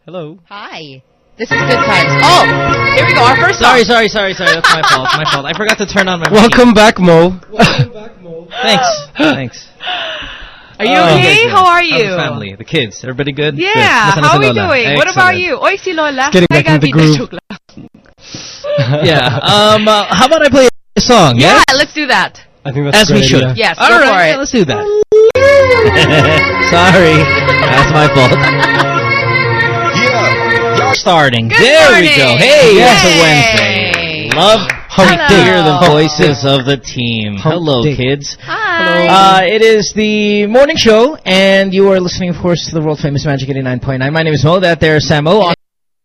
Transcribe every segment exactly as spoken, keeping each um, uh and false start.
Hello. Hi. This is good times. Oh, here we go. Our first Sorry, song. sorry, sorry, sorry. That's my fault. My fault. I forgot to turn on my Welcome back, Mo. Welcome back, Mo. Thanks. Thanks. Are you Oh, okay? good. How are How's you? the family? The kids? Everybody good? Yeah. Good. Nasaan na How si are we Lola? doing? What about you? Oy, si Lola. Getting Hi, back into the Gabby. groove. Joke lang. Yeah. Um. Uh, how about I play a song? Yeah, Yeah. let's do that. I think that's As a we great should. idea. Yes, All go right. for it. Yeah, let's do that. Sorry. That's my fault. Starting. Good there morning. we go. Hey, Yay. it's a Wednesday. Love Hello. to hear the voices of the team. Hump Hello, day. kids. Hi. Uh, it is the morning show, and you are listening, of course, to the world-famous Magic eighty-nine point nine. My name is Mo. That there is Sam O. On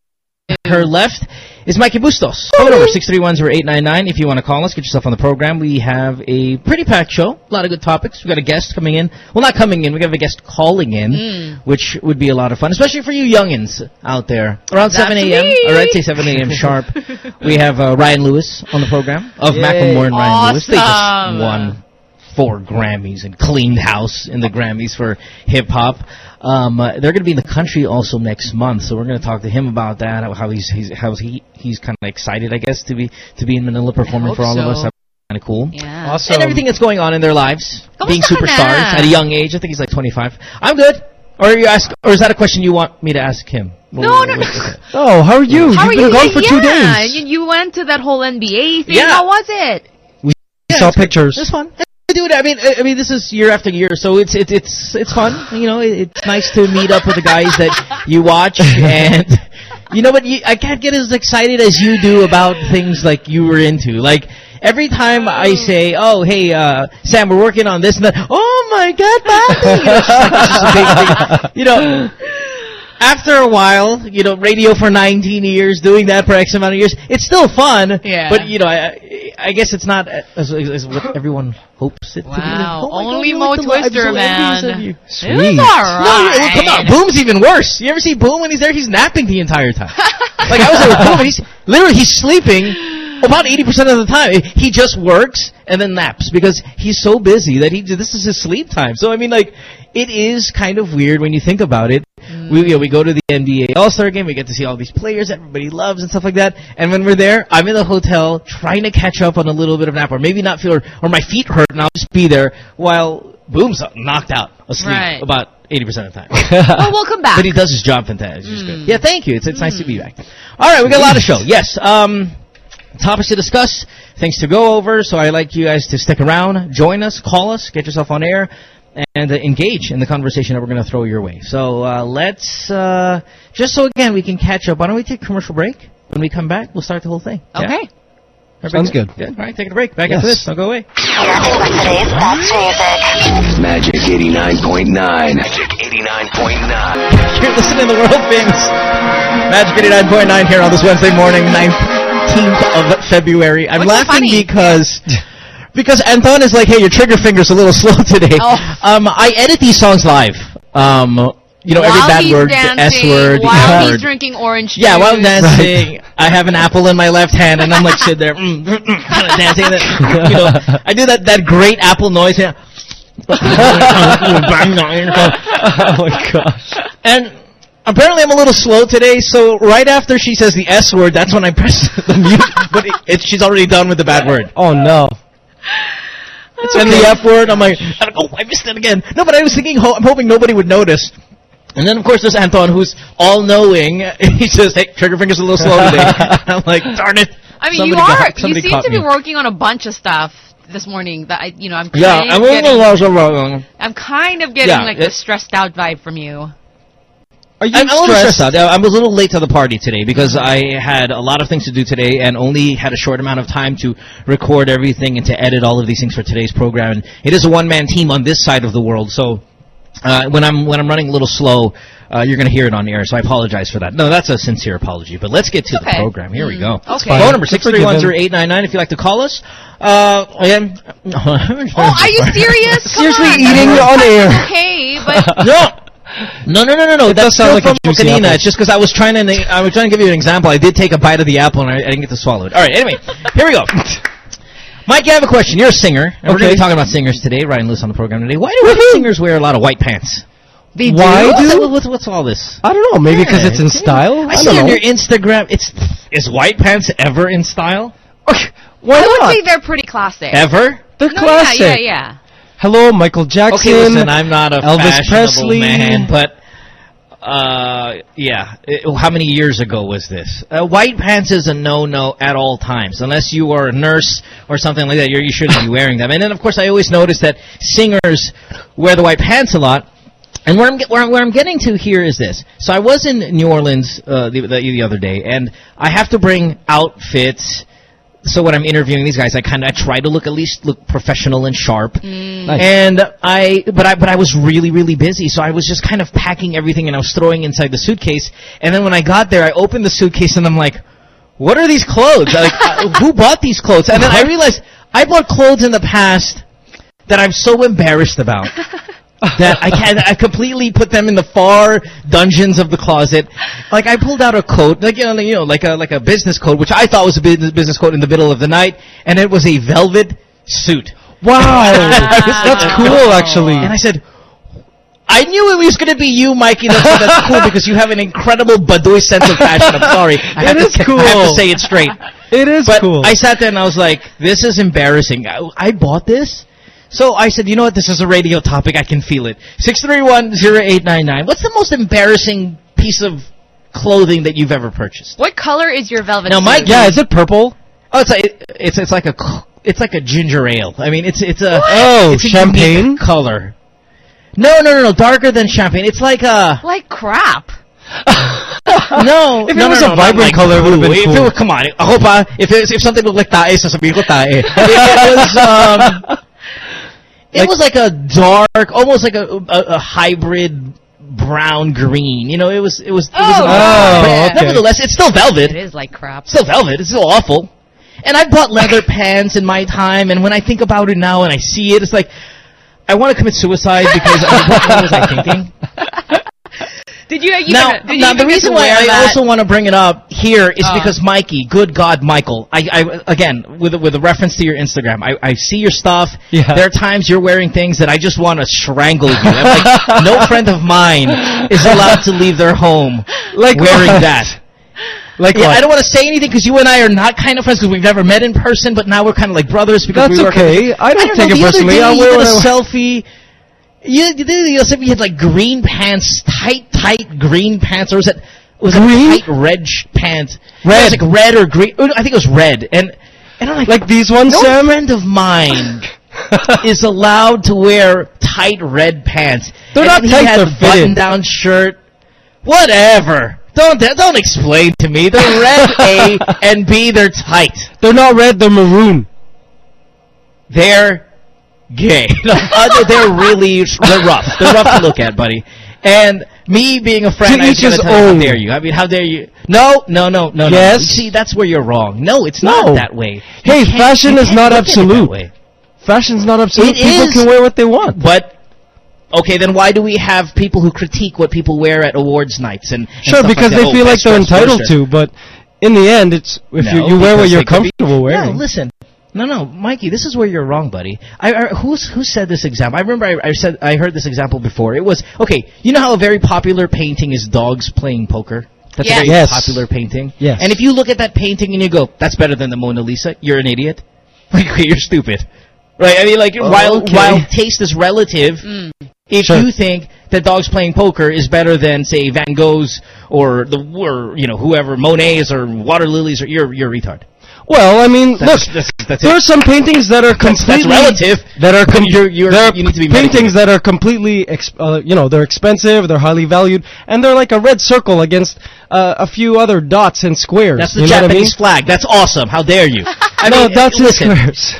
her left is Mikey Bustos. Phone number six three one zero eight nine nine. If you want to call us, get yourself on the program. We have a pretty packed show. A lot of good topics. We've got a guest coming in. Well, not coming in. We have a guest calling in, Mm. which would be a lot of fun, especially for you youngins out there. Around That's seven a.m. me. All right, say seven a.m. sharp. We have uh, Ryan Lewis on the program of Yay. Macklemore and Ryan Lewis. They just Awesome. won four Grammys and cleaned house in the Grammys for hip-hop. Um, uh, they're going to be in the country also next month, so we're going to talk to him about that. How he's he's how he he's kind of excited, I guess, to be to be in Manila performing hope for all of so. us. That's kind of cool. Yeah. Awesome. And everything that's going on in their lives, Kamusta being ka superstars na? at a young age. I think he's like twenty-five. I'm good. Or you ask, or is that a question you want me to ask him? No, no, no. Oh, how are you? How You've are been you? gone for yeah, two days. You, you went to that whole N B A thing. Yeah. How was it? We Yeah, saw it's good. pictures. It's fun. Dude, I mean, I I mean, this is year after year, so it's it's it's it's fun. You know, it, it's nice to meet up with the guys that you watch, and you know, but you, I can't get as excited as you do about things like you were into. Like every time I say, "Oh, hey, uh, Sam, we're working on this," and that, "Oh my God, Bobby!" You know, it's just like, it's just a big thing. You know. After a while, you know, radio for nineteen years, doing that for X amount of years, it's still fun. Yeah. But, you know, I, I guess it's not as, as what everyone hopes it to be. Wow. Oh my God, Only you're Mo like the li- I'm Twister, so envious man. of you. It was Sweet. alright. No, you- come on. Boom's even worse. You ever see Boom when he's there? He's napping the entire time. Like, I was there with Boom, and he's, literally, he's sleeping about eighty percent of the time. He just works and then naps because he's so busy that he, this is his sleep time. So, I mean, like, it is kind of weird when you think about it. Mm. We, you know, we go to the N B A All-Star game, we get to see all these players everybody loves and stuff like that. And when we're there, I'm in the hotel trying to catch up on a little bit of nap, or maybe not feel, or, or my feet hurt, and I'll just be there while Boom's knocked out asleep Right. about eighty percent of the time. Well, welcome back. But he does his job fantastic. It's Mm. good. Yeah, thank you. It's it's nice to be back. All right, we got a lot of show. Yes, um, topics to discuss, things to go over. So I like you guys to stick around, join us, call us, get yourself on air, and uh, engage in the conversation that we're going to throw your way. So uh, let's uh, just so again we can catch up. Why don't we take a commercial break? When we come back, we'll start the whole thing. Yeah? Okay. Everybody Sounds good. Yeah. All right, taking a break. Back Yes. after this. Don't go away. Nothing but today's best music. Magic eighty-nine point nine. Magic eighty-nine point nine. You're listening to the world famous Magic eighty-nine point nine here on this Wednesday morning, nineteenth of February. I'm What's so laughing funny? because because Anton is like, hey, your trigger finger's a little slow today. Oh. Um, I edit these songs live. Um, you know, while every bad he's word, dancing, the S word, the while F he's word. drinking orange juice. Yeah, while I'm dancing, I have an apple in my left hand, and I'm like sitting there, mm, mm, mm, kind of dancing. And then, you know, I do that, that great apple noise. Yeah. Oh my gosh. And apparently I'm a little slow today, so right after she says the S word, that's when I press the mute, but it, it, she's already done with the bad word. Oh no. And the F word, I'm like, oh, I missed it again. No, but I was thinking, ho- I'm hoping nobody would notice. And then, of course, there's Anton, who's all-knowing. He says, hey, trigger finger's a little slow today. I'm like, darn it. I mean, Somebody you got- are. You somebody seem caught to be me. working on a bunch of stuff this morning that I, you know, I'm kind Yeah, of I'm working getting, a lot of wrong. I'm kind of getting Yeah, like it- the stressed out vibe from you. Are you I'm a little stressed? stressed out. I'm a little late to the party today because I had a lot of things to do today and only had a short amount of time to record everything and to edit all of these things for today's program. And it is a one-man team on this side of the world, so uh, when I'm when I'm running a little slow, uh, you're going to hear it on the air. So I apologize for that. No, that's a sincere apology. But let's get to Okay. the program. Here we go. Okay. Phone number It's six three one zero eight nine nine. If you'd like to call us. Uh, again. Oh, are you serious? Come Seriously, on. eating on air. Okay, but No. No, no, no, no, no. It does That's sound still like a from juicy Mokanina. apple. It's just because I was trying to, I was trying to give you an example. I did take a bite of the apple and I, I didn't get to swallow it. All right. Anyway, here we go. Mike, I have a question. You're a singer, and we're going to Okay. be talking about singers today. Ryan Lewis on the program today. Why do white singers wear a lot of white pants? They Why do? do? What's, what's, what's all this? I don't know. Maybe because Yeah, it's in yeah. style. I, I see don't on know. your Instagram, it's is white pants ever in style? Why I would not? say they're pretty classic. Ever? They're No, classic. Yeah, yeah, yeah. Hello, Michael Jackson. Okay, listen, I'm not a Elvis fashionable Presley. man, but uh, yeah. It- how many years ago was this? Uh, white pants is a no-no at all times, unless you are a nurse or something like that. You're, you shouldn't be wearing them. And then, of course, I always notice that singers wear the white pants a lot. And where I'm get, where, where I'm getting to here is this. So I was in New Orleans uh, the, the the other day, and I have to bring outfits. So when I'm interviewing these guys, I kind of I try to look at least look professional and sharp. Nice. And I, but I, but I was really, really busy, so I was just kind of packing everything and I was throwing inside the suitcase. And then when I got there, I opened the suitcase and I'm like, "What are these clothes? Like, uh, who bought these clothes?" And then I realized I bought clothes in the past that I'm so embarrassed about that I can I completely put them in the far dungeons of the closet. Like I pulled out a coat, like you know, you know, like a like a business coat, which I thought was a business business coat in the middle of the night, and it was a velvet suit. Wow, that's cool, actually. And I said, I knew it was going to be you, Mikey. That's, that's cool because you have an incredible Baduy sense of fashion. I'm sorry. I have, It to, is say- cool. I have to say it straight. It is But cool. I sat there and I was like, this is embarrassing. I, I bought this? So I said, you know what? This is a radio topic. I can feel it. six three one, zero eight nine nine. What's the most embarrassing piece of clothing that you've ever purchased? What color is your velvet Now, suit? Mike- yeah, is it purple? Oh, it's like, it's it's like a it's like a ginger ale. I mean, it's it's a Oh, it's a champagne? unique color. No, no, no, no, darker than champagne. It's like a Like crap. no. If it no, was no, a no, vibrant not like color, it would've been blue. cool. If it were, come on, ako pa, if it, if something looked like tae, sasabihin ko tae. If it was um, it Like- was like a dark, almost like a a, a hybrid brown green. You know, it was it was. It was Oh, Oh, but okay. nevertheless, it's still velvet. It is like crap. Still velvet. It's still awful. And I bought leather pants in my time, and when I think about it now and I see it, it's like I want to commit suicide because I, what was I thinking? Did you, you Now, gonna, did you now even the get reason to why wear I that? also want to bring it up here is Oh. because Mikey, good God, Michael, I, I again with a, with a reference to your Instagram, I, I see your stuff. Yeah. There are times you're wearing things that I just want to strangle you. I'm like, no friend of mine is allowed to leave their home Like wearing what? that. Like Yeah, what? I don't want to say anything because you and I are not kind of friends because we've never met in person, but now we're kind of like brothers because That's we work. okay. I don't know, take it the other personally. day I'll you wear did a what I- selfie. You, you did you selfie. You had like green pants, tight, tight green pants, or was it was Green? it tight red sh- pants? Red. It was like red or green. oh, no, I think it was red. And and I'm like, Like these ones, no Sam? friend of mine is allowed to wear tight red pants. They're And not then tight, He had they're the fitted. button-down shirt. Whatever. Don't don't explain to me. They're red, A, and B, they're tight. They're not red, they're maroon. They're gay. Uh, they're really they're rough. They're rough to look at, buddy. And me being a friend, To I was each gonna his tell you, own. how dare you? I mean, how dare you? No, no, no, no, no. Yes. See, that's where you're wrong. No, it's No. not that way. You Hey, can't- fashion you is can't not look at it that absolute. way. Fashion's not absolute. It People is. can wear what they want. But okay, then why do we have people who critique what people wear at awards nights and, and Sure, stuff because like that? they Oh, feel like best they're dressed entitled person. to, but in the end, it's if No, you, you wear what because you're they could be- comfortable wearing. No, listen. No, no, Mikey, this is where you're wrong, buddy. I, I who's who said this example? I remember I, I said I heard this example before. It was okay. You know how a very popular painting is dogs playing poker. That's Yes. a very Yes. popular painting. Yes. And if you look at that painting and you go, "That's better than the Mona Lisa," you're an idiot. Like you're stupid, right? I mean, like while okay. while taste is relative. Mm. If Sure. you think that dogs playing poker is better than, say, Van Gogh's or the or you know whoever Monet's or water lilies, or you're you're a retard. Well, I mean, That's, look, that's, that's there it. are some paintings that are That's, completely that's relative. that are com- You're- you're- there are you need to be paintings medicated. that are completely ex- uh, you know, they're expensive, they're highly valued, and they're like a red circle against uh, a few other dots and squares. That's the you know what I mean? Japanese flag. That's awesome. How dare you? I No, mean, that's the listen. squares.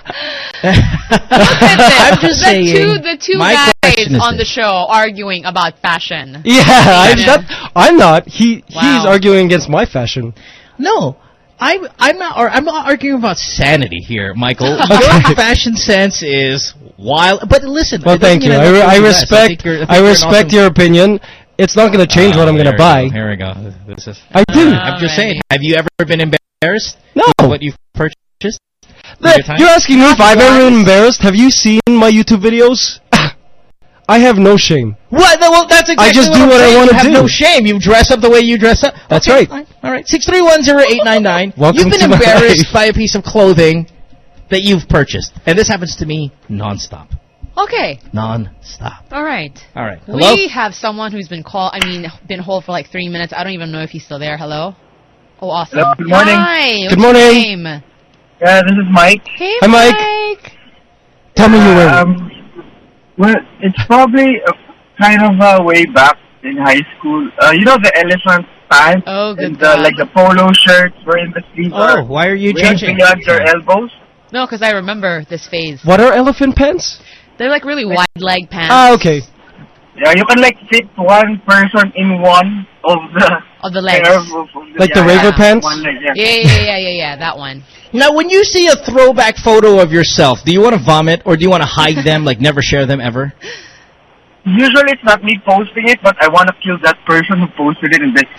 I'm just the saying. Two, the two my guys question is on the this. show arguing about fashion. Yeah, I'm Yeah. not. I'm not. He Wow. he's arguing against my fashion. No, I'm I'm not. Or I'm not arguing about sanity here, Michael. Okay. Your fashion sense is wild. But listen. Well, it doesn't thank you. mean I, don't re- feel I the best. respect. think you're- think I you're an respect awesome- your opinion. It's not going to change what I'm going to buy. Here we go. This is. I do. I'm just Alrighty. saying. Have you ever been embarrassed? No. with what you've purchased? in That- your time? You're asking me if I've ever been embarrassed. Have you seen my YouTube videos? I have no shame. What? Well, that's exactly I just what do I'm what saying. I want You to have do. no shame. You dress up the way you dress up. That's Okay, right. fine. All right. six three one zero eight nine nine. Welcome You've been to my embarrassed life. by a piece of clothing that you've purchased. And this happens to me nonstop. Okay. Non-stop. All right. All right. Hello? We have someone who's been called, I mean, been hold for like three minutes. I don't even know if he's still there. Hello? Oh, awesome. Hello, good morning. Hi. Good what's your morning. name? Yeah, this is Mike. Hey, Hi, Mike. Mike. Tell me you were. Um, well, it's probably a, kind of uh, way back in high school. Uh, you know the elephant pants Oh, good and the, God. like the polo shirts wherein the sleeves Oh, are why are you way judging? beyond your elbows. No, because I remember this phase. What are elephant pants? They're like really wide leg pants. Ah, okay. Yeah, you can like fit one person in one of the Of the legs. pair of, of the, Like the yeah, raver yeah, pants? One leg, yeah. Yeah, yeah, yeah, yeah, yeah, that one. Now, when you see a throwback photo of yourself, do you want to vomit or do you want to hide them, like never share them ever? Usually it's not me posting it, but I want to kill that person who posted it and then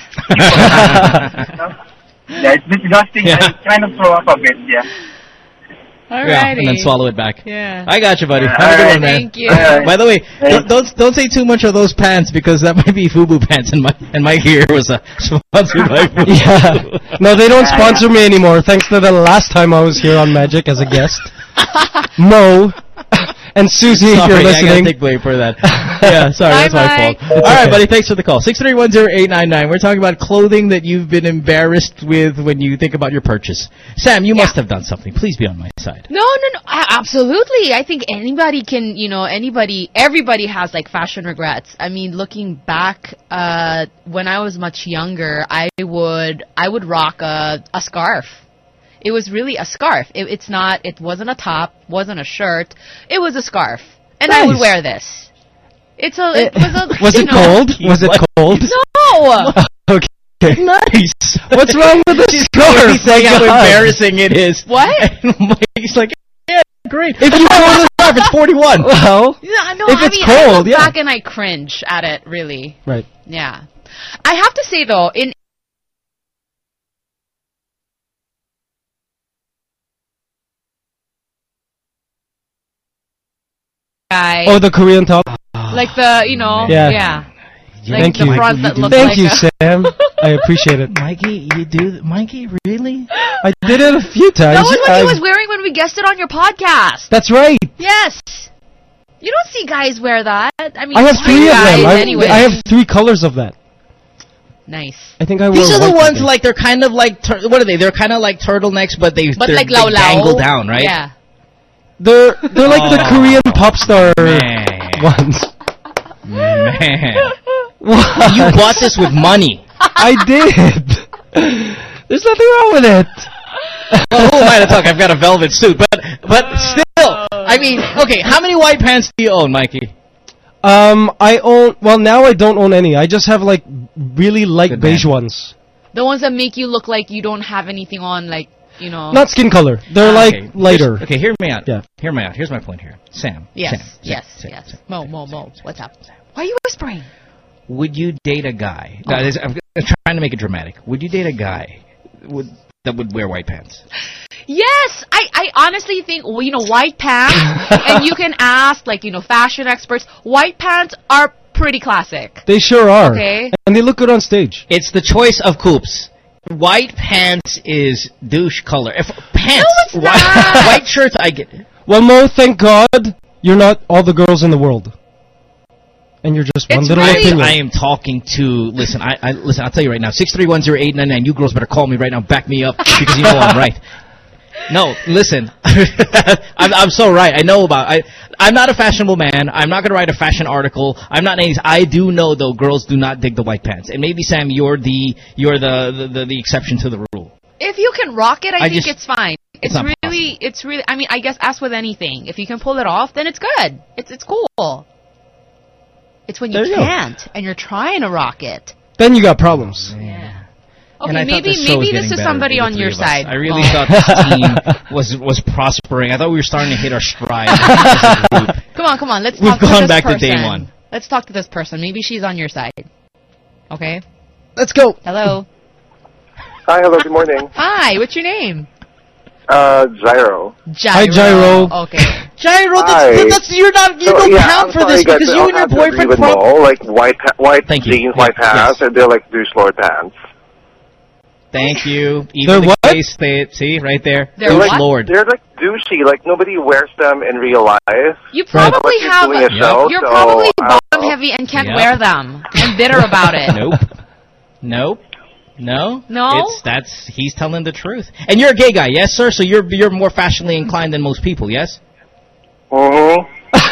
yeah, it's disgusting. Yeah. I kind of throw up a bit, yeah. Alrighty. Yeah, and then swallow it back. Yeah. I got you, buddy. Yeah, Have a good alright. one, man. Thank you. Alright. By the way, Thanks. don't, don't don't say too much of those pants because that might be FUBU pants, and my and my gear was uh, sponsored by FUBU. Yeah. No, they don't sponsor me anymore, thanks to the last time I was here on Magic as a guest. Mo and Susie, if Sorry, you're I gotta listening. take blame for that. Yeah, sorry, Bye, that's my Mike. fault. All right, buddy, thanks for the call. six three one zero eight nine nine. We're talking about clothing that you've been embarrassed with when you think about your purchase. Sam, you Yeah. must have done something. Please be on my side. No, no, no. a- Absolutely. I think anybody can, you know, anybody, everybody has like fashion regrets. I mean, looking back, uh, when I was much younger, I would, I would rock a, a scarf. It was really a scarf. It, it's not, it wasn't a top, wasn't a shirt. It was a scarf. And I would Nice. wear this. It's a, it was a, Was you it know- cold? Was it What? cold? No! Okay. Nice. What's wrong with the scarf? He's saying how My God. embarrassing it is. What? And Mike's like, yeah, great. If you wore the scarf, it's forty-one. Well, Yeah, no, If I it's mean, I cold, look yeah. back and I cringe at it, really. right. Yeah. I have to say, though, in guy, Oh, the Korean top. like the, you know, Yeah. yeah. Like Thank the you. front that looks Thank like you, a... Sam. I appreciate it. Mikey, you do, Mikey, really? I did it a few times. That was what I- he was wearing when we guested on your podcast. That's right. Yes. You don't see guys wear that. I mean, I have why three of guys them. I, anyway? I have three colors of that. Nice. I think I wore These are the white ones today. like they're kind of like tur- what are they? They're kind of like turtlenecks, but they But they're, like they lao lao. dangle down, right? Yeah. They're they're like the Oh, Korean pop star man. ones. Man, What? you bought this with money. I did. There's nothing wrong with it. Well, who am I to talk? I've got a velvet suit, but but still, I mean, okay. How many white pants do you own, Mikey? Um, I own. Well, now I don't own any. I just have like really light Good beige man. ones. The ones that make you look like you don't have anything on, like, you know. Not skin color. They're like Okay, lighter. here's- Okay, hear me out. Yeah. Hear me out. Here's my point here. Sam. Yes, Sam, Sam, yes, Sam, yes. Sam, Mo, Sam, Mo, Sam, Mo. Sam, What's up? Sam. Why are you whispering? Would you date a guy? That is, I'm trying to make it dramatic. Would you date a guy would, that would wear white pants? Yes, I, I honestly think, well, you know, white pants, and you can ask, like, you know, fashion experts, white pants are pretty classic. They sure are. Okay. And they look good on stage. It's the choice of coops. White pants is douche color. If pants, No, it's white, not. white shirt, I get it. Well, Mo, thank God you're not all the girls in the world. And you're just one It's little really- opinion. I am talking to. Listen, I, I listen. I'll tell you right now. Six three one zero eight nine nine. You girls better call me right now. Back me up because you know I'm right. No, listen. I'm, I'm so right. I know about. I. I'm not a fashionable man. I'm not going to write a fashion article. I'm not. Any, I do know though. Girls do not dig the white pants. And maybe Sam, you're the you're the the, the, the exception to the rule. If you can rock it, I, I think just- it's fine. It's, it's not really, it's really, I mean, I guess as with anything, if you can pull it off, then it's good. It's it's cool. It's when you, There you go. can't, and you're trying to rock it. Then you got problems. Yeah. And Okay, I thought maybe this show was maybe this getting is better somebody for the on three your of us. side. I really Oh. thought this team was was prospering. I thought we were starting to hit our stride. as a group. Come on, come on. Let's We've talk to gone this back to person. day one. Let's talk to this person. Maybe she's on your side. Okay. Let's go. Hello. Hi, hello, good morning. Hi. What's your name? Uh, Gyro. Gyro. Hi, Gyro. Okay. Gyro, Hi. that's, that's you're not you So, don't yeah, count I'm for sorry, this guys, because but you I'll and your have to agree boyfriend with prob- Mo, like white pa- white Thank you. jeans, white Yeah, pants, yes. and they're like douche lord pants. Thank you. They're Even what? the case, they see right there. They're Douche what? Lord. They're like douchey. Like nobody wears them in real life. You Right. probably Unless you're have. doing a show, You're so, probably I don't bottom know. heavy and can't Yep. wear them and bitter about it. Nope. Nope. No. No? It's that's he's telling the truth. And you're a gay guy, yes, sir. So you're you're more fashionably inclined than most people, yes. Mm-hmm.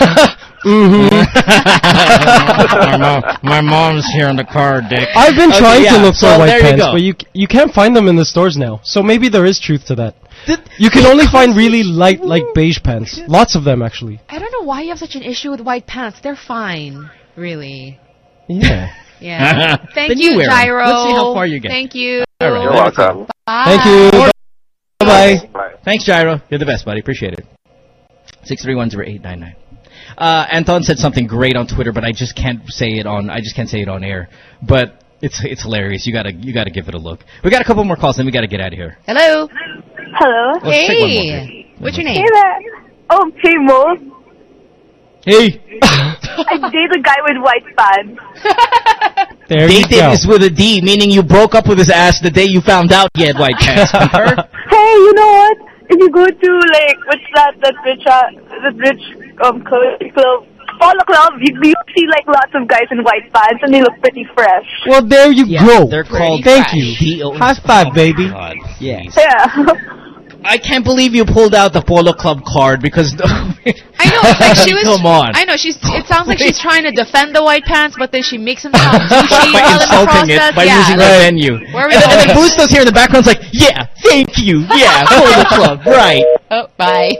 my, mom, my mom's here in the car, Dick. I've been Okay, trying yeah, to look so for white there you pants, go. but you you can't find them in the stores now. So maybe there is truth to that. Did- You can only find really light, like beige pants. Lots of them, actually. I don't know why you have such an issue with white pants. They're fine, really. Yeah. Yeah. Thank Then you, you wear 'em. Gyro. Let's see how far you get. Thank you. All right. You're welcome. Bye. Thank you. Bye-bye. Bye. Thanks, Gyro. You're the best, buddy. Appreciate it. Six three one zero eight nine nine. Uh, Anton said something great on Twitter, but I just can't say it on. I just can't say it on air. But it's it's hilarious. You gotta you gotta give it a look. We got a couple more calls, then we gotta get out of here. Hello. Hello. Let's take one more here. Hey. What's your Hey name? there. Oh, hey Mo. Hey, I date a guy with white pants. There you dated go. is with a D, meaning you broke up with his ass the day you found out he had white pants. Concur? Hey, you know what? If you go to like what's that that rich uh, that rich um club Polo Club, you, you see like lots of guys in white pants and they look pretty fresh. Well, there you Yeah, go. they're called. Thank fresh. you. He owns- High five, Oh, baby. God, Yeah. please. Yeah. I can't believe you pulled out the Polo Club card because. I know. It's like she was. Come on. I know. She's. It sounds like she's trying to defend the white pants, but then she makes them sound douchey by while in the insulting process. it, by yeah, using like, the venue. Where are we And, then- and then going? Bustos here in the background's like, yeah, thank you, yeah, Polo Club, right. Oh, bye.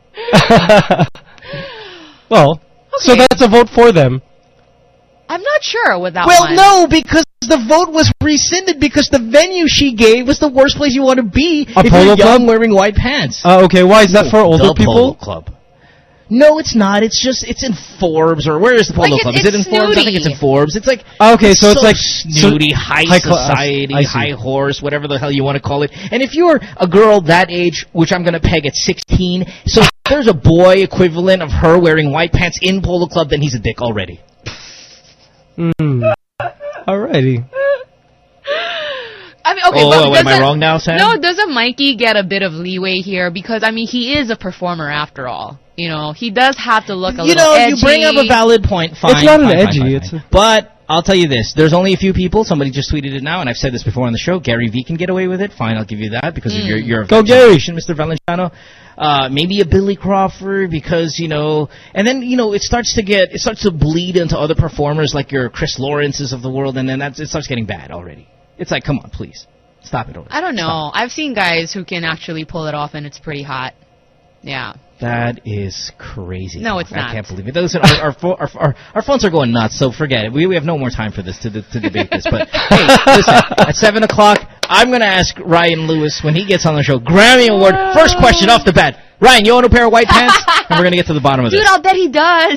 Well, so Okay. that's a vote for them. I'm not sure with that Well, one. no, because the vote was rescinded because the venue she gave was the worst place you want to be A if Polo you're young Club? wearing white pants. Uh, okay, why is that for older the people? Polo Club. No, it's not. It's just, it's in Forbes, or where is the Polo Like, it- Club? Is it in it's Forbes? I think it's in snooty. Forbes. It's like, Okay, so it's like- snooty, high, high cla- society, I see. high horse, whatever the hell you want to call it. And if you're a girl that age, which I'm going to peg at sixteen, so if there's a boy equivalent of her wearing white pants in Polo Club, then he's a dick already. Hmm. Alrighty. I mean, okay, Oh, but what, am I doesn't- wrong now, Sam? No, doesn't Mikey get a bit of leeway here? Because, I mean, he is a performer after all. You know, he does have to look a You little know, edgy. you bring up a valid point. Fine, It's not an fine, fine, edgy, fine, it's fine. a- But I'll tell you this: there's only a few people. Somebody just tweeted it now, and I've said this before on the show. Gary Vee can get away with it. Fine, I'll give you that because of your your Go, Gary. generation, Mister Valenciano. Uh, maybe a Billy Crawford because you know, and then you know it starts to get it starts to bleed into other performers like your Chris Lawrences of the world, and then that's it starts getting bad already. It's like, come on, please stop it already. I don't know. Stop. I've seen guys who can actually pull it off, and it's pretty hot. Yeah. That is crazy. No, it's I not. can't believe it. Listen, our, our, pho- our, our, our phones are going nuts, so forget it. We, we have no more time for this to, to debate this. But, hey, listen, at seven o'clock, I'm going to ask Ryan Lewis when he gets on the show, Grammy Award. First question off the bat. Ryan, you own a pair of white pants? And we're going to get to the bottom of Dude, this. I'll bet he does.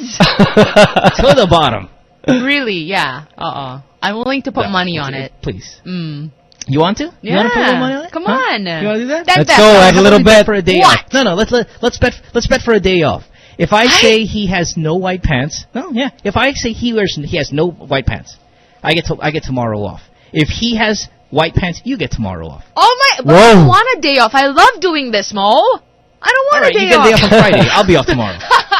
To the bottom. Really, yeah. Uh-uh. I'm willing to put No, money on it. Please. Mm. You want to? You Yeah. want to put a little money on it? Come Huh? on. You want to do that? That- Let's that- go, that- add a little How about we bet bit. for a day What? off. No, no, let's let, let's bet let's bet for a day off. If I say he has no white pants, no, yeah. If I say he wears he has no white pants, I get to I get tomorrow off. If he has white pants, you get tomorrow off. Oh my, but I don't Whoa. want a day off. I love doing this, Mo. I don't want All right, a day you get a off. day off on Friday. I'll be off tomorrow.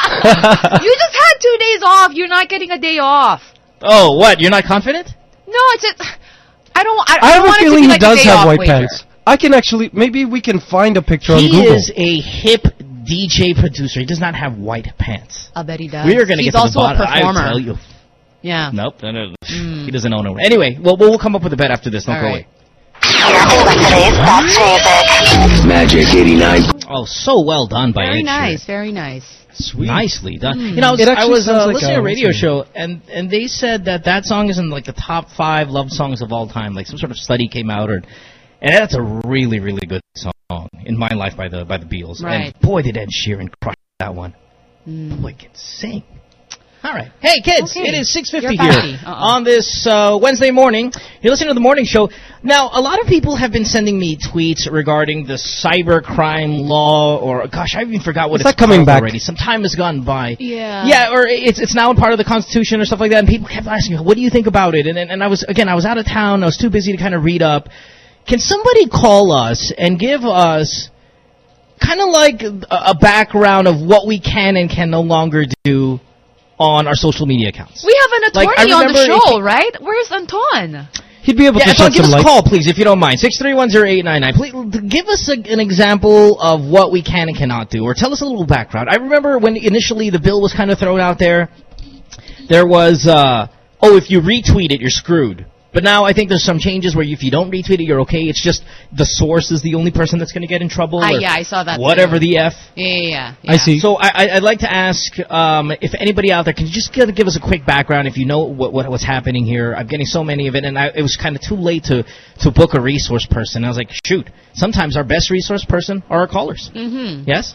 You just had two days off. You're not getting a day off. Oh, what? You're not confident? No, it's just, I don't, I, I I have want a it to feeling be he like a does day have off white wager. pants. I can actually, maybe we can find a picture on He Google. is a hip D J producer. He does not have white pants. I'll bet he does. We are going to He's get to the also bottom. a performer. I tell you. Yeah. Nope. No, no, no. He doesn't own a. Anyway, well, we'll come up with a bet after this. Don't All go right. away. Nothing but today's best music. Magic eighty-nine. Oh, so well done by Very Ed Sheeran. nice, very nice. Sweet. Nicely done. Mm. You know, I was, It I actually was sounds uh, like listening a- to a radio what's it? show, and, and they said that that song is in like the top five love songs of all time. Like some sort of study came out, or and that's a really, really good song in My Life by the by the Beatles. Right. And boy, did Ed Sheeran crush that one. Mm. Boy, can sing. All right. Hey, kids, Okay. it is six fifty You're here fasty. Uh-uh. on this uh, Wednesday morning. You're listening to the morning show. Now, a lot of people have been sending me tweets regarding the cybercrime law, or, gosh, I even forgot what Is it's that coming called back? already. Some time has gone by. Yeah. Yeah, or it's it's now a part of the Constitution or stuff like that, and people kept asking, what do you think about it? And, and, and I was, again, I was out of town. I was too busy to kind of read up. Can somebody call us and give us kind of like a, a background of what we can and can no longer do on our social media accounts? We have an Like, I attorney on the remember show, if- right? Where's Anton? He'd be able Yeah, to Anton, shed give some us a light. call, please, if you don't mind. six three one zero eight nine nine. Please give us a, an example of what we can and cannot do, or tell us a little background. I remember when initially the bill was kind of thrown out there, there was, uh, oh, if you retweet it, you're screwed. But now I think there's some changes where if you don't retweet it, you're okay. It's just the source is the only person that's going to get in trouble. Ah, or yeah, I saw that Whatever too. the F. Yeah, yeah, yeah. I yeah. see. So I, I- I'd like to ask um, if anybody out there can you just give, give us a quick background if you know what, what what's happening here. I'm getting so many of it, and I, it was kind of too late to, to book a resource person. I was like, shoot, sometimes our best resource person are our callers. Mm-hmm. Yes?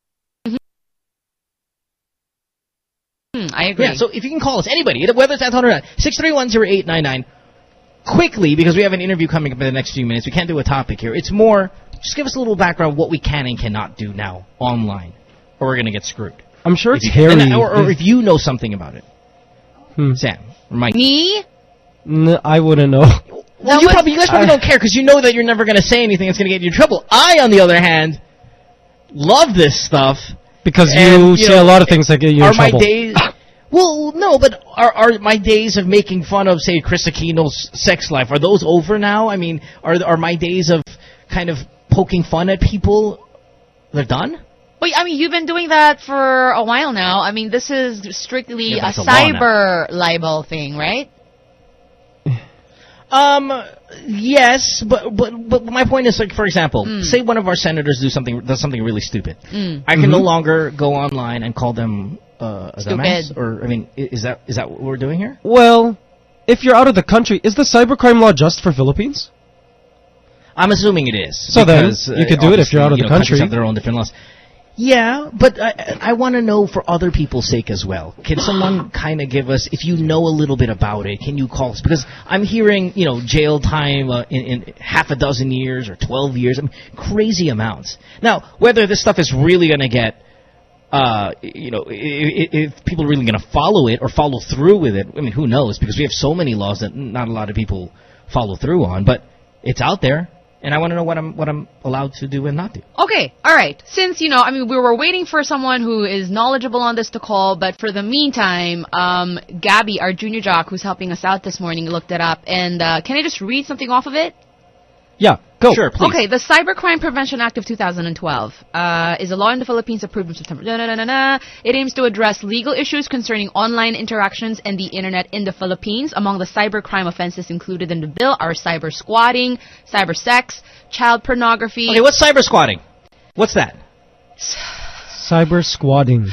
Mm, I agree. Yeah, so if you can call us, anybody, whether it's Anton or not, six three one zero eight nine nine, quickly, because we have an interview coming up in the next few minutes. We can't do a topic here. It's more, just give us a little background of what we can and cannot do now online, or we're going to get screwed. I'm sure If it's you- hairy. and- or, or if you know something about it. Hmm. Sam, or Mike. Me? N- I wouldn't know. Well, That you was- probably, you guys probably I- don't care because you know that you're never going to say anything that's going to get you in trouble. I, on the other hand, love this stuff. Because you, And, you say know, a lot of things that get you Are in my trouble. days... Well, no, but are are my days of making fun of, say, Chris Aquino's sex life, are those over now? I mean, are are my days of kind of poking fun at people, they're done? Well, I mean, you've been doing that for a while now. I mean, this is strictly Yeah, a but it's a law now. cyber libel thing, right? Um, yes, but but but my point is, like, for example, Mm. say one of our senators do something does something really stupid. Mm. I can Mhm. no longer go online and call them uh, a Stupid. dumbass, or I mean, i- is that is that what we're doing here? Well, if you're out of the country, is the cybercrime law just for Philippines? I'm assuming it is. So then, because, you uh, could do it if you're out of obviously, the you know, countries country. have their own different laws. Yeah, but I, I want to know for other people's sake as well. Can someone kind of give us, if you know a little bit about it, can you call us? Because I'm hearing, you know, jail time uh, in, in half a dozen years or twelve years. I mean, crazy amounts. Now, whether this stuff is really going to get, uh, you know, if, if people are really going to follow it or follow through with it, I mean, who knows? Because we have so many laws that not a lot of people follow through on. But it's out there. And I want to know what I'm what I'm allowed to do and not do. Okay, all right. Since, you know, I mean, we were waiting for someone who is knowledgeable on this to call, but for the meantime, um, Gabby, our junior jock who's helping us out this morning, looked it up. And uh, can I just read something off of it? Yeah, go. Sure, please. Okay, the Cybercrime Prevention Act of two thousand twelve uh, is a law in the Philippines approved in September. Da, da, da, da, da. It aims to address legal issues concerning online interactions and the internet in the Philippines. Among the cybercrime offenses included in the bill are cyber squatting, cyber sex, child pornography. Okay, what's cyber squatting? What's that? Cyber squatting.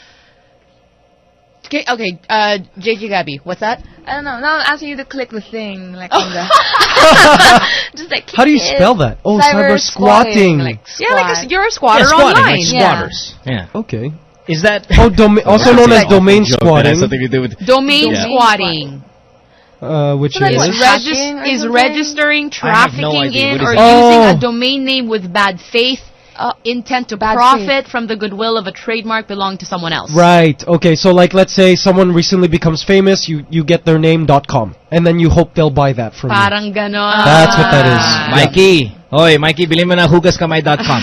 Okay, okay uh, J J Gabby, what's that? I don't know. Now I'm asking you to click the thing, like on the. Just like. How do you click spell it. that? Oh, cyber, cyber squatting. Like Yeah, like a, squat. you're a squatter yeah, squatting, online. like Yeah. squatters. Yeah. Okay. Is that Oh, doma- also known as domain squatting, something to do with Domain Yeah. squatting. uh, which So that's is what, Is, hacking regis- or is something? registering, I have trafficking no idea. in, What or is it? using Oh. a domain name with bad faith, uh, intent to Bad profit from the goodwill of a trademark belonging to someone else. right. Okay, so like let's say someone recently becomes famous, you you get their name dot com, and then you hope they'll buy that from you. Parang ganon. That's what that is. Mikey. Oy, Mikey, bilhin mo na hugaskamay dot com.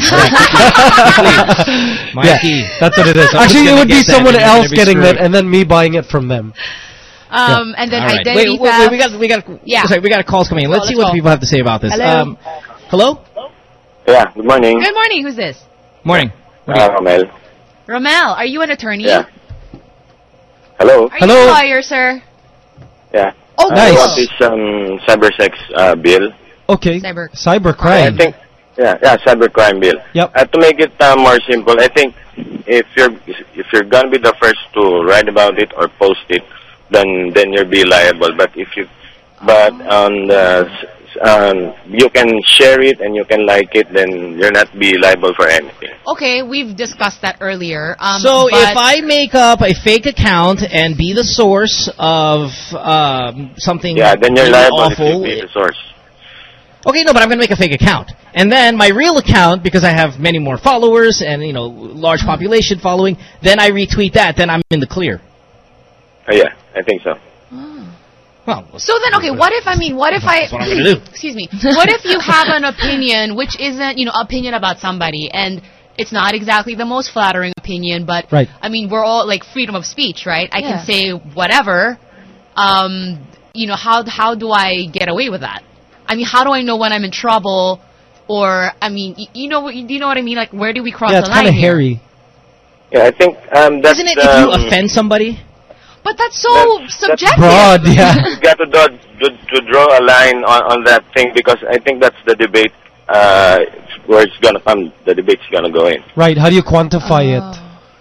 Mikey. Yeah, that's what it is. Someone's Actually, it gonna would be get that someone and you're gonna else be getting screwed. that, and then me buying it from them. Um, and then All right. identity Wait, wait, theft. wait, we got we got Yeah. sorry, we got calls coming in. Let's Oh, see let's what go. people have to say about this. Hello? Um, hello? Yeah, good morning. Good morning. Who's this? Morning. What do you Uh, Romel. Romel. Are you an attorney? Yeah. Hello? Are Hello? you a lawyer, sir? Yeah. Oh, Uh, Nice. What is um, cyber sex uh, bill? Okay. Cyber- Cybercrime. I think, yeah, yeah, cybercrime bill. Yep. Uh, to make it uh, more simple, I think if you're if you're gonna be the first to write about it or post it, then then you'll be liable. But if you, but on the s- um, you can share it and you can like it, then you're not be liable for anything. Okay, we've discussed that earlier. Um, so but if I make up a fake account and be the source of um, something Yeah, then you're really liable awful, if you be the source. okay, no, but I'm going to make a fake account. And then my real account, because I have many more followers and, you know, large population following, then I retweet that, then I'm in the clear. Uh, yeah, I think so. Well, So then, okay, what if, I mean, what if I, That's what I'm gonna do. excuse me, what if you have an opinion which isn't, you know, opinion about somebody, and it's not exactly the most flattering opinion, but, Right. I mean, we're all, like, freedom of speech, right? I Yeah. can say whatever, um, you know, how, how do I get away with that? I mean, how do I know when I'm in trouble, or, I mean, y- you know, what- you know what I mean? Like, where do we cross Yeah, the it's line kind of here? hairy. Yeah, I think um, that's... Isn't it if um, you offend somebody? But that's so That's- that's subjective. Broad, yeah. You got to, draw, to, to draw a line on, on that thing, because I think that's the debate uh, where it's gonna come. The debate's gonna go in. Right, how do you quantify it?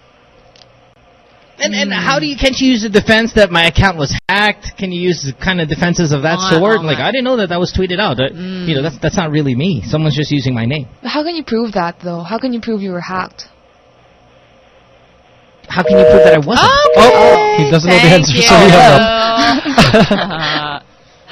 And and how do you, can't you use the defense that my account was hacked? Can you use the kind of defenses of that Oh, sort? oh, Like, my- I didn't know that that was tweeted out. Uh, You know, that's that's not really me. Someone's just using my name. But how can you prove that, though? How can you prove you were hacked? How can you prove that I wasn't? Oh, he doesn't know the Thank answer, you. so he hung up.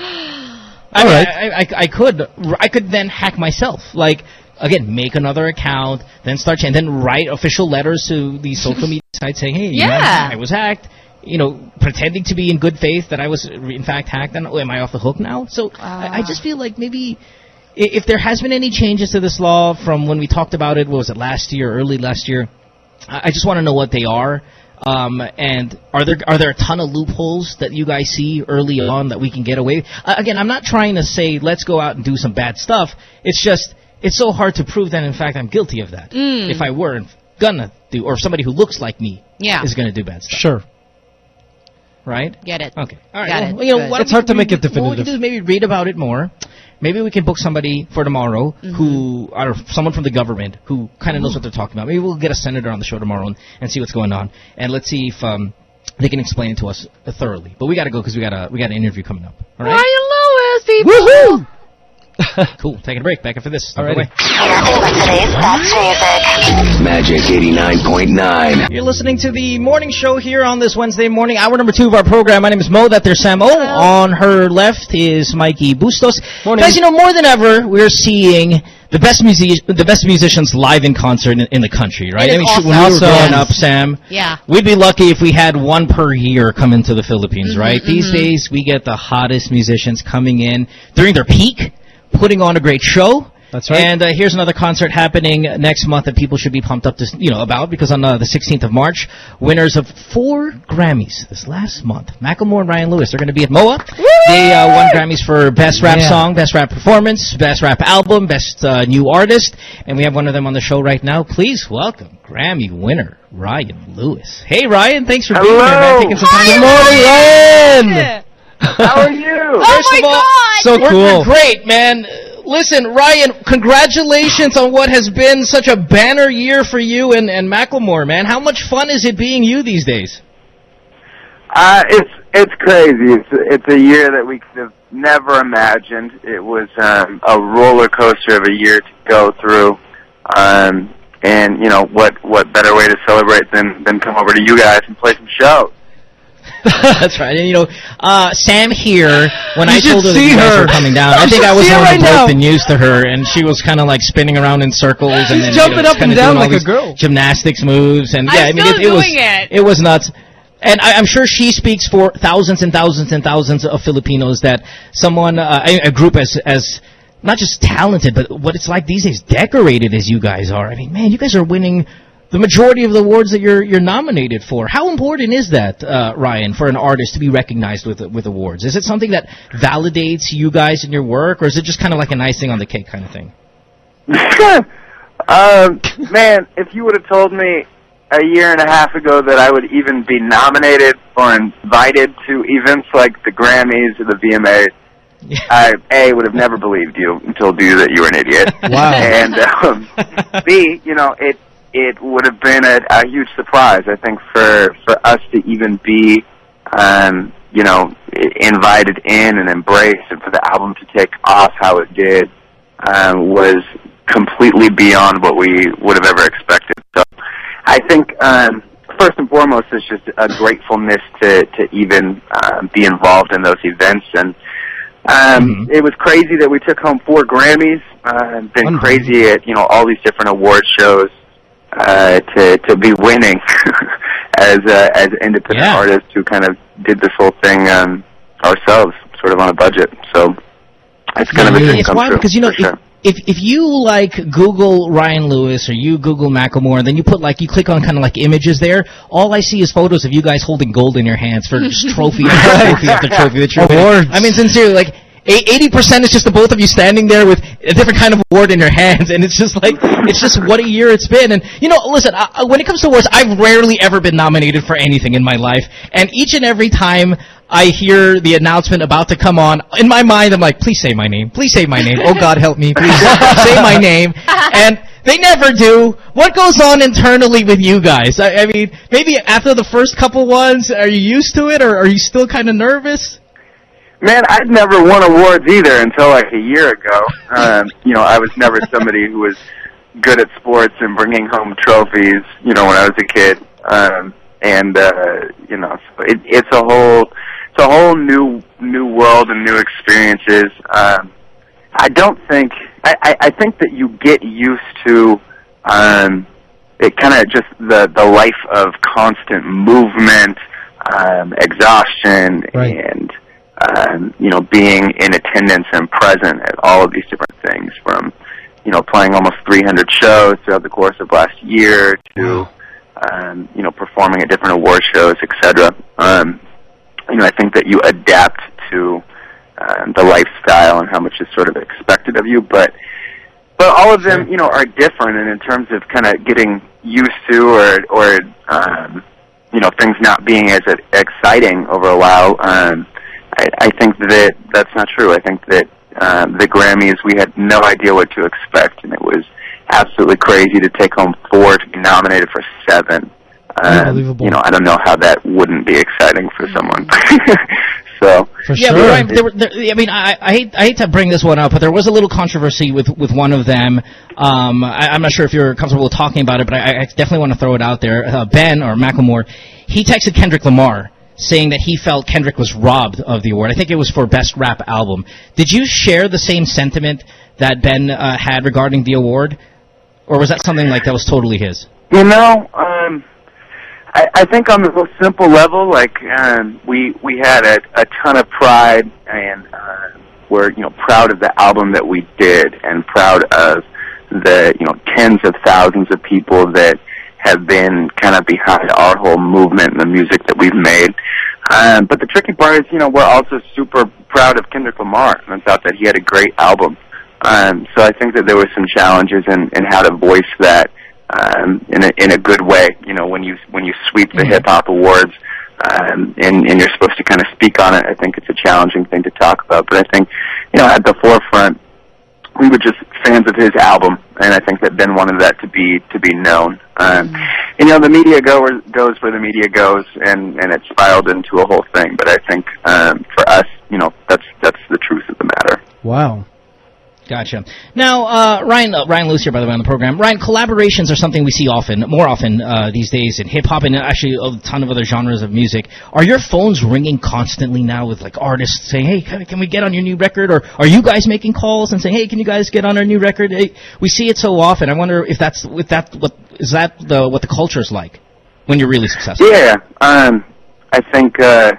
I, All mean, right. I, I, I could I could then hack myself. Like, again, make another account, then start and then write official letters to these social media sites saying, hey, you know, Yeah. I was hacked. You know, pretending to be in good faith that I was in fact hacked. And oh, am I off the hook now? So I, I just feel like maybe i- if there has been any changes to this law from when we talked about it, what was it, last year, early last year? I I just want to know what they are. Um, and are there are there a ton of loopholes that you guys see early on that we can get away? Uh, again, I'm not trying to say let's go out and do some bad stuff. It's just it's so hard to prove that in fact I'm guilty of that. Mm. If I were gonna do, or somebody who looks like me Yeah. is gonna do bad stuff, Sure. right? Get it. Okay. All right. Got well, it. you know, Good. why don't It's hard we- to make it What we can definitive. do is maybe read about it more. Maybe we can book somebody for tomorrow Mm-hmm. who, or someone from the government who kind of knows what they're talking about. Maybe we'll get a senator on the show tomorrow and, and see what's going on, and let's see if um, they can explain it to us thoroughly. But we got to go because we got a we got an interview coming up. All right. Ryan Lewis, people. Woohoo! Cool. Taking a break. Back after this. Don't go Alrighty. away. Nothing but today's best music. Magic eighty-nine point nine. You're listening to the morning show here on this Wednesday morning, hour number two of our program. My name is Mo. That there's Sam O. On her left is Mikey Bustos. Morning. Guys, you know, more than ever, we're seeing the best music, the best musicians live in concert in, in the country, right? It is I mean, awesome. when we were Awesome. growing up, Sam, Yeah. we'd be lucky if we had one per year come into the Philippines, Mm-hmm, right? These days, we get the hottest musicians coming in during their peak, putting on a great show. That's right. And uh, here's another concert happening next month that people should be pumped up to, you know, about, because on uh, the sixteenth of March, winners of four Grammys this last month, Macklemore and Ryan Lewis, are going to be at M O A. They uh, won Grammys for Best Rap Yeah. Song, Best Rap Performance, Best Rap Album, Best uh, New Artist, and we have one of them on the show right now. Please welcome Grammy winner Ryan Lewis. Hey, Ryan, thanks for being here, man. Hello. Taking some time. Good morning, Ryan! How are you? First Oh my of all, God! So we're, cool. we're great, man. Listen, Ryan, congratulations on what has been such a banner year for you and, and Macklemore, man. How much fun is it being you these days? Uh, it's it's crazy. It's it's a year that we could have never imagined. It was um, a roller coaster of a year to go through, um, and you know what what better way to celebrate than than come over to you guys and play some shows. That's right. And, you know, uh, Sam here, when You I should told her that see you guys her. were coming down, I You think should I was see the her one who right broke now. the news to her, and she was kind of like spinning around in circles and then, jumping you know, up and kinda down doing all like a these girl. gymnastics moves. And yeah, I'm I mean, still it, it was doing it. it was nuts. And I, I'm sure she speaks for thousands and thousands and thousands of Filipinos that someone, uh, a, a group as as not just talented, but what it's like these days, decorated as you guys are. I mean, man, you guys are winning the majority of the awards that you're you're nominated for. How important is that, uh, Ryan, for an artist to be recognized with with awards? Is it something that validates you guys in your work, or is it just kind of like an icing on the cake kind of thing? um, man, if you would have told me a year and a half ago that I would even be nominated or invited to events like the Grammys or the V M As, I A would have never believed you and told you that you were an idiot. Wow. And um, B, you know, it it would have been a, a huge surprise, I think, for for us to even be um, you know, invited in and embraced, and for the album to take off how it did um, was completely beyond what we would have ever expected. So I think um, first and foremost it's just a gratefulness to, to even uh, be involved in those events. And um, mm-hmm. it was crazy that we took home four Grammys. Uh, been crazy at, you know, all these different award shows uh, to to be winning as uh, as independent yeah. artists who kind of did this whole thing um, ourselves, sort of on a budget. So it's kind yeah, of a dream it's come wild true. Because, you know, sure. if if you like Google Ryan Lewis or you Google Macklemore, and then you put like you click on kind of like images there, all I see is photos of you guys holding gold in your hands for just trophy after trophy after trophy that you're Awards. winning. I mean, sincerely, like eighty percent is just the both of you standing there with a different kind of award in your hands, and it's just like it's just what a year it's been. And you know, listen, I, when it comes to awards, I've rarely ever been nominated for anything in my life, and each and every time I hear the announcement about to come on, in my mind, I'm like, please say my name. Please say my name. Oh, God, help me. Please say my name. And they never do. What goes on internally with you guys? I, I mean, maybe after the first couple ones, are you used to it, or are you still kind of nervous? Man, I'd never won awards either until like a year ago. Um, you know, I was never somebody who was good at sports and bringing home trophies, you know, when I was a kid. Um, and, uh, you know, so it, it's a whole... It's a whole new new world and new experiences. Um, I don't think I, I, I think that you get used to um, it kind of just the the life of constant movement, um, exhaustion, right. and um, you know, being in attendance and present at all of these different things. From you know, playing almost three hundred shows throughout the course of last year to um, you know, performing at different award shows, et cetera. Um, You know, I think that you adapt to uh, the lifestyle and how much is sort of expected of you, but but all of them, you know, are different. And in terms of kind of getting used to, or or um, you know, things not being as exciting over a while, um, I, I think that that's not true. I think that um, the Grammys, we had no idea what to expect, and it was absolutely crazy to take home four, to be nominated for seven. Unbelievable. Um, you know, I don't know how that wouldn't be exciting for someone. so, For yeah, sure. but Ryan, there were, there, I mean, I, I hate I hate to bring this one up, but there was a little controversy with, with one of them. Um, I, I'm not sure if you're comfortable talking about it, but I, I definitely want to throw it out there. Uh, Ben, or Macklemore, he texted Kendrick Lamar saying that he felt Kendrick was robbed of the award. I think it was for Best Rap Album. Did you share the same sentiment that Ben uh, had regarding the award? Or was that something like that was totally his? You know, um... I, I think on the most simple level, like um, we we had a, a ton of pride, and uh, we're you know proud of the album that we did, and proud of the you know tens of thousands of people that have been kind of behind our whole movement and the music that we've made. Um, but the tricky part is, you know, we're also super proud of Kendrick Lamar and thought that he had a great album. Um, so I think that there were some challenges in, in how to voice that. Um, in a in a good way, you know, when you when you sweep the mm-hmm. hip hop awards, um, and and you're supposed to kind of speak on it, I think it's a challenging thing to talk about. But I think, you know, at the forefront, we were just fans of his album, and I think that Ben wanted that to be to be known. Um, mm-hmm. You know, the media go where, goes where the media goes, and and it spiraled into a whole thing. But I think um, for us, you know, that's that's the truth of the matter. Wow. Gotcha. Now, uh, Ryan, uh, Ryan Lewis here, by the way, on the program. Ryan, collaborations are something we see often, more often uh, these days in hip-hop and actually a ton of other genres of music. Are your phones ringing constantly now with, like, artists saying, hey, can, can we get on your new record? Or are you guys making calls and saying, hey, can you guys get on our new record? Hey, we see it so often. I wonder if that's, with that, what, is that the, what the culture is like when you're really successful? Yeah, um, I think, uh,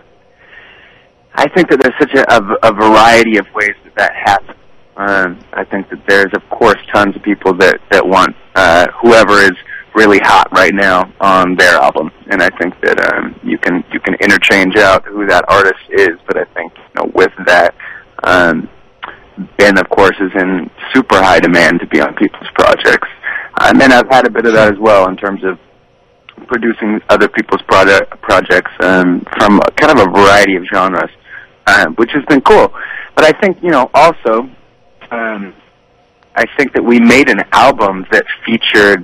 I think that there's such a, a, a variety of ways that that happens. Um, I think that there's, of course, tons of people that, that want uh, whoever is really hot right now on their album, and I think that um, you can you can interchange out who that artist is. But I think, you know, with that, um, Ben, of course, is in super high demand to be on people's projects, um, and I've had a bit of that as well in terms of producing other people's product projects um, from kind of a variety of genres, uh, which has been cool. But I think, you know, also. Um, I think that we made an album that featured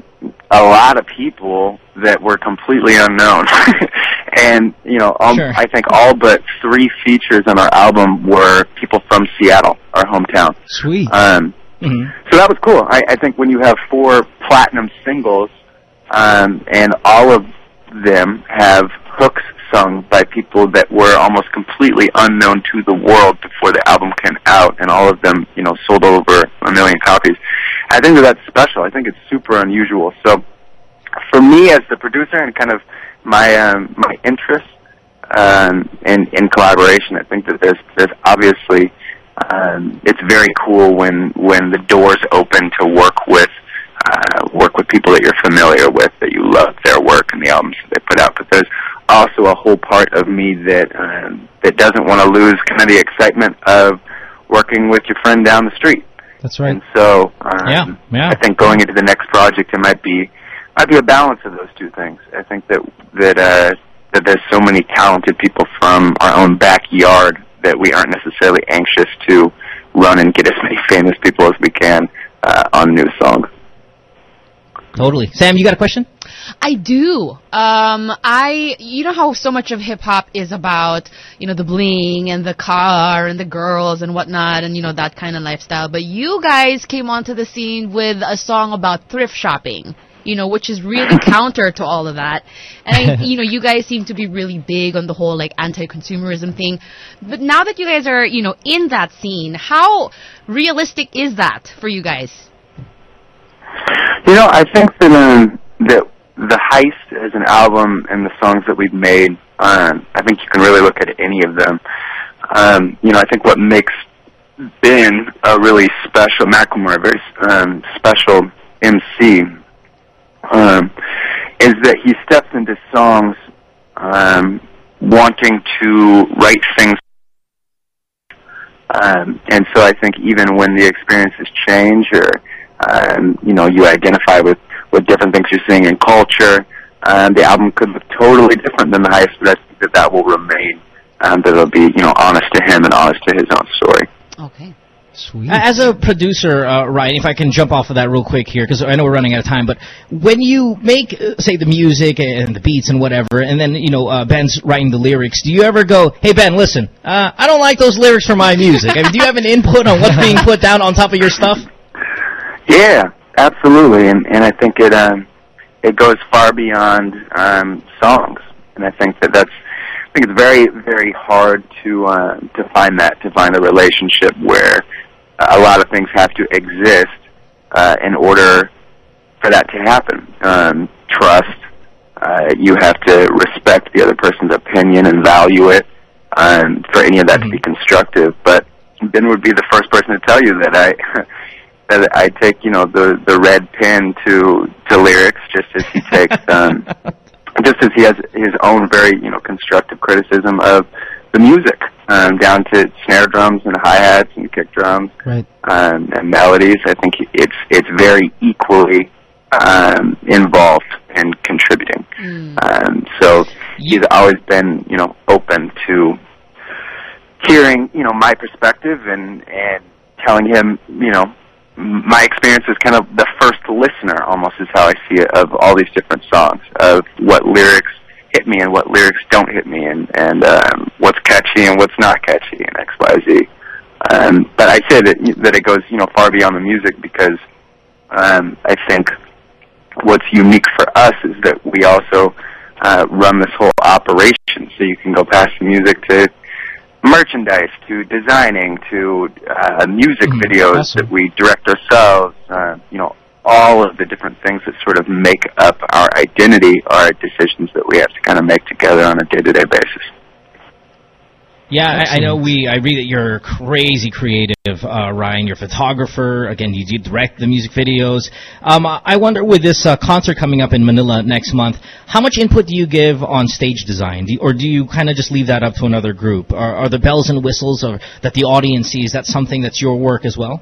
a lot of people that were completely unknown. And, you know, um, Sure. I think all but three features on our album were people from Seattle, our hometown. Sweet. Um, Mhm. so that was cool. I, I think when you have four platinum singles, um, and all of them have hooks sung by people that were almost completely unknown to the world before the album came out, and all of them, you know, sold over a million copies. I think that that's special. I think it's super unusual. So for me as the producer and kind of my um, my interest um, in in collaboration, I think that there's there's obviously um, it's very cool when when the doors open to work with uh, work with people that you're familiar with, that you love their work and the albums that they put out. But there's also a whole part of me that um, that doesn't want to lose kind of the excitement of working with your friend down the street. That's right. And so um, Yeah, yeah. I think going into the next project, it might be might be a balance of those two things. I think that that uh, that there's so many talented people from our own backyard that we aren't necessarily anxious to run and get as many famous people as we can uh, on new songs. Totally. Sam, you got a question? I do. Um, I, you know how so much of hip hop is about, you know, the bling and the car and the girls and whatnot and, you know, that kind of lifestyle. But you guys came onto the scene with a song about thrift shopping, you know, which is really counter to all of that. And, I, you know, you guys seem to be really big on the whole, like, anti-consumerism thing. But now that you guys are, you know, in that scene, how realistic is that for you guys? You know, I think that um, that the Heist as an album and the songs that we've made, um, I think you can really look at any of them. Um, you know, I think what makes Ben a really special, Macklemore, a very um, special M C, um, is that he steps into songs um, wanting to write things. Um, and so I think even when the experiences change or Um, you know, you identify with, with different things you're seeing in culture. Um, the album could look totally different than the Heist, but I think that that will remain. Um, that it'll be, you know, honest to him and honest to his own story. Okay. Sweet. As a producer, uh, Ryan, if I can jump off of that real quick here, because I know we're running out of time, but when you make, uh, say, the music and the beats and whatever, and then, you know, uh, Ben's writing the lyrics, do you ever go, hey, Ben, listen, uh, I don't like those lyrics for my music? I mean, do you have an input on what's being put down on top of your stuff? Yeah, absolutely, and and I think it um it goes far beyond um songs, and I think that that's I think it's very very hard to uh, to find that to find a relationship where a lot of things have to exist uh, in order for that to happen. Um, trust, uh, you have to respect the other person's opinion and value it, um, for any of that mm-hmm. to be constructive. But Ben would be the first person to tell you that I. that I take, you know, the the red pen to to lyrics, just as he takes, um, just as he has his own very, you know, constructive criticism of the music, um, down to snare drums and hi hats and kick drums, right. um, and melodies. I think it's it's very equally um, involved and contributing. Mm. Um, so he's always been, you know, open to hearing, you know, my perspective and and telling him, you know. My experience is kind of the first listener, almost, is how I see it, of all these different songs, of what lyrics hit me and what lyrics don't hit me, and, and um, what's catchy and what's not catchy, and X, Y, Z. Um, but I say that that it goes, you know, far beyond the music because um, I think what's unique for us is that we also uh, run this whole operation, so you can go past the music to merchandise, to designing, to uh, music mm, videos awesome. that we direct ourselves, uh, you know, all of the different things that sort of make up our identity are decisions that we have to kind of make together on a day-to-day basis. Yeah, I, I know we, I read that you're crazy creative, uh, Ryan. You're a photographer. Again, you, you direct the music videos. Um, I wonder, with this uh, concert coming up in Manila next month, how much input do you give on stage design? Do you, or do you kind of just leave that up to another group? Are, are the bells and whistles or, that the audience sees, that something that's your work as well?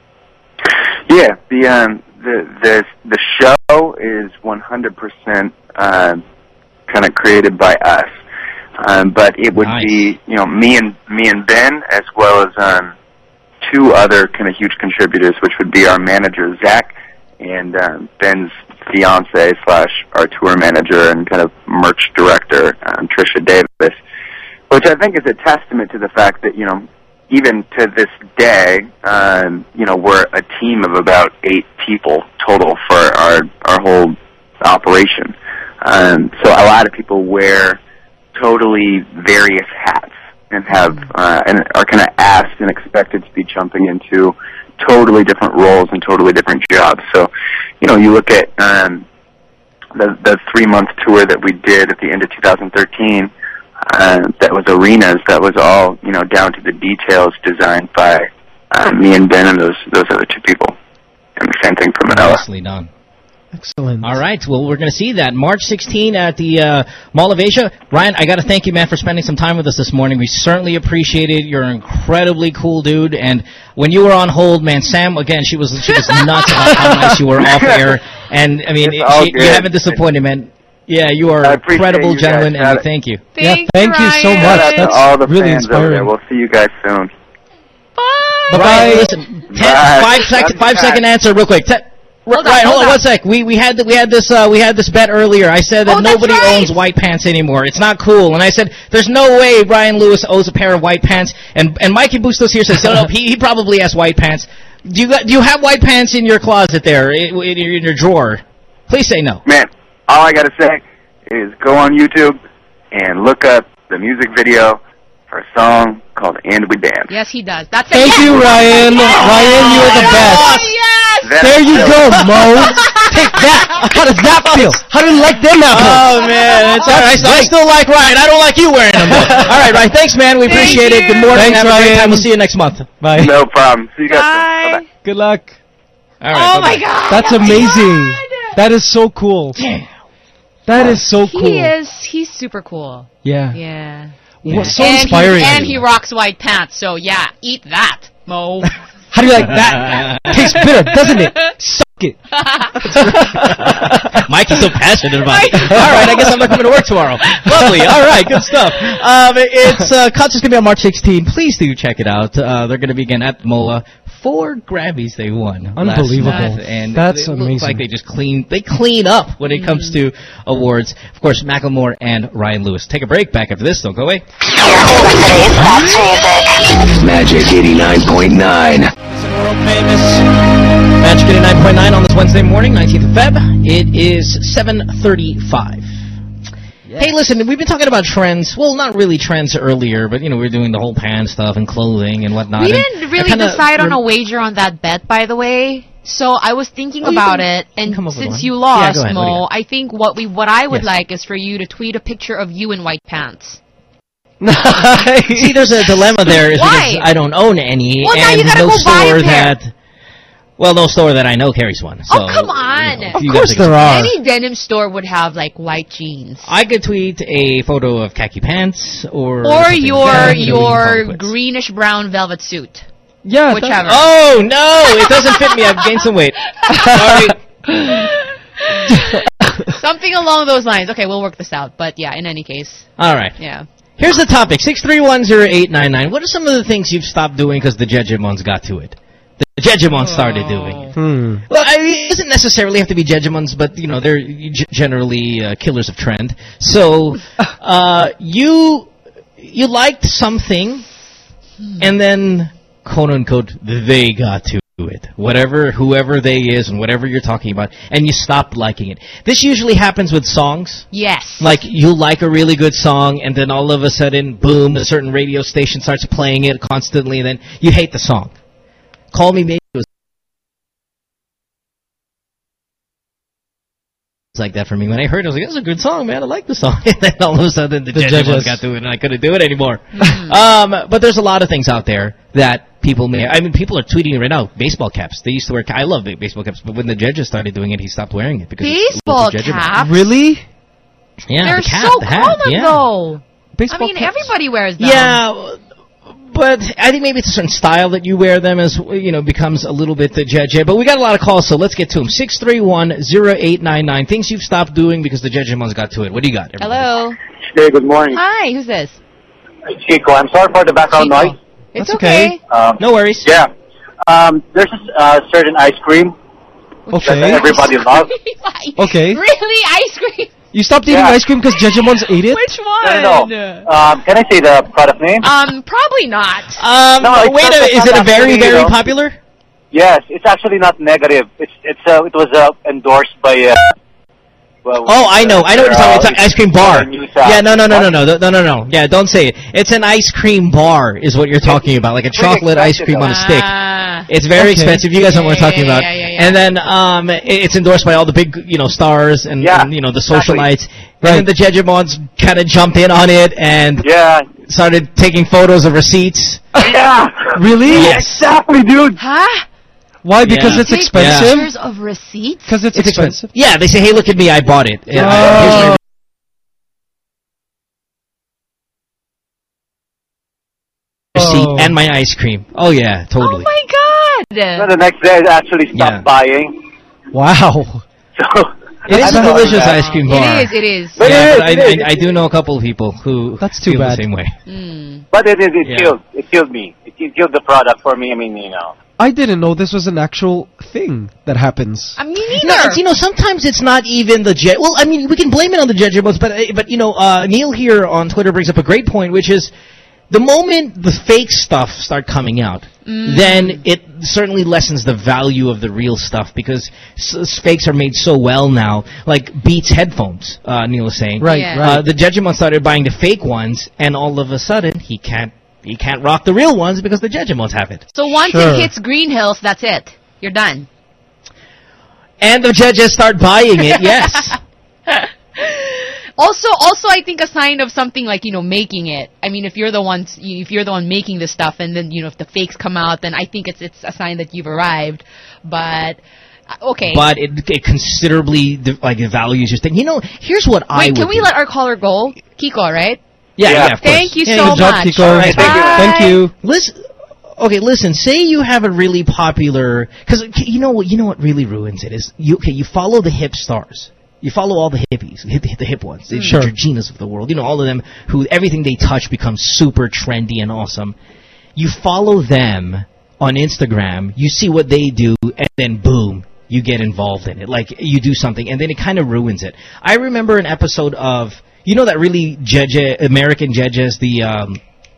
Yeah, the um, the the, the show is one hundred percent uh, kind of created by us. Um, but it would nice. be, you know, me and me and Ben, as well as um, two other kind of huge contributors, which would be our manager Zach and um, Ben's fiance slash our tour manager and kind of merch director, um, Trisha Davis, which I think is a testament to the fact that, you know, even to this day, um, you know, we're a team of about eight people total for our, our whole operation. Um, so a lot of people wear totally various hats and have uh, and are kind of asked and expected to be jumping into totally different roles and totally different jobs. So, you know, you look at um, the the three month tour that we did at the end of two thousand thirteen. Uh, that was arenas. That was all, you know, down to the details designed by uh, me and Ben and those those other two people. And the same thing for Manila. Nicely done. Excellent. All right. Well, we're going to see that March sixteenth at the uh, Mall of Asia. Ryan, I got to thank you, man, for spending some time with us this morning. We certainly appreciate it. You're an incredibly cool dude. And when you were on hold, man, Sam, again, she was she was nuts about how nice you were off air. And, I mean, It's all she, good. you haven't disappointed, man. Yeah, you are I an appreciate incredible you guys. gentleman, and Got we it. thank you. Yeah, Thank thank you so Ryan. much. Shout out to That's all the really fans over there. inspiring. We'll see you guys soon. Bye. Ryan, listen, ten, Bye. five, sec- five Bye. second answer real quick. Ten, Hold on, Ryan, hold hold on on. one sec. We we had we had this uh, we had this bet earlier. I said that Oh, that's nobody right. owns white pants anymore. It's not cool. And I said there's no way Ryan Lewis owns a pair of white pants. And and Mikey Bustos here says no, no, he, he probably has white pants. Do you got, do you have white pants in your closet there in, in, your, in your drawer? Please say no. Man, all I gotta say is go on YouTube and look up the music video for a song called "And We Dance." Yes, he does. That's it. Thank Yes. you, Ryan. Ryan, you are the best. Oh, yes. Then- There you go, Mo. Take that. How does that feel? How do you like them apples? Oh man, it's all right. I still like Ryan. I don't like you wearing them. Though. All right, Ryan. Thanks, man. We Thank appreciate it. you. Good morning. Thanks, Have a great Ryan. time. We'll see you next month. Bye. No problem. See you guys soon. Bye. Bye-bye. Good luck. All right. Oh bye-bye. my God. That's Oh my amazing. God. That is so cool. Damn. That is so cool. He is. He's super cool. Yeah. Yeah. Well, so and inspiring. He, and he rocks white pants. So yeah, eat that, Mo. How do you like that? Tastes bitter, doesn't it? Suck it. Mike is so passionate about it. All right, I guess I'm not coming to work tomorrow. Lovely. All right, good stuff. Um, it's uh, concert's gonna be on March sixteenth. Please do check it out. Uh, they're gonna be again at MOLA. Four Grammys they won. last Unbelievable. month, and That's it looks amazing. like they just clean. They clean up when it comes to awards. Of course, Macklemore and Ryan Lewis. Take a break. Back after this. Don't go away. Today's top music. Magic eighty-nine point nine. World famous Magic eighty-nine point nine on this Wednesday morning, nineteenth of February. It is seven thirty-five. Hey, listen, we've been talking about trends. Well, not really trends earlier, but, you know, we were doing the whole pan stuff and clothing and whatnot. We and didn't I really kinda decide on rem- a wager on that bet, by the way. So I was thinking Oh, you about can- it, you can and come up with since one. you Yeah, lost, go ahead. What do you Mo, got? I think what we what I would Yes. like is for you to tweet a picture of you in white pants. Nice. See, there's a dilemma there. Is Why? because I don't own any, Well, now and you gotta no go buy a store pair. that. Well, no store that I know carries one. So, Oh, come on. you know, Of if you course guys there are. Any denim store would have like white jeans. I could tweet a photo of khaki pants or Or something your like that. your Quits. greenish brown velvet suit. Yeah, Whichever. Oh no, it doesn't fit me. I've gained some weight. Sorry. Something along those lines. Okay, we'll work this out. But yeah, in any case, All right. yeah. Here's the topic: six three one zero eight nine nine. What are some of the things you've stopped doing because the Jejimons got to it? The Jejimons started doing it. Hmm. Well, I mean, it doesn't necessarily have to be Jejimons, but you know they're g- generally uh, killers of trend. So, uh, you you liked something, and then quote unquote they got to it. Whatever, whoever they is, and whatever you're talking about, and you stopped liking it. This usually happens with songs. Yes. Like, you like a really good song, and then all of a sudden, boom, a certain radio station starts playing it constantly, and then you hate the song. Call Me Maybe was like that for me. When I heard it, I was like, that's a good song, man. I like the song. And then all of a sudden, the, The judges judges. got to it, and I couldn't do it anymore. um, but there's a lot of things out there that people may... I mean, people are tweeting it right now. Baseball caps. They used to wear... I love baseball caps, but when the judges started doing it, he stopped wearing it. because it's- Baseball it's a judgment. caps? Really? Yeah, They're the cap, so the hat, common, yeah. though. Baseball I mean, caps? everybody wears them. Yeah, but I think maybe it's a certain style that you wear them as, you know, becomes a little bit the judge. But we got a lot of calls, so let's get to them. six three one zero eight nine nine. Things you've stopped doing because the Jejimons got to it. What do you got? everybody? Hello. Hey, good morning. Hi, who's this? Chico, I'm sorry for the background Chico. noise. It's That's okay. okay. Um, No worries. yeah. Um, there's a uh, certain ice cream Okay. that everybody loves. Okay. Really? Ice cream? You stopped eating Yeah. ice cream because Jejemons ate it? Which one? No, no, no. Um, can I say the product name? Um, probably not. Um, No, it's wait not- a minute. it's Is it not a very, actually, very you know. popular? Yes, it's actually not negative. It's it's uh, it was uh, endorsed by. Uh, well, Oh, I know. I know what you're talking about. It's an ice cream bar. News app. Yeah, no, no, no, no, no, no, no, no, no. Yeah, don't say it. It's an ice cream bar is what you're talking about, like a pretty chocolate ice expensive, cream on a though. stick. Ah. It's very Okay. expensive. You guys know what we're Yeah, talking yeah, about. yeah, yeah, yeah. And then um, it- it's endorsed by all the big, you know, stars and, Yeah, and, you know, the exactly. socialites. Right. And then the Jejemons kind of jumped in on it and Yeah. started taking photos of receipts. Yeah. Really? Yes. Exactly, dude. Huh? Why? Because Yeah. it's Take expensive? pictures of receipts? Because it's, It's expensive? expensive. Yeah, they say, hey, look at me, I bought it. Yeah, Oh. here's my receipt Oh. and my ice cream. Oh, yeah, Oh totally. my So god! the next day, I actually stopped Yeah. buying. Wow. So It is I a don't know delicious that. ice cream bar. It is, it is. But Yeah, it but is, I, it is. I, I do know a couple of people who That's too feel bad. the same way. Mm. But it is. It Yeah. killed. It killed me. It ki- killed the product for me. I mean, you know. I didn't know this was an actual thing that happens. I mean, No, neither. it's, you know, sometimes it's not even the jet. Well, I mean, we can blame it on the Jejemons, but uh, but you know, uh, Neil here on Twitter brings up a great point, which is the moment the fake stuff start coming out, Mm. then it certainly lessens the value of the real stuff because s- s- fakes are made so well now. Like Beats headphones, uh, Neil was saying. Right, Yeah. right. Uh, the Jejemon started buying the fake ones, and all of a sudden he can't he can't rock the real ones because the Jejemons have it. So once Sure. it hits Green Hills, that's it. You're done. And the Jejes start buying it. Yes. Also, also, I think a sign of something like, you know, making it. I mean, if you're the ones, if you're the one making the stuff, and then, you know, if the fakes come out, then I think it's it's a sign that you've arrived. But uh, okay. But it, it considerably de- like values your thing. You know, here's what I Wait, would can we do. let our caller go? Kiko, right? Yeah, Yeah. yeah, of course. Thank you Yeah, so yeah. Good job, much. Kiko. All right, thank you. Thank you. Listen, okay, listen. Say you have a really popular, because you know what? You know what really ruins it is you. Okay, you follow the hip stars. You follow all the hippies, hip, the hip ones, the Sure. Georginas of the world. You know, all of them who everything they touch becomes super trendy and awesome. You follow them on Instagram. You see what they do, and then boom, you get involved in it. Like you do something, and then it kind of ruins it. I remember an episode of, you know, that really Jeje, American Jejes, the um,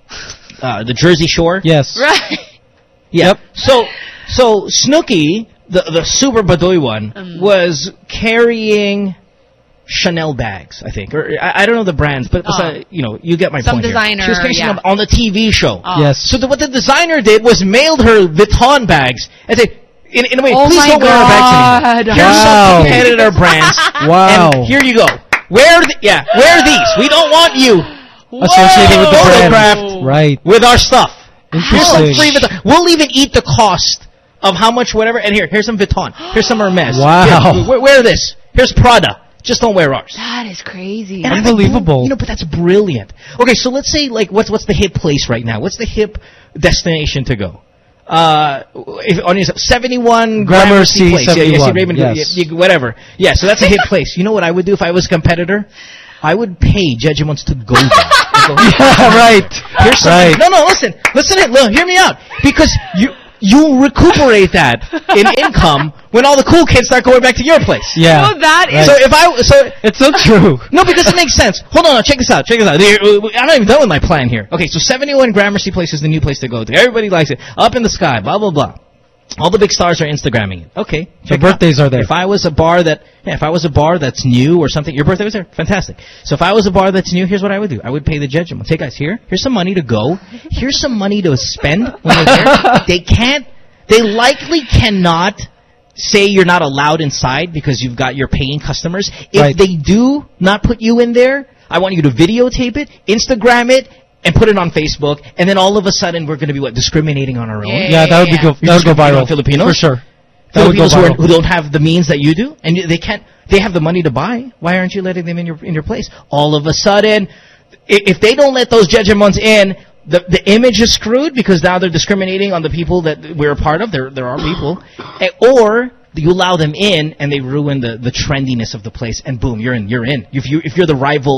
uh, the Jersey Shore. Yes. Right. Yeah. Yep. So, so Snooki, the the super badoy one, Mm. was carrying Chanel bags, I think, or I, I don't know the brands, but Oh. uh, you know, you get my Some point here. designer, She was carrying yeah. Chanel on the T V show. Oh. Yes. So the, what the designer did was mailed her Vuitton bags and said, in, in a way, Oh please my don't wear our bags anymore. God. Here's Wow. some competitor brands. Wow. And here you go. Wear the, yeah, wear these. We don't want you Associated with the brand. photographed Right. with our stuff. Here's some Interesting. free Vuitton. We'll even eat the cost of how much whatever. And here, here's some Vuitton. Here's some Hermes. Wow. Here, wear, wear this. Here's Prada. Just don't wear ours. That is crazy. And I'm like, Unbelievable. boom, you know, but that's brilliant. Okay, so let's say like what's what's the hip place right now? What's the hip destination to go? Uh, if, on your seventy-one Gramercy Place. Yeah, yeah, see, seventy-one, Raymond, yes. you- you- whatever. Yeah, so that's a hip place. You know what I would do if I was a competitor? I would pay Jejemons to go there. And go, Yeah, right. Here's some, Right. No, no, listen. Listen, to- look, hear me out. Because you you recuperate that in income when all the cool kids start going back to your place. Yeah. So that is. So if I so It's so true. no, because it makes sense. Hold on, check this out. Check this out. I'm not even done with my plan here. Okay, so seventy-one Gramercy Place is the new place to go to. Everybody likes it. Up in the sky, blah blah blah. All the big stars are Instagramming it. Okay, The check it out. birthdays are there. If I was a bar that, yeah, if I was a bar that's new or something, your birthday was there, fantastic. So if I was a bar that's new, here's what I would do. I would pay the Jejemons. Hey guys, here, here's some money to go. Here's some money to spend when you're there. They can't, they likely cannot say you're not allowed inside because you've got your paying customers. If Right. they do not put you in there, I want you to videotape it, Instagram it, and put it on Facebook, and then all of a sudden we're going to be what discriminating on our own. Yeah. Yeah, that would be go. You're That would go discriminating on viral. Filipinos? For sure. That would go Filipinos who, are, viral. who don't have the means that you do, and you- they can't. They have the money to buy. Why aren't you letting them in your in your place? All of a sudden, i- if they don't let those Jejemons in, the the image is screwed because now they're discriminating on the people that we're a part of. There there are people, Eh, or you allow them in and they ruin the, the trendiness of the place, and boom, you're in. You're in. If you if you're the rival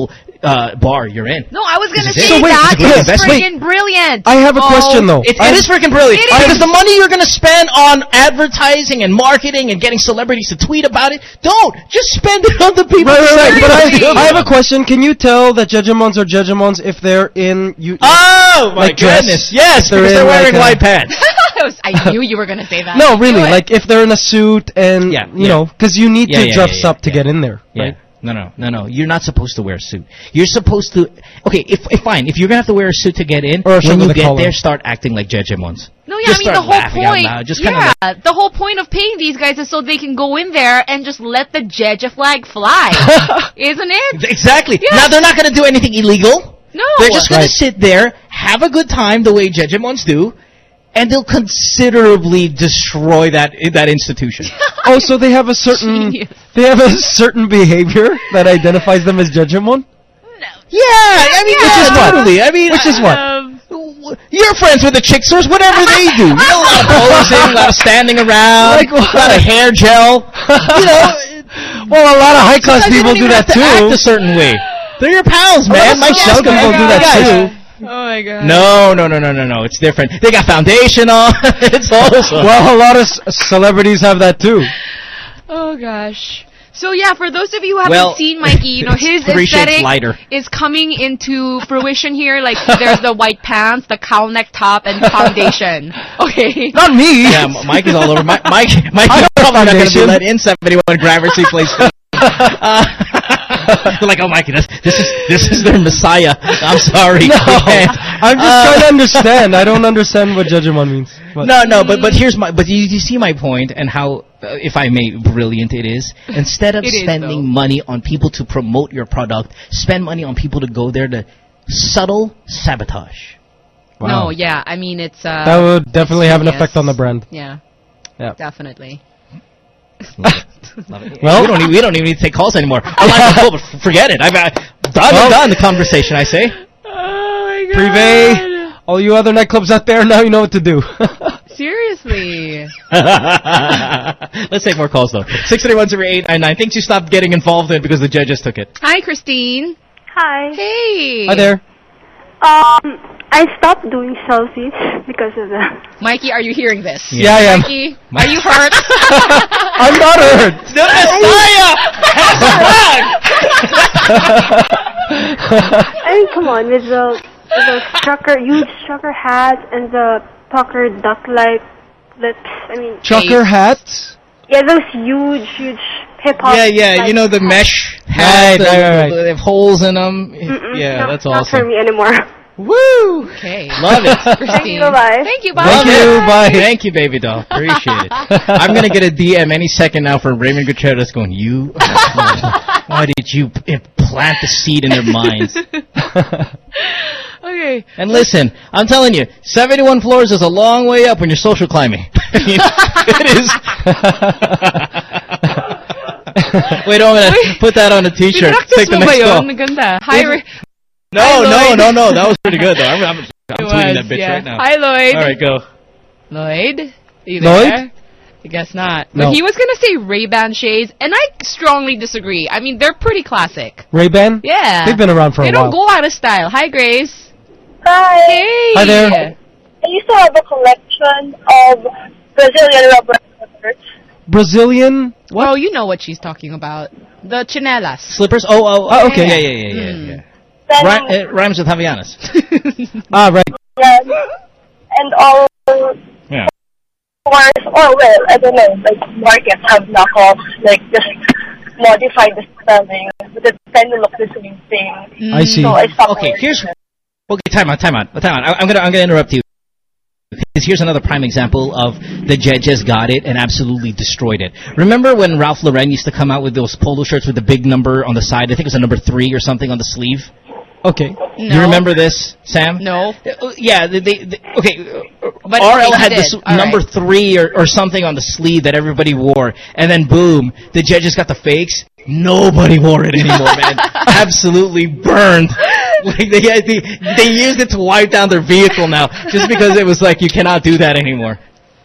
uh, bar you're in. No, I was going to This is say it. So wait, that. it's a great It's investment. freaking brilliant. I have a Oh, question though. It, I- it is freaking brilliant. It is. Because the money you're going to spend on advertising and marketing and getting celebrities to tweet about it, don't. Just spend it on the people. Right, right, right. But Seriously. I, I have a question. Can you tell that Jejemons are Jejemons if they're in you? Oh, my Like dress? goodness. Yes, They're because they're in wearing like a- white pants. I, was, I knew you were going to say that. No, I really. knew it. Like if they're in a suit and Yeah, you yeah. know, because you need Yeah, to yeah, dress yeah, up to yeah. get in there. Yeah. Right? No, no, no, no. You're not supposed to wear a suit. You're supposed to... Okay, if, if fine. If you're going to have to wear a suit to get in, Or a shirt when you with a get collar. there, start acting like Jejemons. No, yeah, Just I mean, the start whole laughing out point, loud. Just kinda yeah, the whole point of paying these guys is so they can go in there and just let the Jeje flag fly. Isn't it? Exactly. Yeah. Now, they're not going to do anything illegal. No. They're just going Right. to sit there, have a good time the way Jejemons do, and they'll considerably destroy that that institution. Oh, so they have a certain Genius. they have a certain behavior that identifies them as Jejemon? Yeah, I mean, Yeah. which is what? totally. I mean, Which is what? Um, You're friends with the Chicksers, whatever they do. You know, a lot of posing, a lot of standing around, Like what? a lot of hair gel. You know, Well, a lot of high class sometimes you people don't do even that have to act too. a certain way. They're your pals, A lot man. of Mike social Jessica, people do that guys. too. oh my god. No, no, no, no, no, no. It's different. They got foundation on. It's awesome. Well, a lot of s- celebrities have that too. Oh gosh. So yeah, for those of you who haven't Well, seen Mikey, you know, his three shades aesthetic lighter. is coming into fruition here. Like there's the white pants, the cowl neck top, and foundation. Okay. Not me. Yeah, M- Mike is all over. Mike, Mike, Mike I is have probably not going to be foundation. let in seventy-one Gramercy Place. Uh, they're like, oh, Mikey, this, this is this is their messiah. I'm sorry. No, We can't. I'm just Uh, trying to understand. I don't understand what Jejemon means. But No, no, but but here's my. But you, you see my point and how, uh, if I may, brilliant it is. Instead of It is, spending though. money on people to promote your product, spend money on people to go there to subtle sabotage. Wow. No, yeah. I mean, it's uh. That would definitely have an genius. effect on the brand. Yeah. Yeah. Definitely. Well- we don't need, we don't even need to take calls anymore. I like the call, but f- forget it. I've uh, done Well- and done the conversation. I say. Oh my god. Privé, all you other nightclubs out there, now you know what to do. Seriously. Let's take more calls though. Six three one zero eight nine nine. Things you stopped getting involved in because the judges took it. Hi, Christine. Hi. Hey. Hi there. Um, I stopped doing selfies because of that. Mikey, are you hearing this? Yeah, I am. Mikey, are you hurt? I'm not hurt. The Messiah has I mean, come on, with the, with the trucker, huge trucker hat and the pucker duck-like lips. I mean, Trucker hats? yeah, those huge, huge hip-hop. Yeah, yeah, like, you know the mesh Right, hats, right, right, right. they have holes in them. Mm-mm, Yeah, no, that's not for awesome. me anymore. Woo! Okay. Love it. Thank Christine. you, bye. Thank you, bye. Love Thank you, it. bye. Thank you, baby doll. Appreciate it. I'm gonna get a D M any second now from Raymond Gutierrez going, you asshole. Why did you implant the seed in their minds? Okay. And listen, I'm telling you, seventy-one floors is a long way up when you're social climbing. It is. Wait, I'm gonna put that on a t-shirt. Pinractice Take the mo ba next yun? call. Maganda. Hi, Ra- No, Hi, no, Lloyd. no, no. That was pretty good, though. I'm, I'm, I'm It tweeting was, that bitch yeah. right now. Hi, Lloyd. All right, go. Lloyd? Are you Lloyd? there? I guess not. No. But he was gonna say Ray-Ban shades, and I strongly disagree. I mean, they're pretty classic. Ray-Ban? Yeah. They've been around for They a don't while. go out of style. Hi, Grace. Hi. Hey. Hi there. I used to have a collection of Brazilian rubber slippers. Brazilian? What? Oh, you know what she's talking about. The chinelas. Slippers? Oh, oh, Oh, okay. Yeah, yeah, yeah, yeah. Mm. yeah. Then, Ri- it rhymes with Havaianas. Ah, right. yeah, and all Yeah. stores, or well, I don't know, like markets have knockoffs, like just modify the spelling, but it kind of look the same thing. I see. So I stopped. Okay, wearing here's... it. Okay, time out, time out, time out. I, I'm gonna, I'm gonna interrupt you. Because here's another prime example of the judges got it and absolutely destroyed it. Remember when Ralph Lauren used to come out with those polo shirts with the big number on the side? I think it was a number three or something on the sleeve. Okay. No. You remember this, Sam? No. Uh, Yeah, they, they, they okay. uh, But R L okay, he had did. this All number right. three or, or something on the sleeve that everybody wore, and then boom, the judges got the fakes. Nobody wore it anymore, man. Absolutely burned. Like they, they they used it to wipe down their vehicle now, just because it was like you cannot do that anymore.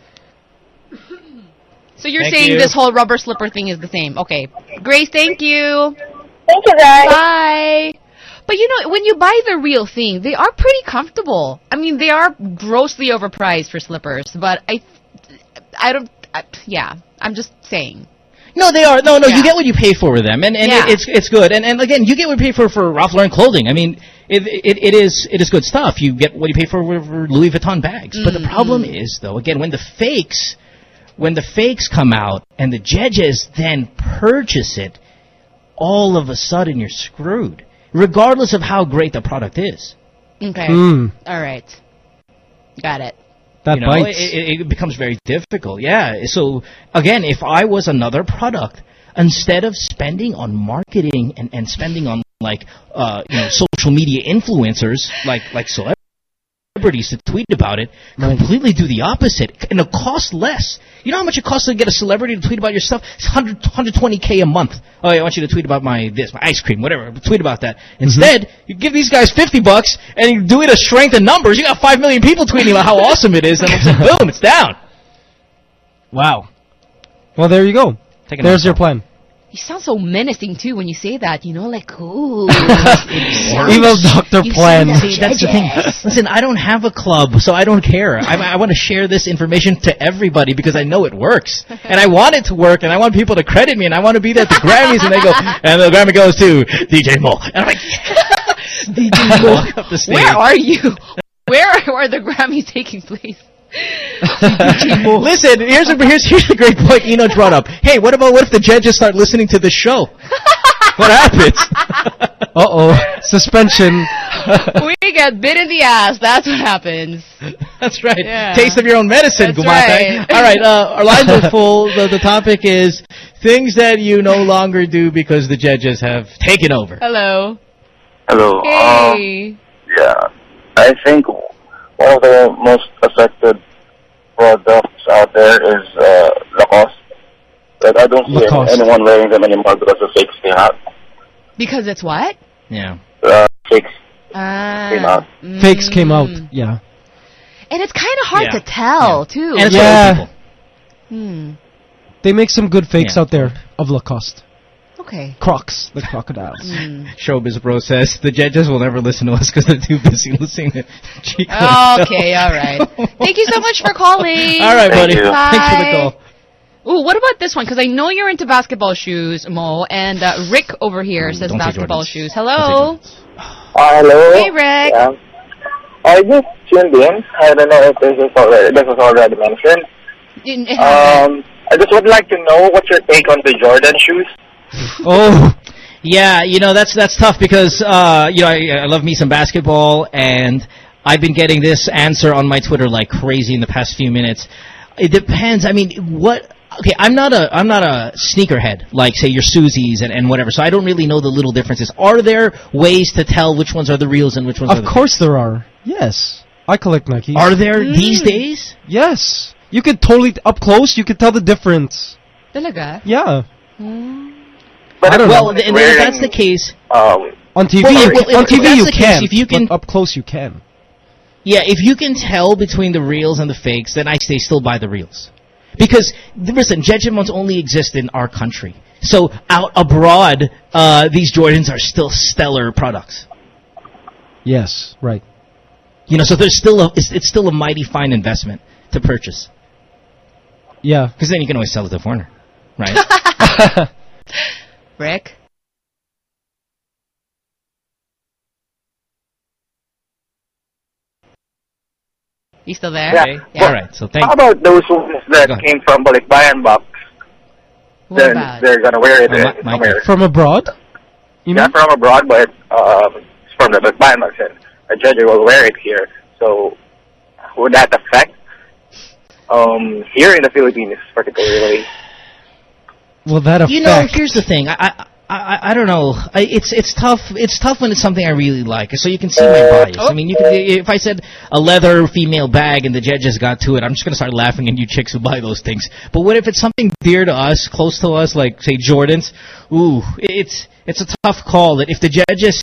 So you're Thank saying you. this whole rubber slipper thing is the same. Okay. Grace, thank you. Thank you, guys. Bye. But you know, when you buy the real thing, they are pretty comfortable. I mean, they are grossly overpriced for slippers, but I, I don't, I, yeah, I'm just saying. No, they are. No, no, Yeah. you get what you pay for with them, and and Yeah. it, it's it's good. And and again, you get what you pay for for Ralph Lauren clothing. I mean, it it, it is it is good stuff. You get what you pay for, for Louis Vuitton bags. But the problem is, though, again, when the fakes, when the fakes come out and the judges then purchase it, all of a sudden you're screwed, regardless of how great the product is. Okay. Mm. All right. Got it. That you know, bites. It, it, it becomes very difficult. Yeah. So again, if I was another product, instead of spending on marketing and, and spending on like uh, you know social media influencers like like celebrities to tweet about it, completely do the opposite, and it'll cost less. You know how much it costs to get a celebrity to tweet about your stuff? It's one hundred, one hundred twenty K a month. Oh, I want you to tweet about my this, my ice cream, whatever. Tweet about that. Instead, you give these guys fifty bucks, and you do it a strength in numbers. You got five million people tweeting about how awesome it is, and it's like, boom, it's down. Wow. Well, there you go. Take a There's note. your plan. You sound so menacing too when you say that. You know, like ooh. Evil Doctor You Plan. sound like See, that's the thing. Listen, I don't have a club, so I don't care. I, I want to share this information to everybody because I know it works. And I want it to work, and I want people to credit me, and I want to be there at the Grammys, and they go, and the Grammy goes to D J Mo. And I'm like, yes! D J Mo up the stage. Where are you? Where are the Grammys taking place? Listen, here's a, here's here's a great point Eno brought up. Hey, what about what if the judges start listening to the show? What happens? Uh-oh. Suspension. We get bit in the ass. That's what happens. That's right. Yeah. Taste of your own medicine, That's Gumate. right. All right, uh, our lines are full. The, the topic is things that you no longer do because the judges have taken over. Hello. Hello. Hey. Um, yeah, I think one of the most affected products out there is uh, Lacoste. Like, I don't see Lacoste. anyone wearing them anymore because of fakes they have. Because it's what? Yeah. Uh, fakes Ah. came out. Fakes came out. Mm. Yeah. And it's kind of hard Yeah. to tell, too. And it's Yeah. for old people. Hmm. They make some good fakes Yeah. out there of Lacoste. Okay. Crocs, the crocodiles. Mm. Showbiz Bro says the judges will never listen to us because they're too busy listening to Chico. Okay, all right. Thank you so much for calling. All right, buddy. Thank you. Bye. Thanks for the call. Ooh, what about this one? Because I know you're into basketball shoes, Mo, and uh, Rick over here Ooh, says don't say basketball Jordans. shoes. Don't say Hello. Jordans. Uh, hello. Hey, Rick. Yeah. I just tuned in. I don't know if this is already, this was already mentioned. You- it hasn't. Um, I just would like to know what's your take on the Jordan shoes. Oh. Yeah, you know, that's that's tough because, uh, you know, I, I love me some basketball, and I've been getting this answer on my Twitter like crazy in the past few minutes. It depends. I mean, what... Okay, I'm not a I'm not a sneakerhead like, say, your Suzies and, and whatever, so I don't really know the little differences. Are there ways to tell which ones are the reals and which ones are Of the course there are. Yes. I collect Nikes. Are there Mm. these days? Yes. You could totally, up close, you could tell the difference. Talaga? Yeah. But I don't Well, know. and if that's the case... Um, On T V, Well, you, well, if- on if T V that's you the case, can. if you can- but up close you can. Yeah, if you can tell between the reals and the fakes, then I say still buy the reals. Because, listen, Jejimons only exist in our country. So out abroad, uh, these Jordans are still stellar products. Yes, right. You know, so there's still a, it's, it's still a mighty fine investment to purchase. Yeah. Because then you can always sell it to a foreigner, right? Rick? You still there? Yeah. Yeah. All right, so thank how about those ones that Go ahead. came from Balikbayan box? What Then about? they're gonna wear it Oh, in Mi- Mikey. somewhere. From abroad? You Yeah, mean? from abroad, but um, it's from the Balikbayan box, and a judge will wear it here. So would that affect um, here in the Philippines, particularly? Will that affect? You know, here's the thing. I, I, I, I don't know. I, it's it's tough. It's tough when it's something I really like. So you can see my bias. I mean, you can. If I said a leather female bag and the judges got to it, I'm just gonna start laughing at you chicks who buy those things. But what if it's something dear to us, close to us, like say Jordans? Ooh, it's it's a tough call. That if the judges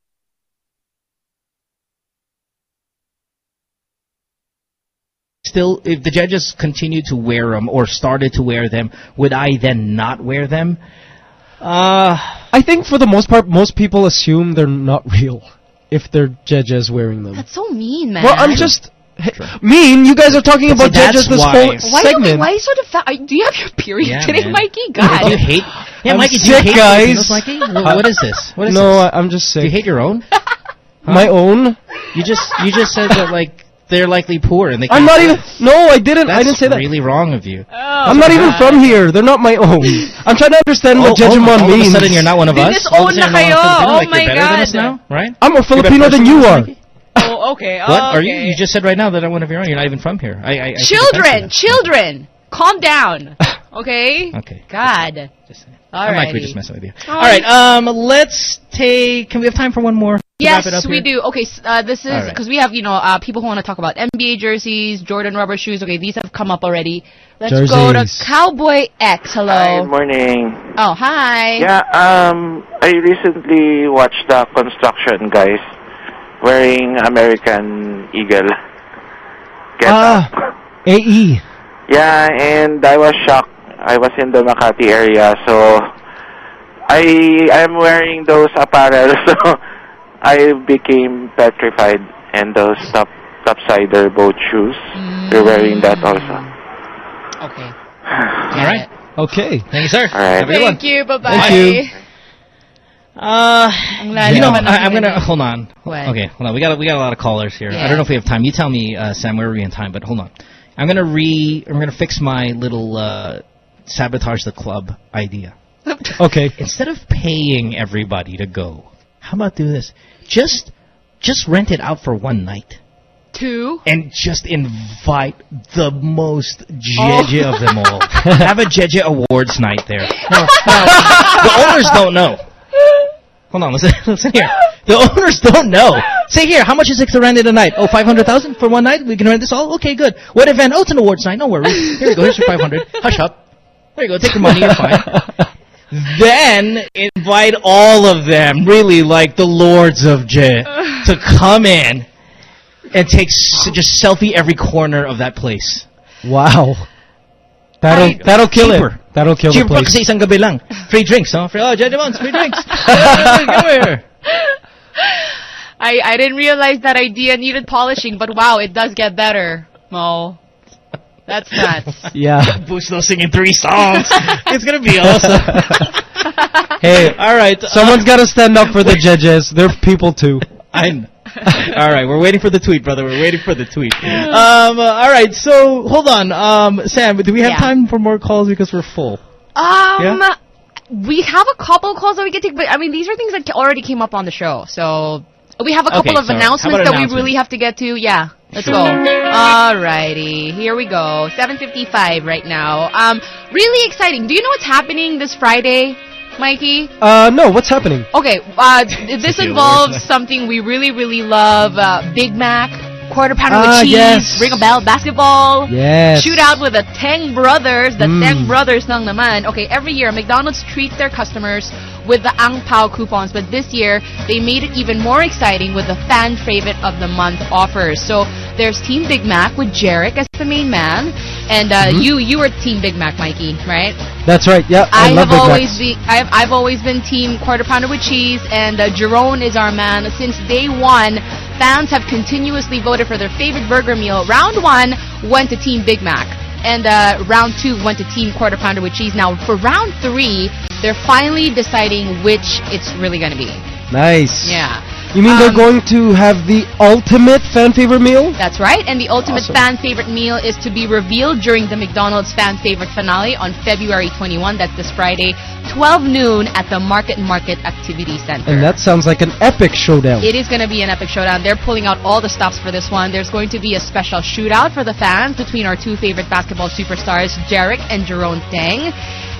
still, if the judges continued to wear them or started to wear them, would I then not wear them? Uh, I think for the most part, most people assume they're not real if they're Jejes wearing them. That's so mean, man. Well, I'm just... Hey, mean, you guys are talking But about see, Jejes that's this why. whole Why, segment. do, why are you so defa- Do you have your period Yeah, today, man. Mikey? Do God. you hate? Yeah, I'm Mikey, do sick, you hate guys. Filipinos, Mikey? What, what is this? What is no, this? I, I'm just sick. Do you hate your own? My own? You just you just said that like they're likely poor and they. I'm can't not afford even... it. No, I didn't. That's I didn't say that. really wrong of you. Oh, I'm not even from here. They're not my own. I'm trying to understand what Oh, oh, Jejemon all means. of a sudden you're not one of us? Dinis All of a own sudden na you're not kayo. one of us? Oh Like my you're better than us God. now, right? I'm more You're a better Filipino than person you than us, are. Mikey? Oh, okay. What? Oh, Are you? okay. You just said right now that I'm one of your own. You're not even from here. I, I, I Children, children, calm down. Okay? Okay. Okay. Just saying. All I'm right. actually just messing with you. All All right. Um, let's take. Can we have time for one more? to Yes, wrap it up we here? do. Okay, s- uh, this is All right. because we have, you know, uh, people who want to talk about N B A jerseys, Jordan rubber shoes. Okay, these have come up already. Let's go to Jerseys. Cowboy X. Hi, Hello. morning. Oh, hi. Yeah, um, I recently watched the construction guys wearing American Eagle. Get up. Ah, A E. Yeah, and I was shocked. I was in the Makati area, so I I'm wearing those apparel, so I became petrified. And those top topsider boat shoes, you're wearing that also. Okay. All right. Okay. Thank you, sir. All right. Have a good one. Thank you. Bye bye. Thank you. Uh, Ang lalim you know, naman ng I, I'm gonna ganun. hold on. What? Okay, hold on. We got we got a lot of callers here. Yeah. I don't know if we have time. You tell me, uh, Sam, where are we in time? But hold on. I'm gonna re. I'm gonna fix my little uh, sabotage the club idea. Okay. Instead of paying everybody to go, how about do this? Just just rent it out for one night. Two. And just invite the most Jeje of them all. Have a Jeje Awards night there. Now, now, the owners don't know. Hold on, listen, listen here. The owners don't know. Say here, how much is it to rent it a night? Oh, five hundred thousand for one night? We can rent this all? Okay, good. What event? Oh, it's an awards night. No worries. Here you go. Here's your five hundred. Hush up. There you go. Take your money. You're fine. Then invite all of them, really like the lords of Je, to come in and take s- just selfie every corner of that place. Wow. That'll I- that'll kill cheaper. it. That'll kill the Cheaper place. kasi isang gabi lang. Free drinks, huh? Free, oh, Judge wants free drinks. Come here. I, I didn't realize that idea needed polishing, but wow, it does get better, Mo. That's nuts. Yeah. Busno singing three songs. It's gonna be awesome. Hey, all right. Someone's got to stand up for the Jejes. They're people too. I know. All right, we're waiting for the tweet, brother. We're waiting for the tweet. Um, uh, all right, so hold on, um, Sam. Do we have Yeah. time for more calls because we're full? Um, Yeah? we have a couple calls that we can take, but I mean, these are things that already came up on the show. So we have a couple Okay, of so how announcements about that we announcements? really have to get to. Yeah, let's Sure. go. Alrighty, here we go. seven fifty-five right now. Um, really exciting. Do you know what's happening this Friday, Mikey? Uh, no, what's happening? Okay, uh, this Okay, involves where's something we really, really love. Uh, Big Mac, quarter pounder Ah, with cheese, yes. ring a bell, basketball. Yes. Shoot out with the Tang Brothers. The Mm. Tang Brothers nang naman. Okay, every year, McDonald's treats their customers with the Ang Pao coupons. But this year, they made it even more exciting with the fan favorite of the month offers. So, there's Team Big Mac with Jarek as the main man. And uh, Mhm. you you were Team Big Mac, Mikey, right? That's right. Yeah, I, I, love have Big always Macs. been I've I've always been team quarter pounder with cheese, and uh, Jerome is our man. Since day one, fans have continuously voted for their favorite burger meal. Round one went to Team Big Mac, and uh, round two went to Team quarter pounder with cheese. Now for round three, they're finally deciding which it's really gonna be. Nice. Yeah. You mean they're Um, going to have the ultimate fan favorite meal? That's right, and the ultimate Awesome. fan favorite meal is to be revealed during the McDonald's fan favorite finale on February twenty-first. That's this Friday, twelve noon at the Market Market Activity Center. And that sounds like an epic showdown. It is going to be an epic showdown. They're pulling out all the stops for this one. There's going to be a special shootout for the fans between our two favorite basketball superstars, Jarek and Jerome Tang.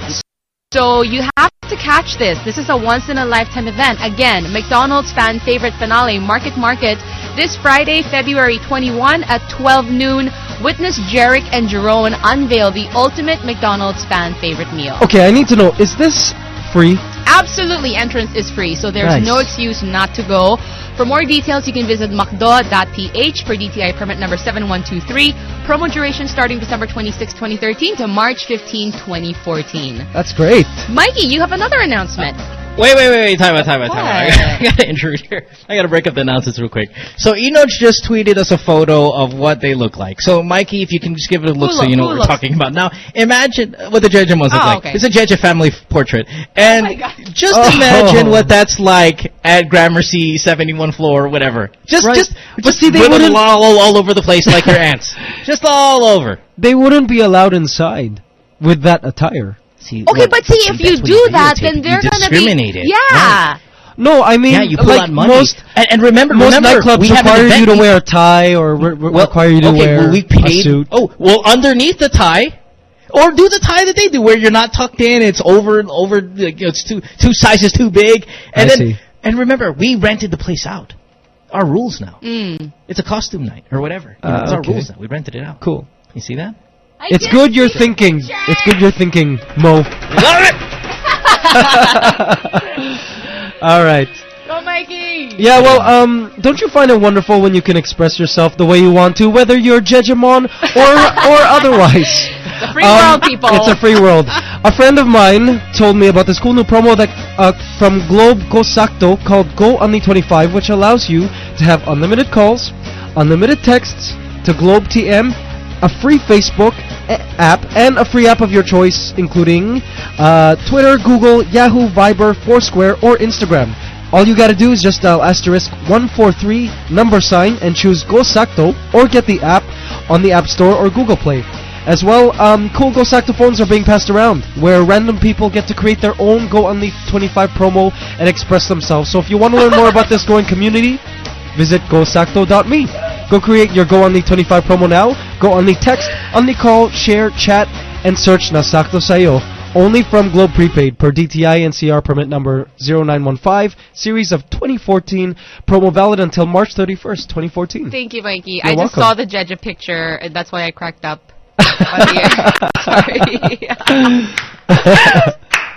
So you have to catch this. This is a once-in-a-lifetime event. Again, McDonald's fan favorite finale, Market Market, this Friday, February twenty-first at twelve noon. Witness Jarek and Jerome unveil the ultimate McDonald's fan favorite meal. Okay, I need to know, is this free? Absolutely, entrance is free, so there's Nice. no excuse not to go. For more details, you can visit macdo dot p h for D T I permit number seven one two three. Promo duration starting December twenty-sixth, twenty thirteen to March fifteenth, twenty fourteen. That's great. Mikey, you have another announcement. Wait, wait, wait, wait, time out, time out, time out. I gotta, I gotta intrude here. I gotta break up the announcements real quick. So Enoch just tweeted us a photo of what they look like. So Mikey, if you can just give it a look Who so look- you know who what we're looks- talking about. Now, imagine what the Jeje ones look Oh, like. okay. It's a Jeje family f- portrait. And just Oh. imagine what that's like at Gramercy seventy-one floor or whatever. Just, Right. just, But just see, they with them wouldn't- all, all, all over the place like your aunts. Just all over. They wouldn't be allowed inside with that attire. See, Okay, look, but see, if that's you when do that, videotape then it. they're You gonna be discriminated. yeah. No, I mean, Yeah, you pull like out money. most and, and remember, most remember, nightclubs we have an require event you to we- wear a tie or re- re- Well, require you to okay, wear well, we a paid. suit. Oh, well, underneath the tie, or do the tie that they do, where you're not tucked in. It's over, over. Like, you know, it's two two sizes too big. And I then, see. and remember, we rented the place out. Our rules now. Mm. It's a costume night or whatever. You know, Uh, it's our okay. rules now. We rented it out. Cool. You see that? It's good you're thinking. It's good you're thinking, Mo. Love it. All right. Go, Mikey. Yeah, well, um, don't you find it wonderful when you can express yourself the way you want to, whether you're Jejemon or or otherwise? It's a free world, people. It's a free world. A friend of mine told me about this cool new promo that uh, from Globe Go Sakto called Go Only twenty-five, which allows you to have unlimited calls, unlimited texts to Globe T M, a free Facebook a- app, and a free app of your choice, including uh, Twitter, Google, Yahoo, Viber, Foursquare, or Instagram. All you gotta do is just dial asterisk one four three number sign and choose Go Sakto, or get the app on the App Store or Google Play. As well, um, cool Go Sakto phones are being passed around, where random people get to create their own Go Only twenty-five promo and express themselves. So if you want to learn more about this growing community, visit go sakto dot me. Go create your Go Only twenty-five promo now. Go Only text, Only call, share, chat, and search na sakto sayo. Only from Globe Prepaid per D T I N C R permit number zero nine one five, series of twenty fourteen, promo valid until March thirty-first, twenty fourteen. Thank you, Mikey. You're I just welcome. saw the Jeje picture, and that's why I cracked up. on the air. Sorry.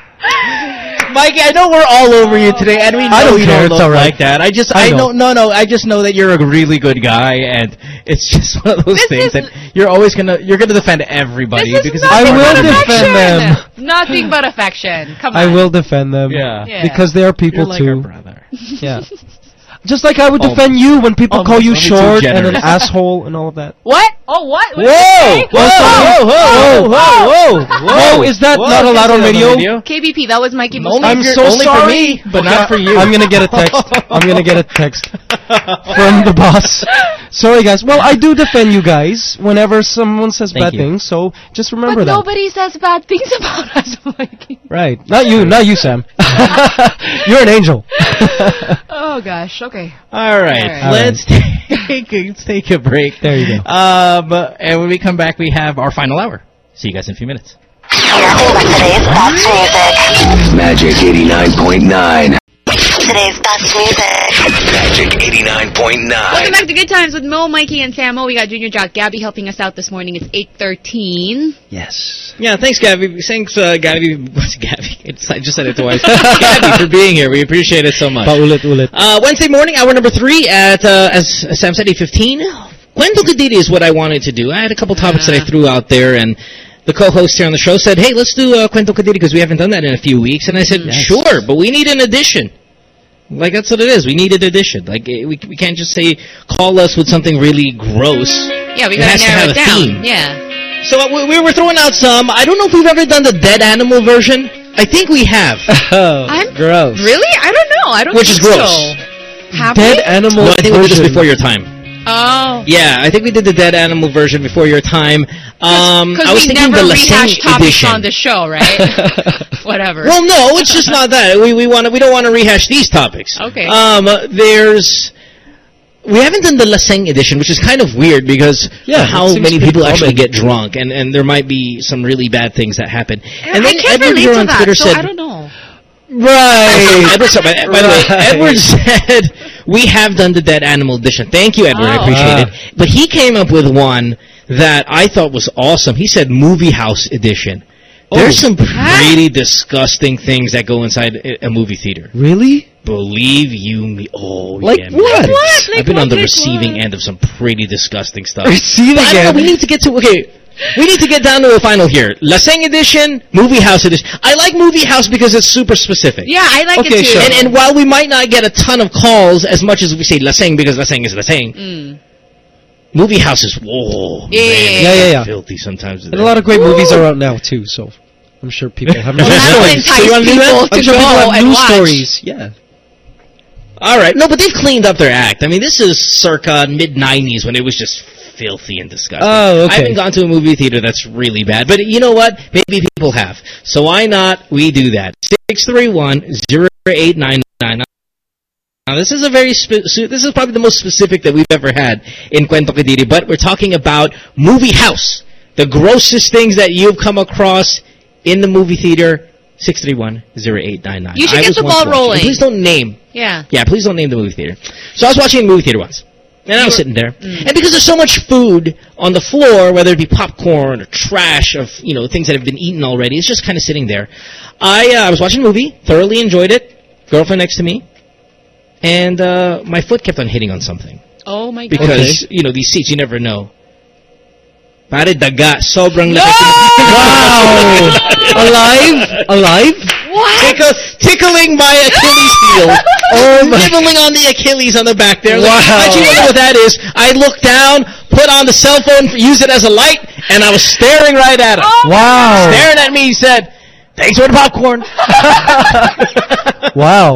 Mikey, I know we're all over you today, and we know I don't you care, don't it's look all right. like that. I just, I I, know. know, no, no, I just know that you're a really good guy, and it's just one of those This things is- that you're always gonna, you're gonna defend everybody This is because nothing I will but defend affection. them. Nothing but affection. Come on. I will defend them. Yeah. Yeah. Because they are people you're like too. our brother. Yeah. Just like I would Almost. defend you when people call Almost. you Only too short and an generous. asshole and all of that. What? Oh, what? What Whoa! did you say? Whoa! Whoa! Whoa! Whoa! Whoa! Whoa! Whoa, is that Whoa, not allowed on can't say that radio? K B P, that was Mikey Only Bustos. I'm if you're- so only sorry. for me, but not for you. I'm gonna get a text. I'm gonna get a text from the boss. Sorry, guys. Well, I do defend you guys whenever someone says Thank bad you. things, so just remember But that. nobody says bad things about us, Mikey. Right. Not you. Not you, Sam. You're an angel. Oh, gosh. Okay. All right, All right. let's take let's take a break. There you go. Um, and when we come back, we have our final hour. See you guys in a few minutes. Nothing but today's best music. Magic eighty-nine point nine. Today's best music. Magic eighty-nine point Welcome nine. back to Good Times with Mo, Mikey, and Samo. We got Junior Jock Gabby helping us out this morning. It's eight thirteen. Yes. Yeah, thanks, Gabby. Thanks, uh, Gabby. What's Gabby? It's, I just said it twice. Gabby, for being here. We appreciate it so much. Paulit ulit. Uh, Wednesday morning, hour number three at, uh, as Sam said, eight fifteen. Kwento Kadiri is what I wanted to do. I had a couple topics that I threw out there, and the co-host here on the show said, hey, let's do uh, Kwento Kadiri because we haven't done that in a few weeks. And I said, sure, but we need an addition. Like, that's what it is. We need an addition. Like, eh, we we can't just say, call us with something really gross. Yeah, we It gotta has to narrow have it a down. theme. Yeah. So uh, we, we were throwing out some. I don't know if we've ever done the dead animal version. I think we have. Oh, I'm- gross. Really? I don't know. I don't Which is think gross. so. Have Dead we? animal No, I think we did this version. before your time. Oh. Yeah, I think we did the dead animal version before your time. Um, Because I was we thinking never the rehash Lasing topics edition. on the show, right? Whatever. Well, no, it's just not that. We we want we don't want to rehash these topics. Okay. Um, uh, there's we haven't done the Lasing edition, which is kind of weird because Yeah, of how it seems many pretty people actually common. get drunk, and and there might be some really bad things that happen. And I then can't Edward relate here to on that, Twitter so said, I don't know. Right. Edward, so, by, by the way, Right. Edward said, we have done the dead animal edition. Thank you, Edward. I Oh. appreciate Ah. it. But he came up with one that I thought was awesome. He said movie house edition. There's some pretty disgusting things that go inside a a movie theater. Really? Believe you me. Oh, Like yeah. what? man. What? Like I've been what? on the Like receiving what? end of some pretty disgusting stuff. Receiving But I don't know, end? we need to get to, okay, we need to get down to the final here. Laseng edition, movie house edition. I like movie house because it's super specific. Yeah, I like Okay, it too. sure. And, and while we might not get a ton of calls as much as we say Laseng because Laseng is Laseng, Mm. movie house is, whoa, Yeah, man, yeah, yeah, yeah, yeah. filthy sometimes. And a lot of great movies are out now too, so I'm sure people have news Well, that'll stories. entice So you wanna do that? people I'm to sure people go have and news watch. stories. Yeah. All right. No, but they've cleaned up their act. I mean, this is circa mid nineties when it was just filthy and disgusting. Oh, okay. I haven't gone to a movie theater that's really bad. But you know what? Maybe people have. So why not we do that? six three one, zero eight nine nine. Now, this is a very spe- this is probably the most specific that we've ever had in Kwento Kadiri, but we're talking about movie house. The grossest things that you've come across in the movie theater. six three one, zero eight nine nine. You should I get was the once ball watching- rolling. Please don't name. Yeah. Yeah, please don't name the movie theater. So I was watching a movie theater once. And I was sitting there. Mm. And because there's so much food on the floor, whether it be popcorn or trash of, you know, things that have been eaten already, it's just kind of sitting there. I uh, I was watching a movie, thoroughly enjoyed it. Girlfriend next to me. And uh, my foot kept on hitting on something. Oh my god. Because, you know, these seats, you never know. Pare daga, sobrang No! laki. Wow! Alive? Alive? What? Tickle, tickling my Achilles heel. Oh my- Nibbling on the Achilles on the back there. Wow. Like, how'd you know what that is? I looked down, put on the cell phone, use it as a light, and I was staring right at him. Oh Wow. Staring at me, he said, "Thanks for the popcorn." Wow.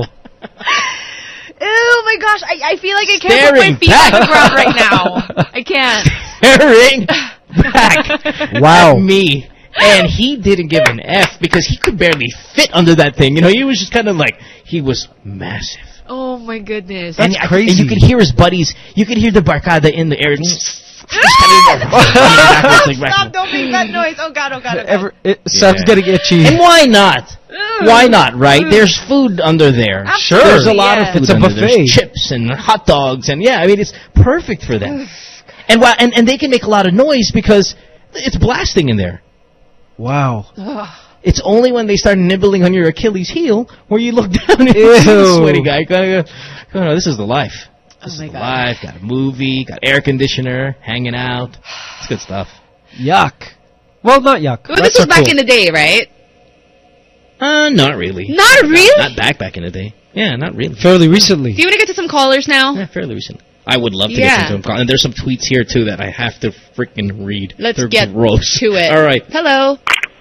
Oh my gosh, I, I feel like I can't Staring put my feet back. on the ground right now. I can't. Staring back Wow. at me. And he didn't give an F because he could barely fit under that thing. You know, he was just kind of like, he was massive. Oh my goodness. That's and, I- crazy. and you could hear his buddies. You could hear the barcada in the air. Just kind of backwards, like, Stop, backwards. don't make that noise. Oh god, oh god, oh god. Ever, it sounds Yeah. getting itchy. And why not? Why not, right? There's food under there. Sure. There's a lot Yeah. of food It's a under buffet. there. There's chips and hot dogs. And yeah, I mean, it's perfect for them. And, why, and, and they can make a lot of noise because it's blasting in there. Wow. Ugh. It's only when they start nibbling on your Achilles heel where you look down and you see the Ew. sweaty guy. Go, go, go, no, this is the life. This Oh is my the God. life. Got a movie, got air conditioner, hanging out. It's good stuff. Yuck. Well, not yuck. Well, Rats this was are back cool. in the day, right? Uh, not really. Not really? Not back back in the day. Yeah, not really. Fairly recently. Do you want to get to some callers now? Yeah, fairly recent. I would love to Yeah. get into them. And there's some tweets here, too, that I have to freaking read. Let's They're get gross. to it. All right. Hello.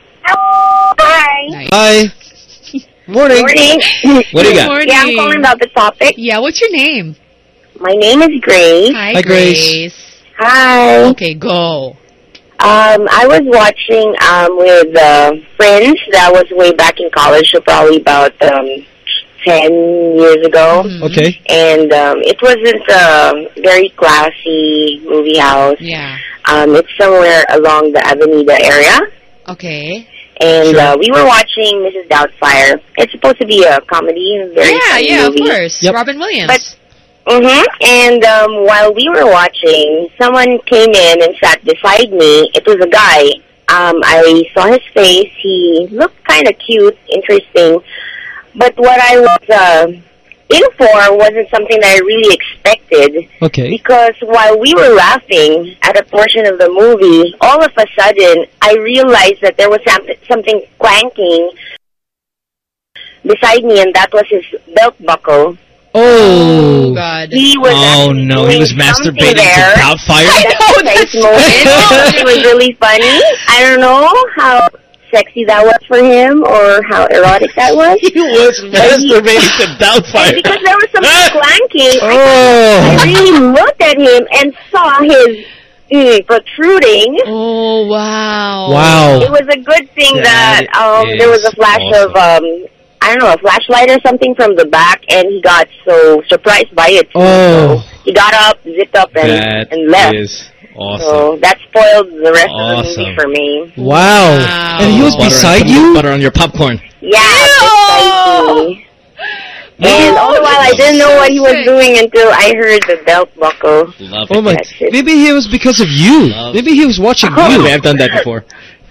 Hi. Nice. Hi. Morning. Morning. What do you got? Morning. Yeah, I'm calling about the topic. Yeah, what's your name? My name is Grace. Hi, Hi, Grace. Hi. Okay, go. Um, I was watching um with uh, friends. That was way back in college, so probably about um ten years ago. Mhm. Okay. And um, it wasn't a very classy movie house. Yeah. Um, it's somewhere along the Avenida area. Okay. And Sure. uh, we were watching Missus Doubtfire. It's supposed to be a comedy, a very Yeah, funny yeah, movie. of course. Yep. Robin Williams. But Mm-hmm. And um, while we were watching, someone came in and sat beside me. It was a guy. Um, I saw his face. He looked kind of cute, interesting. But what I was uh, in for wasn't something that I really expected. Okay. Because while we were laughing at a portion of the movie, all of a sudden, I realized that there was some- something clanking beside me, and that was his belt buckle. Oh. Oh, God. He was Oh, actually no, he doing was something masturbating there. to Doubtfire? I know, that's moment. It was really funny. I don't know how sexy that was for him or how erotic that was. He was masturbating to And Doubtfire. because there was something clanking, I, Oh. I really looked at him and saw his mm, protruding. Oh, wow. Wow. It was a good thing That that, um, there was a is flash awesome. of, um, I don't know, a flashlight or something from the back, and he got so surprised by it. Oh. So he got up, zipped up, and, That and left. is awesome. So that spoiled the rest of the Awesome. movie for me. Wow. Wow. And he was Butter- beside put you? Butter on your popcorn. Yeah, beside me. And all the while, I didn't know what he was doing until I heard the belt buckle. Love Oh it. my. That's it. Maybe he was because of you. Love- Maybe he was watching You you. have done that before.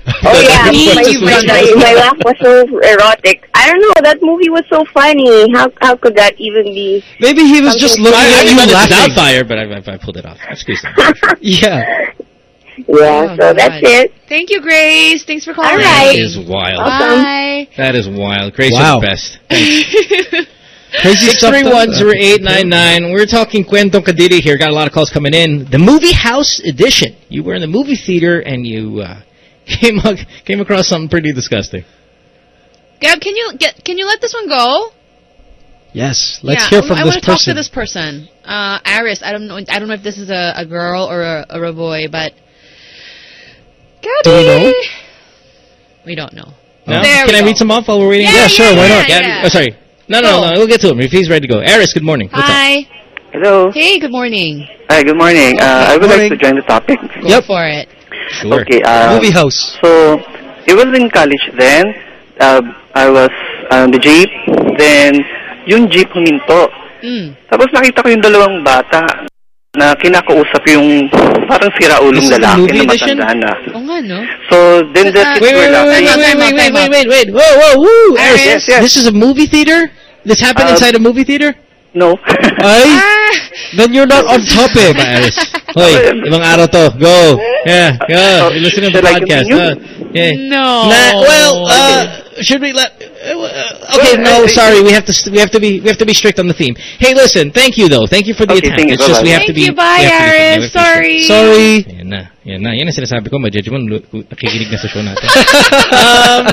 Oh yeah, my, my, my laugh was so erotic. I don't know, that movie was so funny. How how could that even be? Maybe he was just looking I, at I you meant laughing. it's Doubtfire, but I, I, I pulled it off. Excuse me. Yeah. Yeah, Oh, so God. that's it. Thank you, Grace. Thanks for calling. All That right. is wild. Bye. That is wild. Grace, Wow. you're the best. Thanks. Crazy six stuff. three one, zero eight nine nine. We're talking Kwentong Kadiri here. Got a lot of calls coming in. The Movie House Edition. You were in the movie theater and you uh, came came across something pretty disgusting. Gab, can you get? Can you let this one go? Yes. Let's yeah, hear from I, I this want to talk person. to this person. Uh, Aris. I don't know. I don't know if this is a, a girl or a, or a boy, but. Gabby. Do we know? We don't know. No? There Can we I go. read some off while we're waiting? Yeah, Yeah, sure, yeah, why not? Gabby- yeah. Oh, sorry. No, no, Go. no. We'll get to him if he's ready to go. Aris, good morning. What's Hi. Hello. Hey. Good morning. Hi, good morning. Uh, I would morning. like to join the topic. Go Yep. for it. up? Sure. Okay. Uh, Movie house. So, it was in college then. Uh, I was on the jeep. Then, yung jeep huminto. Mm. Tapos nakita ko yung dalawang bata na kinakausap yung parang siraulong This is the lalaki movie na edition? matanda na. Oo nga, no? So, then the Uh, kids Wait, were wait, wait, laughing. wait, wait, Time out, wait, wait, time out. wait, wait, wait. Whoa, whoa, woo. Aris, Yes, yes. this is a movie theater? This happened Uh, inside a movie theater? No. Ay, Ah. then you're not on topic. Ba, Aris? Hoy, ibang araw to. Go. Yeah, go. You're listening to the Shall I podcast. continue? Uh, yeah. No. Nah, well, uh, should we let? Uh, okay, no, sorry. We have to. We have to be. We have to be strict on the theme. Hey, listen. Thank you, though. Thank you for the Okay, attempt. thank you. It's just we Bye-bye. have to Thank be. you. Bye, we have to be- we Aris. have to be Sorry. Sorry. strict. Yan na. Yan na. Yan ang sinasabi ko. Ma-judge mo. lu- Nakikinig na sa show natin. um,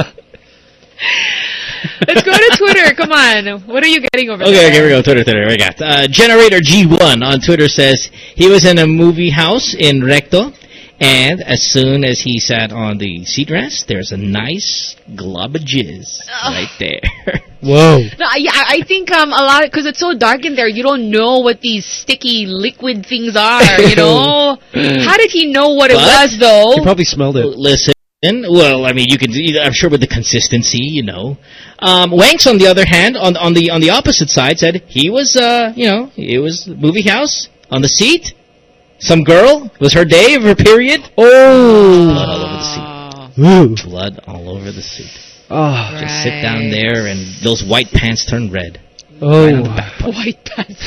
Let's go to Twitter. Come on. What are you getting over Okay, there? okay, here we go. Twitter, Twitter. We got uh, Generator G one on Twitter says he was in a movie house in Recto, and as soon as he sat on the seat rest, there's a nice glob of jizz right there. Whoa. No, I, yeah, I think um a lot because it's so dark in there. You don't know what these sticky liquid things are. You know, how did he know what it But- was though? You probably smelled it. Listen. Well, I mean, you can. I'm sure with the consistency, you know. Um, Wanks, on the other hand, on on the on the opposite side, said he was, uh, you know, it was movie house on the seat. Some girl, it was her day of her period. Oh. Blood all over the seat. Ooh. Blood all over the seat. Oh. Just sit down there, and those white pants turn red. Oh. Right on the back part. White pants.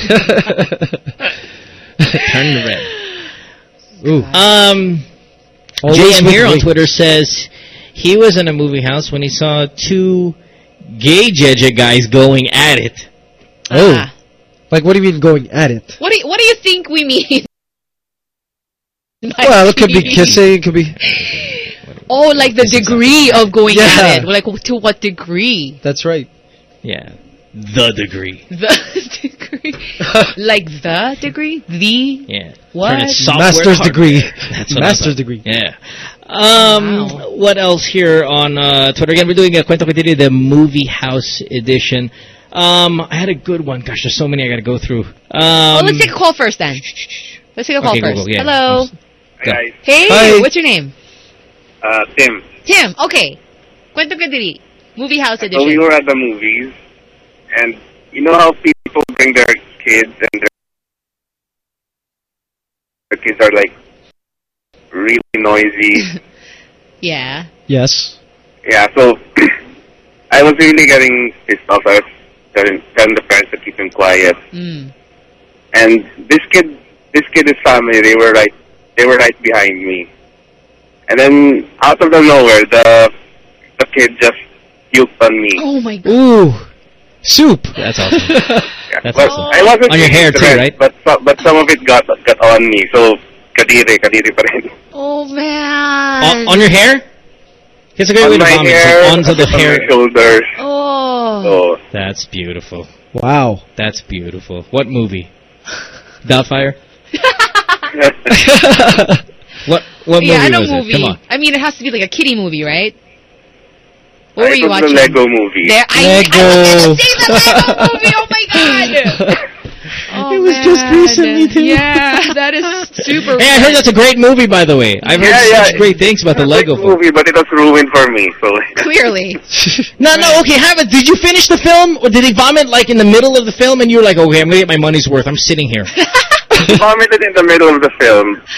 Turn red. Ooh. Um. Always J M with here on wings. Twitter says he was in a movie house when he saw two gay Jeje guys going at it. Oh. Ah. Like, what do you mean going at it? What do you, What do you think we mean? Well, it could be kissing, it could be... Oh, like the degree of going Yeah. at it. Like to what degree? That's right. Yeah. The degree. The degree. Like the degree? The Yeah. what? Turn it software Master's hard. degree. That's what Master's I thought. degree. Yeah. Um, Wow. What else here on uh, Twitter? Again, we're doing a Kwento Kadiri, the movie house edition. Um, I had a good one. Gosh, there's so many I got to go through. Um, Oh, let's take a call first then. Let's take a call Okay, go, first. go, yeah. Hello. Hi, guys. Hey, Hi. what's your name? Uh, Tim. Tim. Okay. Kwento Kadiri. Movie house So we edition. were at the movies, and you know how people bring their kids, and their, their kids are like really noisy. Yeah. Yes. Yeah, so I was really getting pissed off. I was telling, telling the parents to keep him quiet. Mm. And this kid, this kid, his family, they were right, they were right behind me. And then out of the nowhere, the the kid just puked on me. Oh my god. Ooh. Soup. That's awesome. Yeah, That's but awesome. I wasn't On your really hair too, stressed, right? But so, but some of it got got on me. So kadiri, kadiri pa rin. Oh man. on, on your hair? It's a great On way to my vomit. It's hair, like onto the on hair. my shoulders. Oh. So That's beautiful. Wow. That's beautiful. What movie? Doubtfire? What what yeah, I movie know was movie. it? Come on. I mean, it has to be like a kiddie movie, right? What were it you was watching? the Lego movie. There, I, Lego. I was gonna say the Lego movie. Oh my god! Oh, It was just man. recently, too. Yeah, that is super. Hey, I heard that's a great movie, by the way. I've heard Yeah, such yeah. great things about the It's a Lego big film. movie, but it was ruined for me. So Clearly. No, no, okay, have it. Did you finish the film, or did he vomit like in the middle of the film, and you were like, okay, I'm gonna get my money's worth. I'm sitting here. he vomited in the middle of the film.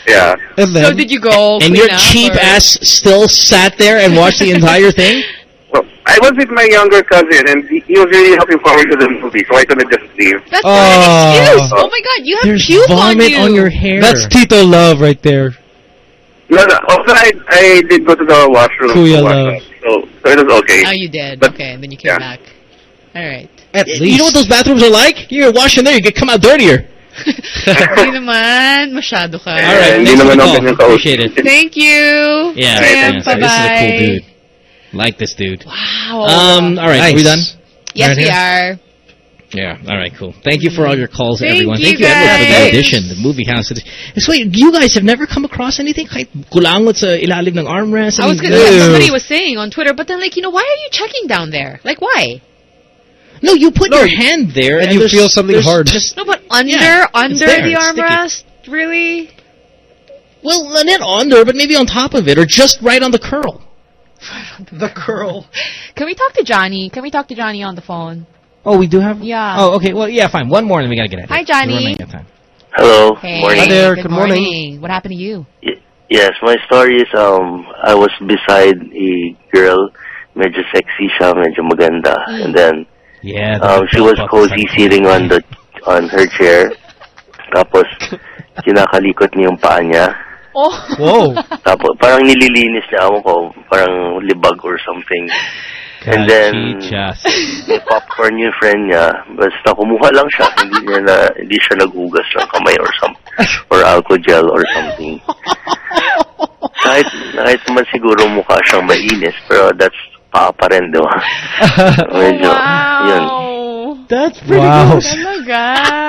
Yeah. And then, So did you go? And clean your up, cheap or? ass still sat there and watched the entire thing? Well, I was with my younger cousin, and he, he was really looking forward to the movie, so I couldn't just leave. That's Oh. not an excuse. Oh my God, you have There's puke vomit on you. on your hair. that's Tito love right there. No, no. Also, I I did go to the washroom. Kuya to wash love. up, so so it was okay. Oh, you did. But- Okay, and then you came yeah. back. All right. At You least. know what those bathrooms are like? You're washing there, you could come out dirtier. Hindi naman. Masyado ka. All right, Hindi thanks for naman the ako call. ganyan kausap. Appreciate it. Thank you. Yeah, Sam, yeah, bye-bye. this is a cool dude. Like this dude. Wow. Um, all right, Nice. are we done? yes, right we here? are. Yeah, all right, cool. Thank you for all your calls, Thank everyone. you, Thank you, Edward, for the guys. edition, the movie house edition. So wait, you guys have never come across anything? Kahit kulangot sa ilalim ng armrest? I was mean, gonna say, ew. somebody was saying on Twitter, but then like, you know, why are you checking down there? Like, why? No, you put No, your you- hand there and and, you there's- feel something there's hard. Just, No, but under, Yeah, it's under there, the it's sticky. armrest? Really? well, not under, but maybe on top of it, or just right on the curl. The curl. Can we talk to Johnny? Can we talk to Johnny on the phone? Oh, we do have? Yeah. Oh, okay. Well, yeah, fine. One more and then we gotta get out of Hi, here. Johnny. We're running out of time. Hello. Hey, Morning. Hi there, Good, good morning. What happened to you? Y- yes, my story is um I was beside a girl, medyo sexy siya, medyo maganda, Mm. and then Yeah. the um she was belt cozy buckle. sitting on the on her chair. Tapos kinakalikot niya yung paa niya. Oh. Whoa. Tapos parang nililinis niya ako ko, parang libag or something. And then Cachichas. may popcorn yung friend niya, basta kumuha lang siya, hindi niya na hindi siya naghugas ng kamay or some or alcohol gel or something. Kahit kahit naman siguro mukha siyang malinis, pero that's pa pa rin, di ba? Medyo, yun. Wow. That's pretty Wow. good. Talaga.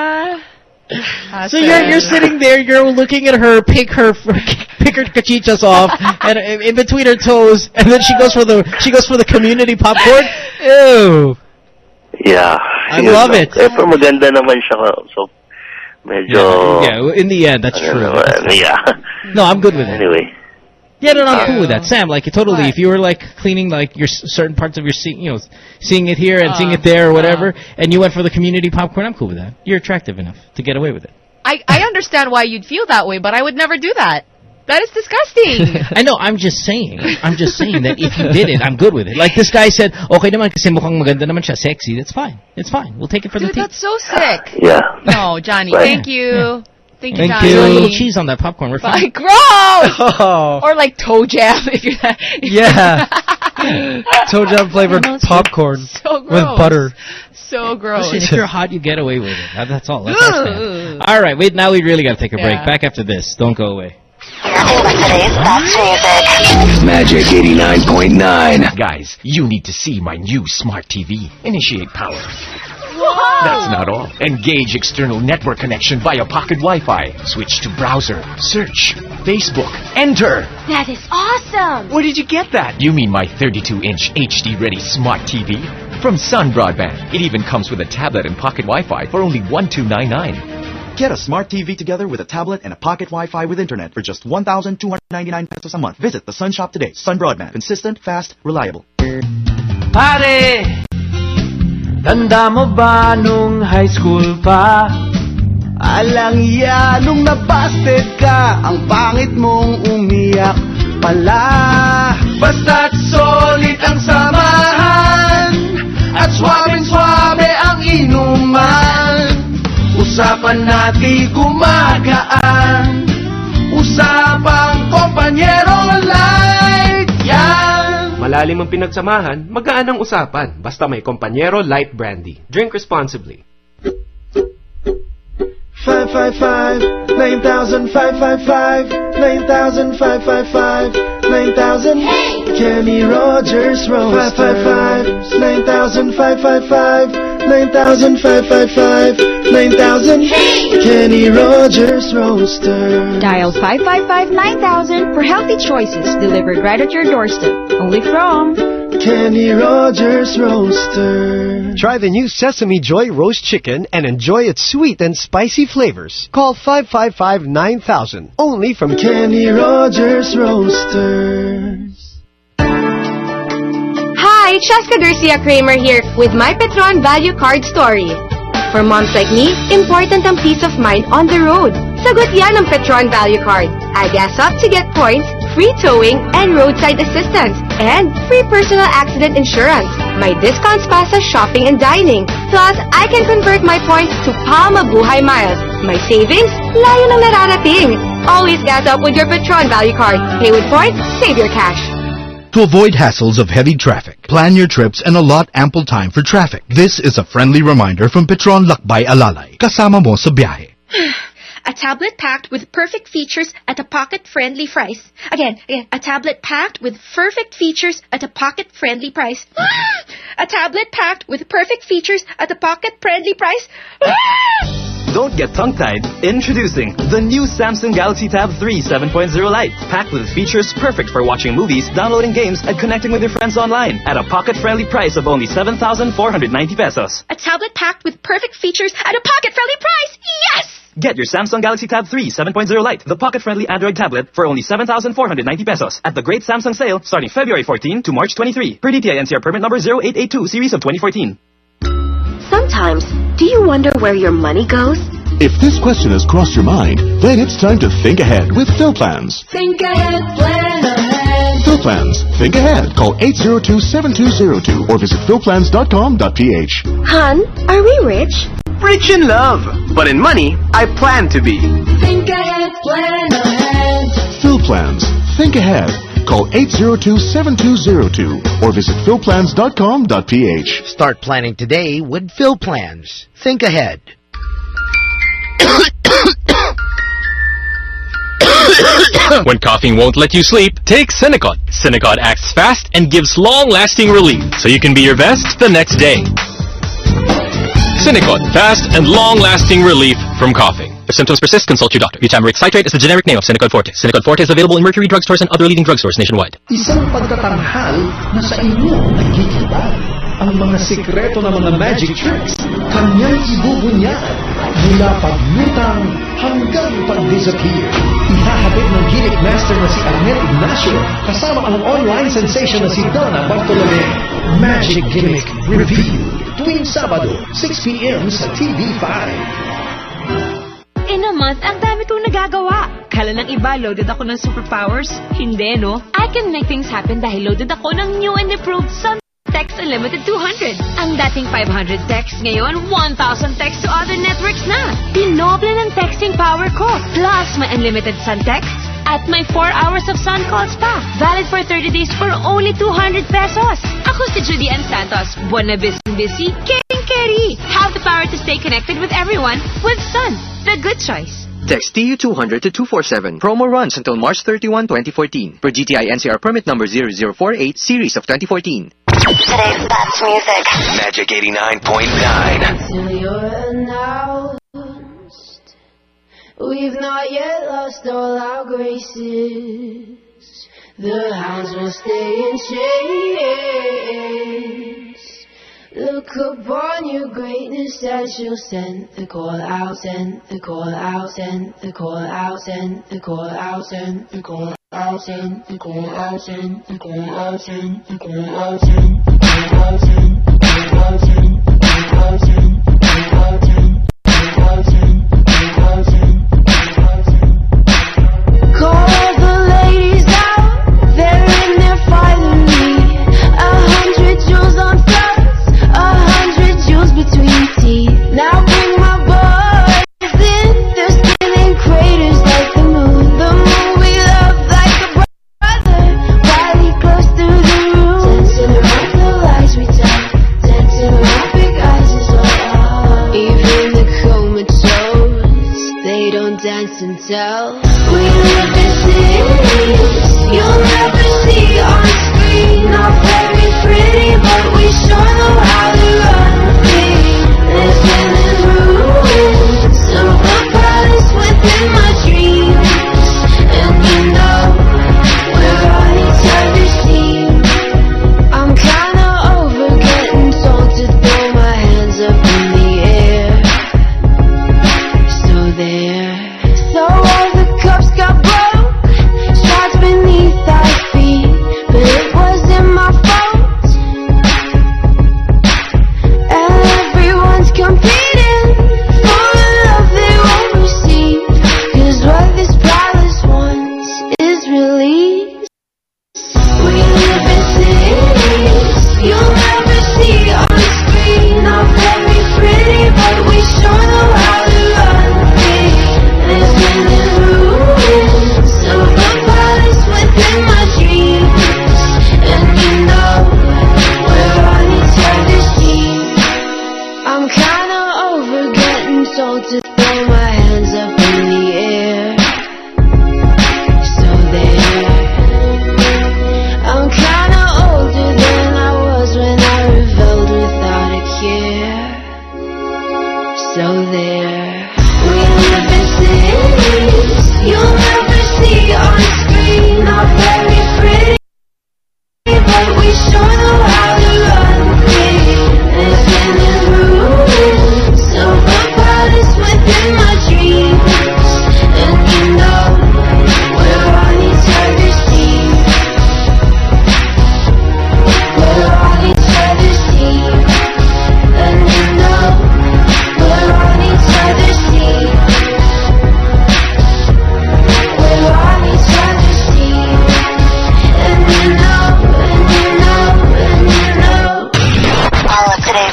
So you're you're sitting there, you're looking at her, pick her pick her cachichas off, and in in between her toes, and then she goes for the she goes for the community popcorn. Ew. Yeah. I yun love lang. it. Eh, pero maganda naman siya, so medyo... Yeah, yeah, in the end, that's ano true. naman, yeah. No, I'm good with it. Anyway. Yeah, no, no, I'm Yeah. cool with that. Sam, like, totally, What? if you were, like, cleaning, like, your s- certain parts of your, se- you know, seeing it here and seeing Uh, it there or whatever, and you went for the community popcorn, I'm cool with that. You're attractive enough to get away with it. I, I understand why you'd feel that way, but I would never do that. That is disgusting. I know, I'm just saying. I'm just saying that if you did it, I'm good with it. Like, this guy said, okay naman kasi mukhang maganda naman siya, sexy, that's fine. It's fine. We'll take it for Dude, the team. that's so sick. Yeah. No, Johnny, Right. thank you. Thank you, Thank Johnny. you. A little cheese on that popcorn. We're fine. Like, gross! Oh. Or like toe jam if you're that. Yeah. Toe jam flavored I know, so- popcorn so with gross. butter. So gross. Listen, if you're hot, you get away with it. That- That's all. That's our stand. All right, wait. Now we really got to take a break. Yeah. Back after this. Don't go away. Today's best music. Magic eighty-nine point nine. Guys, you need to see my new smart T V. Initiate power. That's not all. Engage external network connection via pocket Wi-Fi. Switch to browser. Search. Facebook. Enter. That is awesome! Where did you get that? You mean my thirty-two inch H D-ready smart T V? From Sun Broadband. It even comes with a tablet and pocket Wi-Fi for only one thousand two hundred ninety-nine. Get a smart T V together with a tablet and a pocket Wi-Fi with internet for just one thousand two hundred ninety-nine pesos a month. Visit the Sun Shop today. Sun Broadband. Consistent, fast, reliable. Pare, tanda mo ba nung high school pa? Alang yan nung nabasted ka, ang pangit mong umiyak pala. Basta't solid ang samahan, at swabing-swabe ang inuman. Usapan natin gumagaan, usapang kompanyero light, yan. Malalim ang pinagsamahan, magaan ang usapan. Basta may Kompanyero Light Brandy. Drink responsibly. Five five five nine thousand five five five nine thousand five five five nine thousand. Kenny Rogers Roasters. Five five five nine thousand five five five nine thousand five five five nine thousand. Kenny Rogers Roasters. Dial five five five nine thousand for healthy choices delivered right at your doorstep. Only from Kenny Rogers Roasters. Try the new Sesame Joy Roast Chicken and enjoy its sweet and spicy flavors. Call five five five nine thousand. Only from Kenny Rogers Roasters. Hi, Cheska Garcia Kramer here with my Petron Value Card Story. For moms like me, important ang peace of mind on the road. Sagot yan ng Petron Value Card. I gas up to get points, free towing, and roadside assistance, and free personal accident insurance. May discounts pa sa shopping and dining. Plus, I can convert my points to Palma Buhay Miles. My savings, layo ng nararating. Always gas up with your Petron Value Card. Pay with points, save your cash. To avoid hassles of heavy traffic, plan your trips and allot ample time for traffic. This is a friendly reminder from Petron Lakbay Alalay. Kasama mo sa biyahe. A tablet packed with perfect features at a pocket-friendly price. Again, again, a tablet packed with perfect features at a pocket-friendly price. A tablet packed with perfect features at a pocket-friendly price. Don't get tongue-tied. Introducing the new Samsung Galaxy Tab three seven point oh Lite, packed with features perfect for watching movies, downloading games, and connecting with your friends online at a pocket-friendly price of only seven thousand four hundred ninety pesos. A tablet packed with perfect features at a pocket-friendly price. Yes! Get your Samsung Galaxy Tab three seven point oh Lite, the pocket-friendly Android tablet, for only seven thousand four hundred ninety pesos at the Great Samsung Sale starting February fourteenth to March twenty-third. Per D T I N C R permit number zero eight eight two series of twenty fourteen. Sometimes, do you wonder where your money goes? If this question has crossed your mind, then it's time to think ahead with PhilPlans. Think ahead, plan ahead. PhilPlans. Think ahead. Call eight zero two seven two zero two or visit phil plans dot com dot p h. Hun, are we rich? Rich in love, but in money, I plan to be. Think ahead, plan ahead. PhilPlans. Think ahead. Call eight zero two seven two zero two or visit phil plans dot com dot p h. Start planning today with PhilPlans. Think ahead. When coughing won't let you sleep, take Senecot. Senecot acts fast and gives long-lasting relief, so you can be your best the next day. Senecot, fast and long-lasting relief from coughing. If symptoms persist, consult your doctor. Butameric citrate is the generic name of Senecot Forte. Senecot Forte is available in Mercury drugstores and other leading drugstores nationwide. Isang pagtatanghal na sa inyo nagkikita ang mga sikreto ng mga magic tricks. Kanyang ibubunyag mula paglutang hanggang pag-disappear. Ihahatid ng gimmick master na si Arnel Ignacio kasama ang online sensation na si Donna Bartolome. Magic Gimmick Review tuwing Sabado, six p m sa T V five. In a month, ang dami kong nagagawa. Kala ng iba, loaded ako ng superpowers. Hindi, no? I can make things happen dahil loaded ako ng new and improved Sun Text Unlimited two hundred. Ang dating five hundred texts ngayon, one thousand texts to other networks na. Dinoble ng texting power ko. Plus, may unlimited Sun texts at may four hours of Sun calls pa. Valid for thirty days for only two hundred pesos. Ako si Judy Ann Santos. Buwan na busy-busy, caring-carry. Have the power to stay connected with everyone with Sun. The good choice. Text T U two hundred to two four seven. Promo runs until March thirty-first, twenty fourteen. Per G T I N C R permit number zero zero four eight, series of twenty fourteen. Today's best music. Magic eighty-nine point nine. Till you're announced, we've not yet lost all our graces. The hounds will stay in chains. Look upon your greatness as you'll send the call out, send the call out, send the call out, send the call out, send the call out, send the call out, send the call out, send the call out, send the call out, send the call out, send the call out, send the call out, send the call out, send the call out, send the call out. Call the ladies out, they're in their finery. A hundred jewels on fire. A hundred jewels between teeth. Now bring my boys in. They're spinning craters like the moon. The moon we love like a brother. Body close through the room. Dancing around the lights we tell. Dancing around big eyes as well. Even the comatose, they don't dance and tell. We live in cities you'll never see on screen. Not very pretty, but we sure know how to run things. Living in ruins, silver palace within my dreams. And you know, we're on each other's team. I'm kinda over getting told to throw my hands up in the air. So there, so all the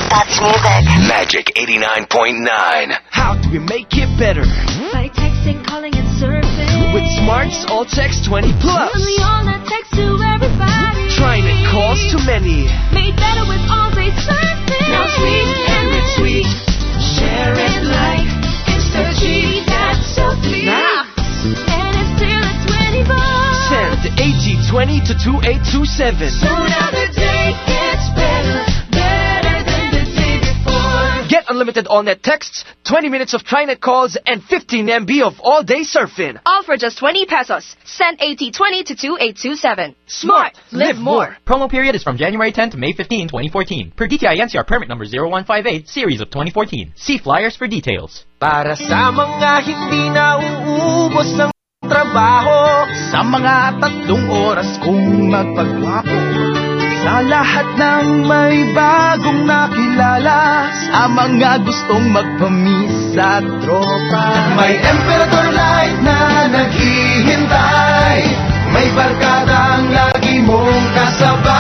That's music. Magic eighty-nine point nine. How do we make it better? By texting, calling, and surfing. With Smart's All Text twenty plus. Only all that text to everybody. Trying it calls too many. Made better with all day surfing. Now tweet and retweet. Share and like. Insert G, that's so clear. Snaps. And it's still at twenty bucks. Send A G twenty to two eight two seven. So now the day gets better. Better than the day before. Get unlimited all-net texts, twenty minutes of TriNet calls, and fifteen M B of all-day surfing. All for just twenty pesos. Send A T twenty to two eight two seven. Smart. Live more. Promo period is from January tenth to May fifteenth, twenty fourteen. Per D T I N C R permit number zero one five eight, series of twenty fourteen. See flyers for details. Para sa mga hindi na uubos ng trabaho, sa mga tatlong oras kong magpagwapo, sa lahat ng may bagong nakilala, sa mga gustong magpamis sa tropa. May Emperador Light na naghihintay, may barkadang lagi mong kasabay.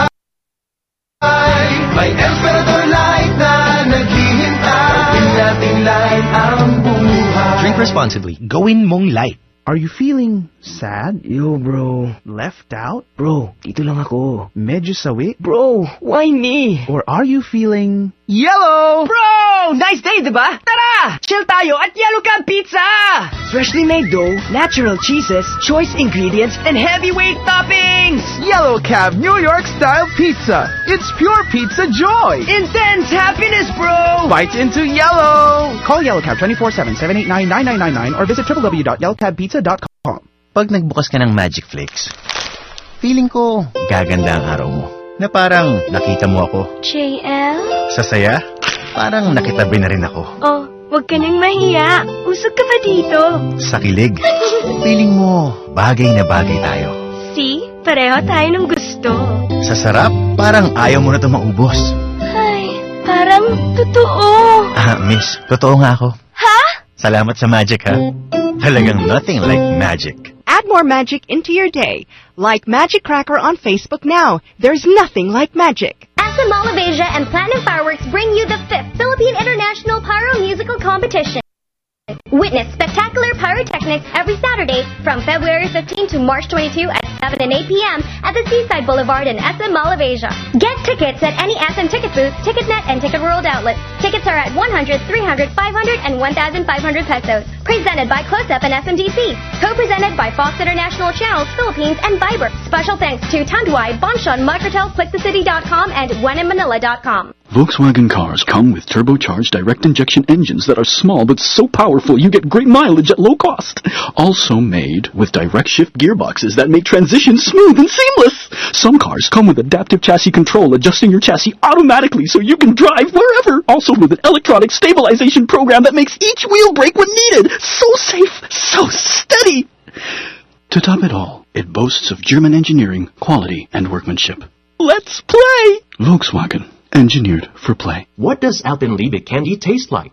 May Emperador Light na naghihintay, gawin nating light ang buhay. Drink responsibly. Gawin mong light. Are you feeling sad? Yo, bro. Left out? Bro, dito lang ako. Medyo sawi? Bro, why me? Or are you feeling... Yellow! Bro! Nice day, diba? Tara! Chill tayo at Yellow Cab Pizza! Freshly made dough, natural cheeses, choice ingredients, and heavyweight toppings! Yellow Cab New York Style Pizza. It's pure pizza joy. Intense happiness, bro! Bite into yellow. Call Yellow Cab twenty-four seven, seven eight nine, nine nine nine nine or visit w w w dot yellow cab pizza dot com. Pag nagbukas ka ng Magic Flakes, feeling ko gaganda ang araw mo. Na parang nakita mo ako. J L? Sa saya, parang nakitabi na rin ako. Oh, wag ka nang mahiya. Usog ka pa dito. Sa kilig, feeling mo bagay na bagay tayo. See? Pareho tayo ng gusto. Sa sarap, parang ayaw mo na ito maubos. Ay, parang totoo. Ah, miss, totoo nga ako. Ha? Salamat sa magic, ha? Talagang nothing like magic. Add more magic into your day. Like Magic Cracker on Facebook now. There's nothing like magic. S M Mall of Asia and Platinum Fireworks bring you the fifth Philippine International Pyro Musical Competition. Witness spectacular pyrotechnics every Saturday from February fifteenth to March twenty-second at seven and eight p m at the Seaside Boulevard in S M Mall of Asia. Get tickets at any S M Ticket booth, TicketNet, and Ticket World outlets. Tickets are at one hundred, three hundred, five hundred, and one thousand five hundred pesos. Presented by Close Up and S M D C. Co-presented by Fox International Channels, Philippines, and Viber. Special thanks to Tanduay, Bonchon, Microtel, click the city dot com, and when in manila dot com. Volkswagen cars come with turbocharged direct injection engines that are small but so powerful you get great mileage at low cost. Also made with direct shift gearboxes that make transitions smooth and seamless. Some cars come with adaptive chassis control, adjusting your chassis automatically so you can drive wherever. Also with an electronic stabilization program that makes each wheel brake when needed. So safe, so steady. To top it all, it boasts of German engineering, quality, and workmanship. Let's play! Volkswagen. Engineered for play. What does Alpenliebe candy taste like?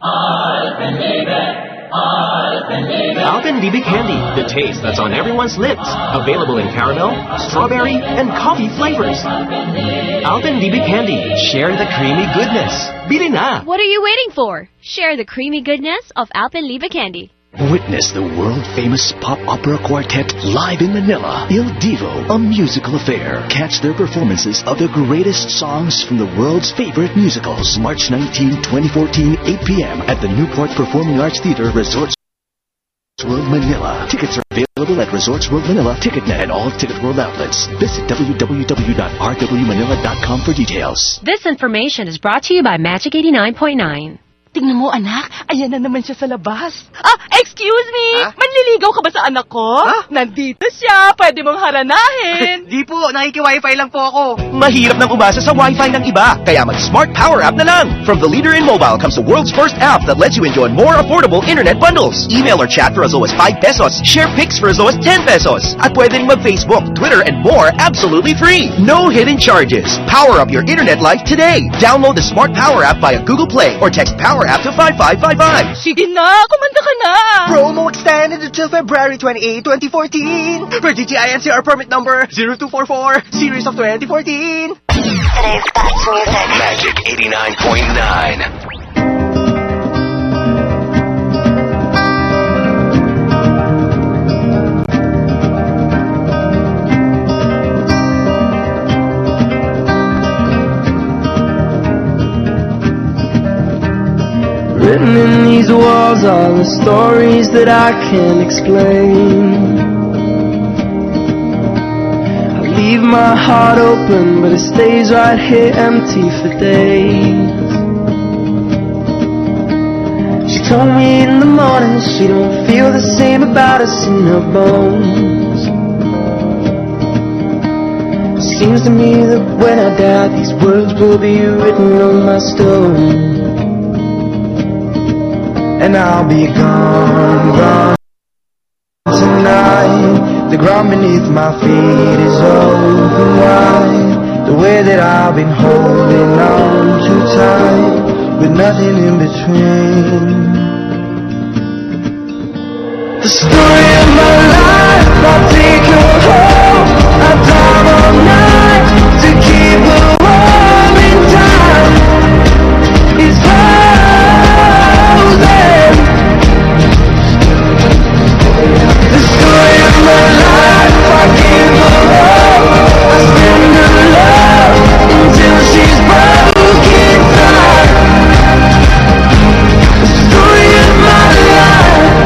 Alpenliebe! Alpenliebe! Alpenliebe candy, the taste that's on everyone's lips. Available in caramel, strawberry, and coffee flavors. Alpenliebe candy, share the creamy goodness. Bili na! What are you waiting for? Share the creamy goodness of Alpenliebe candy. Witness the world-famous pop opera quartet live in Manila. Il Divo, a musical affair. Catch their performances of the greatest songs from the world's favorite musicals. March nineteenth, twenty fourteen, eight p m at the Newport Performing Arts Theater, Resorts World Manila. Tickets are available at Resorts World Manila, TicketNet, and all Ticket World outlets. Visit w w w dot r w manila dot com for details. This information is brought to you by Magic eighty-nine point nine. Tingnan mo, anak. Ayan na naman siya sa labas. Ah, excuse me! Ah? Manliligaw ka ba sa anak ko? Ah? Nandito siya. Pwede mong haranahin. Di po, nakiki-wifi lang po ako. Mahirap nang umasa sa wifi ng iba. Kaya mag-Smart Power App na lang. From the leader in mobile comes the world's first app that lets you enjoy more affordable internet bundles. Email or chat for as low as five pesos. Share pics for as low as ten pesos. At pwede rin mag-Facebook, Twitter, and more absolutely free. No hidden charges. Power up your internet life today. Download the Smart Power App via Google Play or text Power App to five five five five. Sige na, kumanta ka na. Promo extended until February twenty-eighth, twenty fourteen. Per D T I N C R permit number zero two four four, series of twenty fourteen. The Saturday's Best Music. Magic eighty-nine point nine. Written in these walls are the stories that I can't explain. I leave my heart open, but it stays right here empty for days. She told me in the morning she don't feel the same about us in her bones. Seems to me that when I die, these words will be written on my stone. And I'll be gone, gone tonight. The ground beneath my feet is open wide. The way that I've been holding on too tight, with nothing in between. The story of my life, I'll take her home. I've done all night to keep her warm in time. It's frozen. The story of my life, I give her all. I spend her love until she's broken down. The story of my life.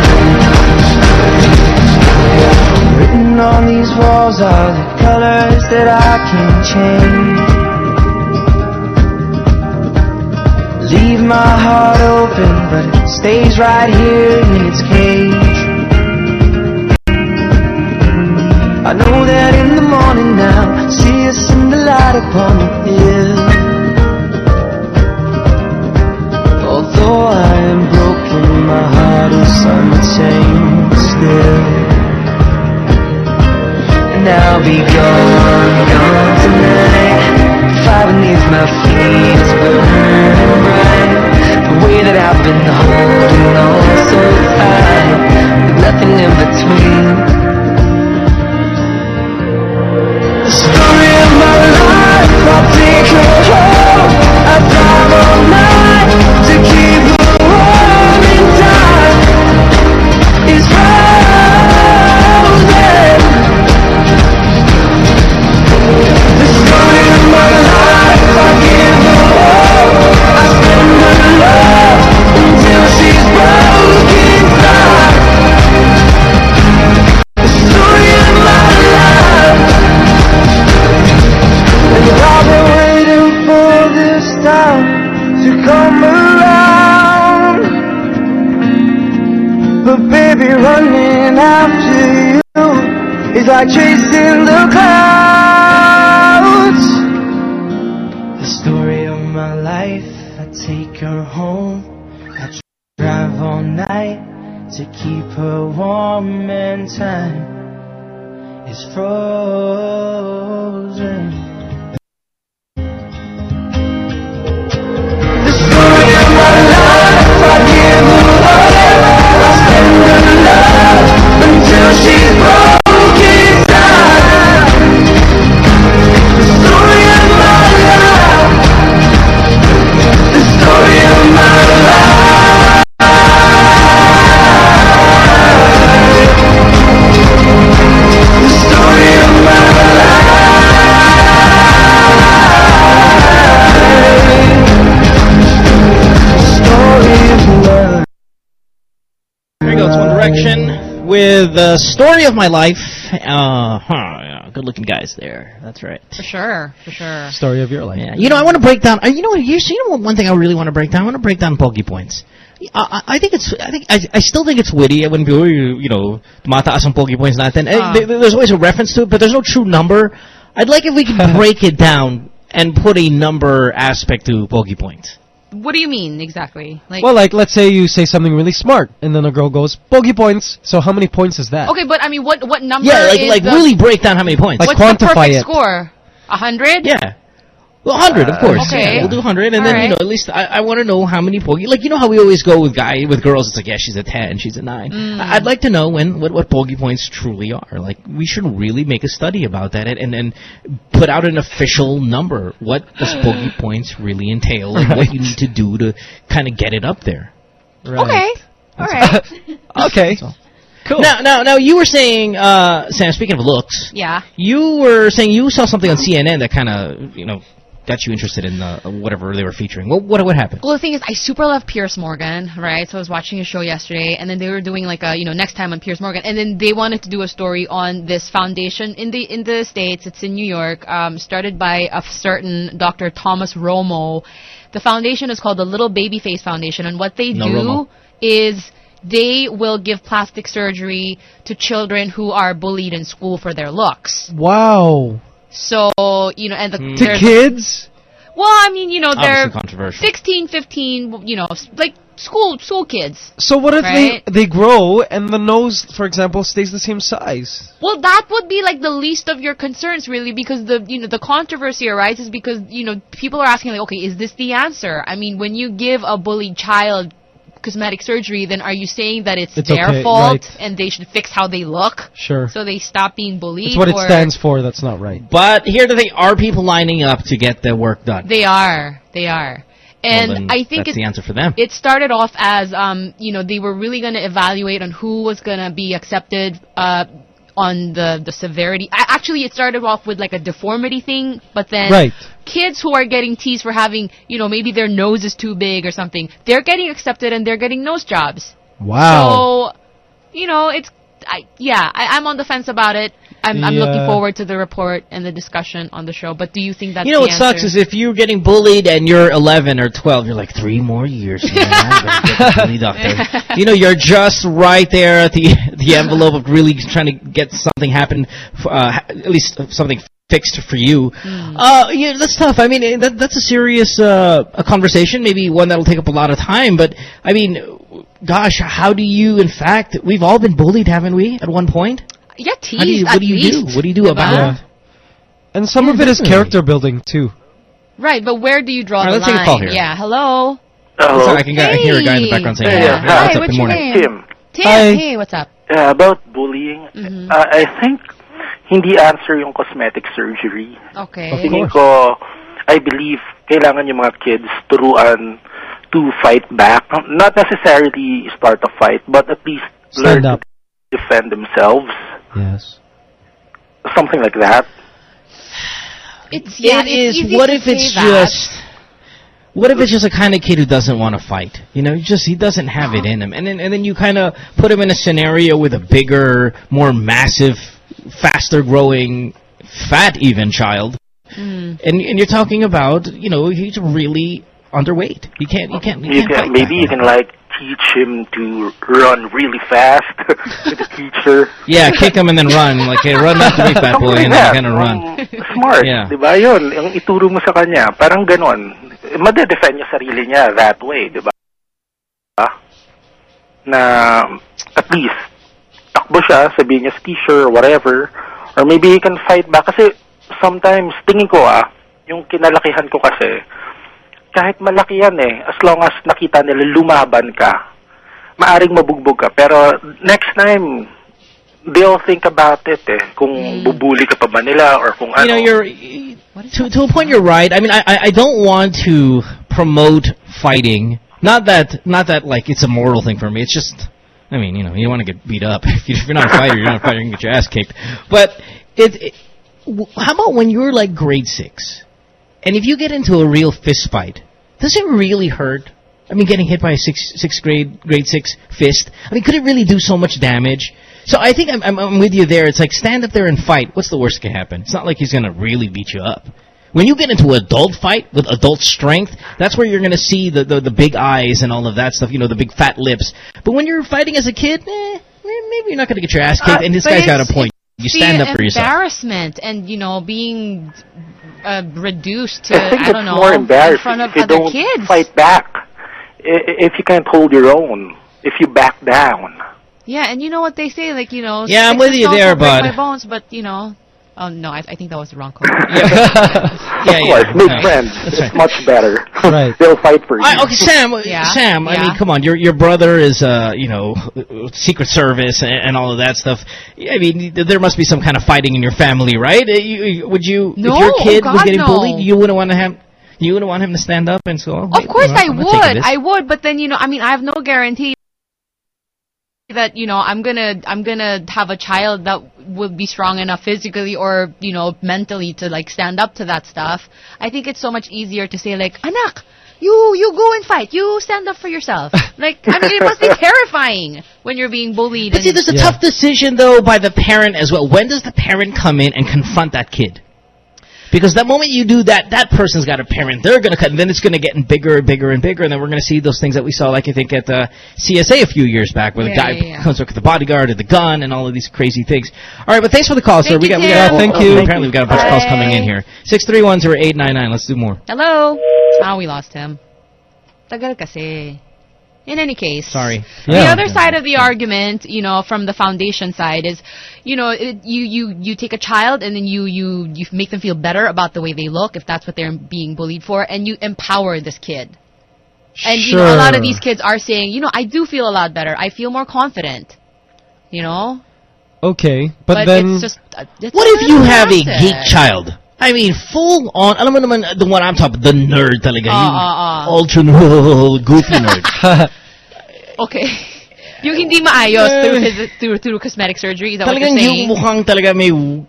Written on these walls are the colors that I can't change. Leave my heart open, but it stays right here in its cage. I know that in the morning now, see us in the light upon the hill. Although I am broken, my heart is untamed still. And I'll be gone, gone tonight. Fire beneath my feet is burning bright. The way that I've been holding on so tight, with nothing in between. The story of my life, I'll take her home. I drive all night to keep her warm in time. It's frozen. The story of my life, I give her all. I spend her love until she's broken down. The story of my life. And I've been waiting for this time to come around. But baby, running after you is like chasing the clouds. The story of my life, I take her home. I drive all night to keep her warm, and time is frozen. Until she's broken down. The story of my life. The story of my life. The story of my life. Story of my life. Here we go, it's One Direction with the story of my life. Uh, huh, yeah, good-looking guys there. That's right. For sure, for sure. Story of your life. Yeah. You know, I want to break down. Uh, you know, you, you know, one thing I really want to break down. I want to break down Pogi Points. I, I think it's. I think. I, I still think it's witty. I wouldn't be, you, you know, tumataas ang Pogi Points natin. Uh. There, there's always a reference to it, but there's no true number. I'd like if we could break it down and put a number aspect to Pogi Points. What do you mean exactly? Like, well, like, let's say you say something really smart, and then a girl goes, Pogi Points. So how many points is that? okay, but I mean, what what number? Yeah, like is like the, really break down how many points. Like what's quantify the perfect it. score? A hundred? Yeah. Well, one hundred, of course. Okay. Yeah, we'll do one hundred, and All then, right. you know, at least I, I want to know how many pogi... Like, you know how we always go with guy with girls, it's like, yeah, she's a ten, she's a nine. Mm. I- I'd like to know when what, what pogi points truly are. Like, we should really make a study about that and, and, and put out an official number. What does pogi points really entail, and what you need to do to kind of get it up there. Okay. All right. Okay. Cool. Now, now, now, you were saying, uh, Sam, speaking of looks, Yeah. you were saying you saw something on C N N that kind of, you know, got you interested in uh, whatever they were featuring. What, what what happened? Well, the thing is, I super love Piers Morgan, right? So I was watching his show yesterday, and then they were doing like a, you know, next time on Piers Morgan, and then they wanted to do a story on this foundation in the in the States. It's in New York, um, started by a certain Doctor Thomas Romo. The foundation is called the Little Babyface Foundation, and what they No, do Romo. is they will give plastic surgery to children who are bullied in school for their looks. Wow. So, you know, and the, To there's- kids? Well, I mean, you know, they're Obviously controversial. sixteen, fifteen, you know, s- like school school kids. So what if right? they they grow and the nose, for example, stays the same size? Well, that would be like the least of your concerns, really, because the you know the controversy arises because you know people are asking like, okay, is this the answer? I mean, when you give a bullied child cosmetic surgery, then are you saying that it's, It's their okay, fault right. and they should fix how they look Sure. so they stop being bullied? That's what it or stands for. That's not right. But here the thing, are people lining up to get their work done? They are, they are, and Well, then I think that's it, the answer for them. It started off as, um, you know, they were really going to evaluate on who was going to be accepted uh, on the, the severity. A- Actually, it started off with like a deformity thing, but then Right. kids who are getting teased for having, you know, maybe their nose is too big or something, they're getting accepted and they're getting nose jobs. Wow. So, you know, it's, I, yeah, I, I'm on the fence about it. I'm, I'm looking Yeah. forward to the report and the discussion on the show, but do you think that's You know the what sucks answer? is if you're getting bullied and you're eleven or twelve, you're like, three more years, man. I'm gonna get the bully doctor. You know, you're just right there at the the envelope of really trying to get something happen, for, uh, ha- at least something fixed for you. Uh, yeah, that's tough. I mean, eh, that, that's a serious uh, a conversation, maybe one that'll take up a lot of time, but, I mean, gosh, how do you, in fact, we've all been bullied, haven't we, at one point? Yeah, How do you, teased, what at do you least. do? What do you do about Yeah. it? And some Yeah, of it is definitely. character building too. Right, but where do you draw All right, the let's take a line? call here. Yeah, hello. Hello. Sorry, I can, I can hear a guy in the background saying, Hey, hey, yeah. what's Hi, up? what's Good your morning. name? Tim. Tim, Hi. hey, what's up? Uh, about bullying, Mhm. uh, I think hindi answer yung cosmetic surgery. Okay. Tingin ko, I believe kailangan yung mga kids turuan to fight back. Not necessarily start a fight, but at least learn Stand up. to defend themselves. Yes. Something like that. It's yeah, It it's is. easy What to if it's say that. just? What if it's just a kind of kid who doesn't want to fight? You know, he just he doesn't have it in him, and then and then you kind of put him in a scenario with a bigger, more massive, faster growing, fat even child, Mm. and and you're talking about you know he's really underweight. He can't he can't he You can't can, fight maybe you can like teach him to run really fast with the teacher. Yeah, kick him and then run. Like, hey, run after me, fat boy, and then you're gonna run. Smart, Yeah. di ba? Yun, yung ituro mo sa kanya, parang ganon. Made-defend niya sarili niya that way, di ba? Na at least takbo siya, sabihin niya sa teacher or whatever, or maybe he can fight back. Kasi sometimes, tingin ko ah, yung kinalakihan ko kasi, kahit malaki yan eh, as long as nakita nila lumaban ka, maaring mabugbog ka. Pero next time, they'll think about it eh, kung bubuli ka pa ba nila or kung ano. You know, you're to to a point. You're right. I mean, I I I don't want to promote fighting. Not that not that like it's a moral thing for me. It's just, I mean, you know, you want to get beat up. If you're not a fighter, you're not a fighter. You can get your ass kicked. But it, it. w- How about when you're like grade six, and if you get into a real fist fight, does it really hurt? I mean, getting hit by a six, sixth grade, grade six fist. I mean, could it really do so much damage? So I think I'm, I'm, I'm with you there. It's like stand up there and fight. What's the worst that can happen? It's not like he's gonna really beat you up. When you get into an adult fight with adult strength, that's where you're gonna see the, the the big eyes and all of that stuff. You know, the big fat lips. But when you're fighting as a kid, eh, maybe you're not gonna get your ass kicked. And this But guy's got a it's- point. You it's stand the up for yourself. embarrassment and, you know, being uh, reduced to, I think I don't it's know, more in embarrassing front of if you other don't kids. fight back. I- If you can't hold your own, if you back down. Yeah, and you know what they say, like, you know, Yeah, I'm sticks with and you stones there, won't break bud. my bones, but, you know, Oh no, I, I think that was the wrong code. Yeah, of course, yeah. make Right. friends. That's It's right. much better. Right. They'll fight for you. I, okay, Sam. Yeah, Sam. I yeah. mean, come on. Your your brother is, uh, you know, Secret Service and, and all of that stuff. I mean, there must be some kind of fighting in your family, right? Uh, You, you- would you, No, if your kid oh was God, getting no. bullied, you wouldn't want to have, you wouldn't want him to stand up and go. Of course I I'm gonna take would. this. I would, but then you know, I mean, I have no guarantee that you know I'm gonna I'm gonna have a child that will be strong enough physically or you know mentally to like stand up to that stuff. I think it's so much easier to say like, anak, you you go and fight. You stand up for yourself. Like, I mean, it must be terrifying when you're being bullied. But see, and- there's a tough decision though by the parent as well. When does the parent come in and confront that kid? Because the moment you do that, that person's got a parent. They're going to cut, and then it's going to get bigger and bigger and bigger, and then we're going to see those things that we saw, like I think at the C S A a few years back, where the Yeah, guy yeah, yeah. comes up with the bodyguard or the gun and all of these crazy things. All right, but thanks for the call, sir. Thank We you, got, we Tim. got, Yeah, thank oh, you. Apparently, we've got a bunch of calls coming in here. Six three one zero eight nine nine. Let's do more. Hello. Ah, we lost him. Tagal kasi. In any case. Sorry. The Yeah. other side of the argument, you know, from the foundation side is, you know, it, you, you, you take a child and then you, you, you make them feel better about the way they look, if that's what they're being bullied for, and you empower this kid. And, you know, a lot of Sure. these kids are saying, you know, I do feel a lot better. I feel more confident. You know? Okay, but, But, then it's just... Uh, it's What a if you have a process. geek child? I mean, full on, alam mo naman, the one I'm talking, the nerd talaga. Ah, yung ah, ah. ultra goofy nerd. Okay. Yung hindi maayos through, his, through, through cosmetic surgery, is that what you're Talagang saying? yung mukhang talaga may w-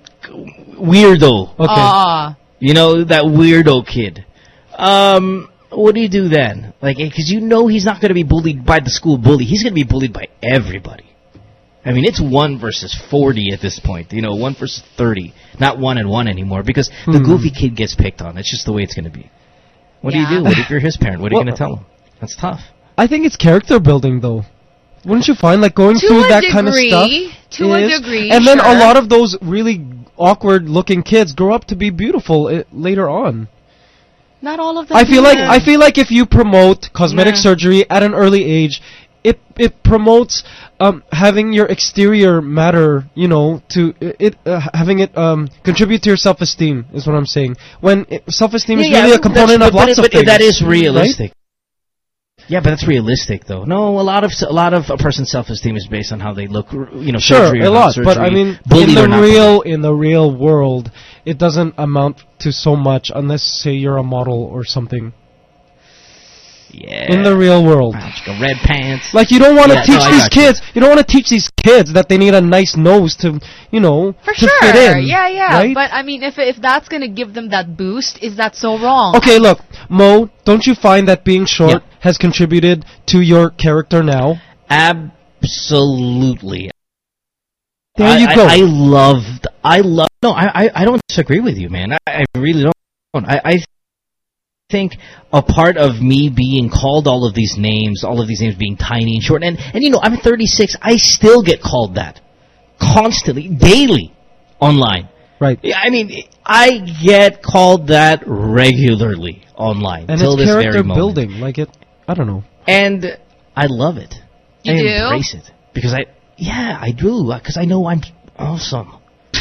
weirdo. okay. Ah. You know, that weirdo kid. Um, what do you do then? Like, because you know he's not going to be bullied by the school bully. He's going to be bullied by everybody. I mean, it's one versus forty at this point. You know, one versus thirty. Not one and one anymore because the Hmm. goofy kid gets picked on. It's just the way it's going to be. What do Yeah. you do? What if you're his parent? What are you Well- going to tell him? That's tough. I think it's character building, though. Wouldn't you find, like, going To through a that kind of degree, stuff? to a is- degree, And then a sure. lot of those really awkward-looking kids grow up to be beautiful uh, later on. Not all of them. I feel do like that. I feel like if you promote cosmetic Yeah. surgery at an early age, it it promotes um having your exterior matter, you know, to it uh, having it um contribute to your self-esteem is what I'm saying. When it, self-esteem is Yeah, really yeah, a component that's- of but- lots but, of but things. that is right? realistic. Yeah, but that's realistic, though. No, a lot of a lot of a person's self-esteem is based on how they look. You know, Sure, surgery or a not lot, but I surgery, mean, bullied in or the not real in the real world, it doesn't amount to so much unless, say, you're a model or something. Yeah. In the real world, Like a red pants. like you don't want to Yeah, teach no, I these got you. kids. You. don't want to teach these kids that they need a nice nose to, you know, For to sure. fit in. Yeah, yeah. right? But I mean, if if that's gonna give them that boost, is that so wrong? Okay, look, Mo, don't you find that being short has contributed to your character now? Absolutely. There I, you I, go. I loved. I love. No, I, I. I don't disagree with you, man. I, I really don't. I. I think a part of me being called all of these names, all of these names being tiny and short, and and you know, I'm thirty-six. I still get called that constantly, daily, online. Right. Yeah, I mean, I get called that regularly online And till it's this character very moment. building, like it. I don't know. And I love it. You I do? embrace it because I, yeah, I do because I know I'm awesome.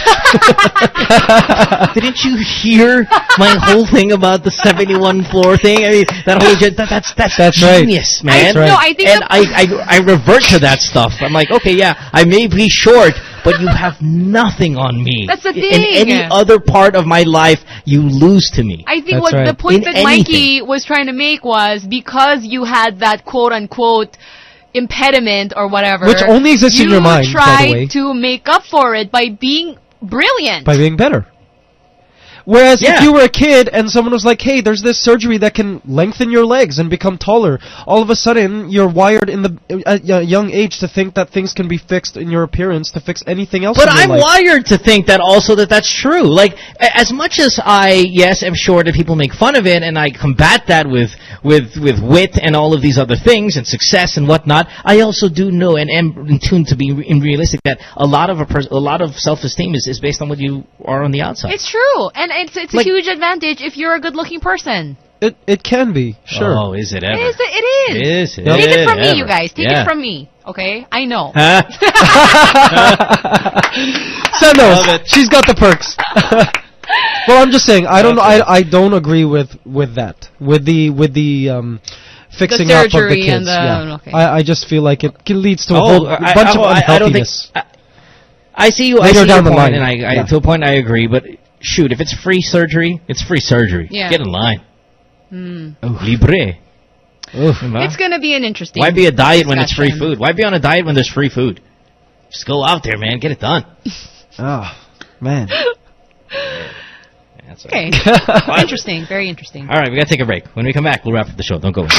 Didn't you hear my whole thing about the seventy-one floor thing? I mean, that whole that, that's that's That's right. genius, man. That's right. No, I think and the- I, I I revert to that stuff. I'm like, okay, yeah, I may be short, but you have nothing on me. That's the In thing. any other part of my life, you lose to me. I think That's what right. the point In that anything. Mikey was trying to make was because you had that quote unquote impediment or whatever, Which only exists in your mind, by the You tried way. to make up for it by being brilliant. By being better. Whereas Yeah. if you were a kid and someone was like, hey, there's this surgery that can lengthen your legs and become taller, all of a sudden you're wired in the at a young age to think that things can be fixed in your appearance to fix anything else But in your I'm life. wired to think that also that that's true. Like, a- as much as I, yes, am short and people make fun of it, and I combat that with, with, with wit and all of these other things and success and whatnot, I also do know and am in tune to be re- in realistic that a lot of a, pers- a lot of self-esteem is, is based on what you are on the outside. It's true, and it's it's Like- a huge advantage if you're a good-looking person. It it can be, sure. Oh, is it ever? It is. It is. Is it Yep. Take it from me, ever? you guys. Take Yeah. it from me. Okay? I know. Huh? Sam knows. She's got the perks. Well, I'm just saying. I don't. I I don't agree with with that. With the with the um, fixing The up of the surgery kids. and the- yeah. okay. I I just feel like it leads to a Oh, whole I- bunch I- of I- I don't think- unhealthiness. I see you. I Later see down your the point, line. and I, I Yeah. to a point I agree. But shoot, if it's free surgery, it's free surgery. Yeah. Get in line. Hmm. Libre. Diba? It's going to be an interesting Why be a diet when it's free discussion. food? Why be on a diet when there's free food? Just go out there, man. Get it done. Oh, man. That's Okay. Interesting. Very interesting. All right, we got to take a break. When we come back, we'll wrap up the show. Don't go away.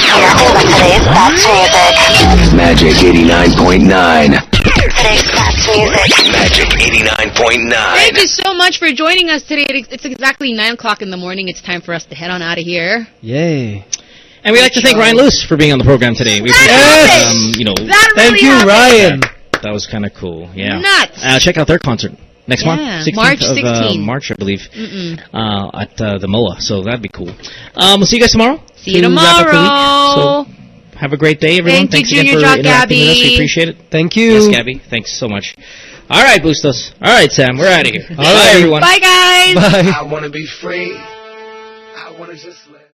Magic eighty-nine point nine. Today's Best Music. Magic eighty-nine point nine. Thank you so much for joining us today. It's it's exactly nine o'clock in the morning. It's time for us to head on out of here. Yay. And we'd like to thank Ryan Luce for being on the program today. We appreciate Yes! um, you know, That really Thank you, happened. Ryan. that was kind of cool. Yeah. Nuts. Uh, check out their concert next Yeah, month, sixteenth March of uh, sixteenth. March, I believe, Mm-mm. uh, at uh, the M O A. So that'd be cool. Um, we'll see you guys tomorrow. See you to wrap up the week. tomorrow. So have a great day, everyone. Thank you, Thanks again Junior for Jock interacting with us. We Gabby. appreciate it. Thank you. Yes, Gabby. Thanks so much. All right, Bustos. All right, Sam. We're out of here. Bye, right. everyone. Bye, guys. Bye. I want to be free. I want to just live.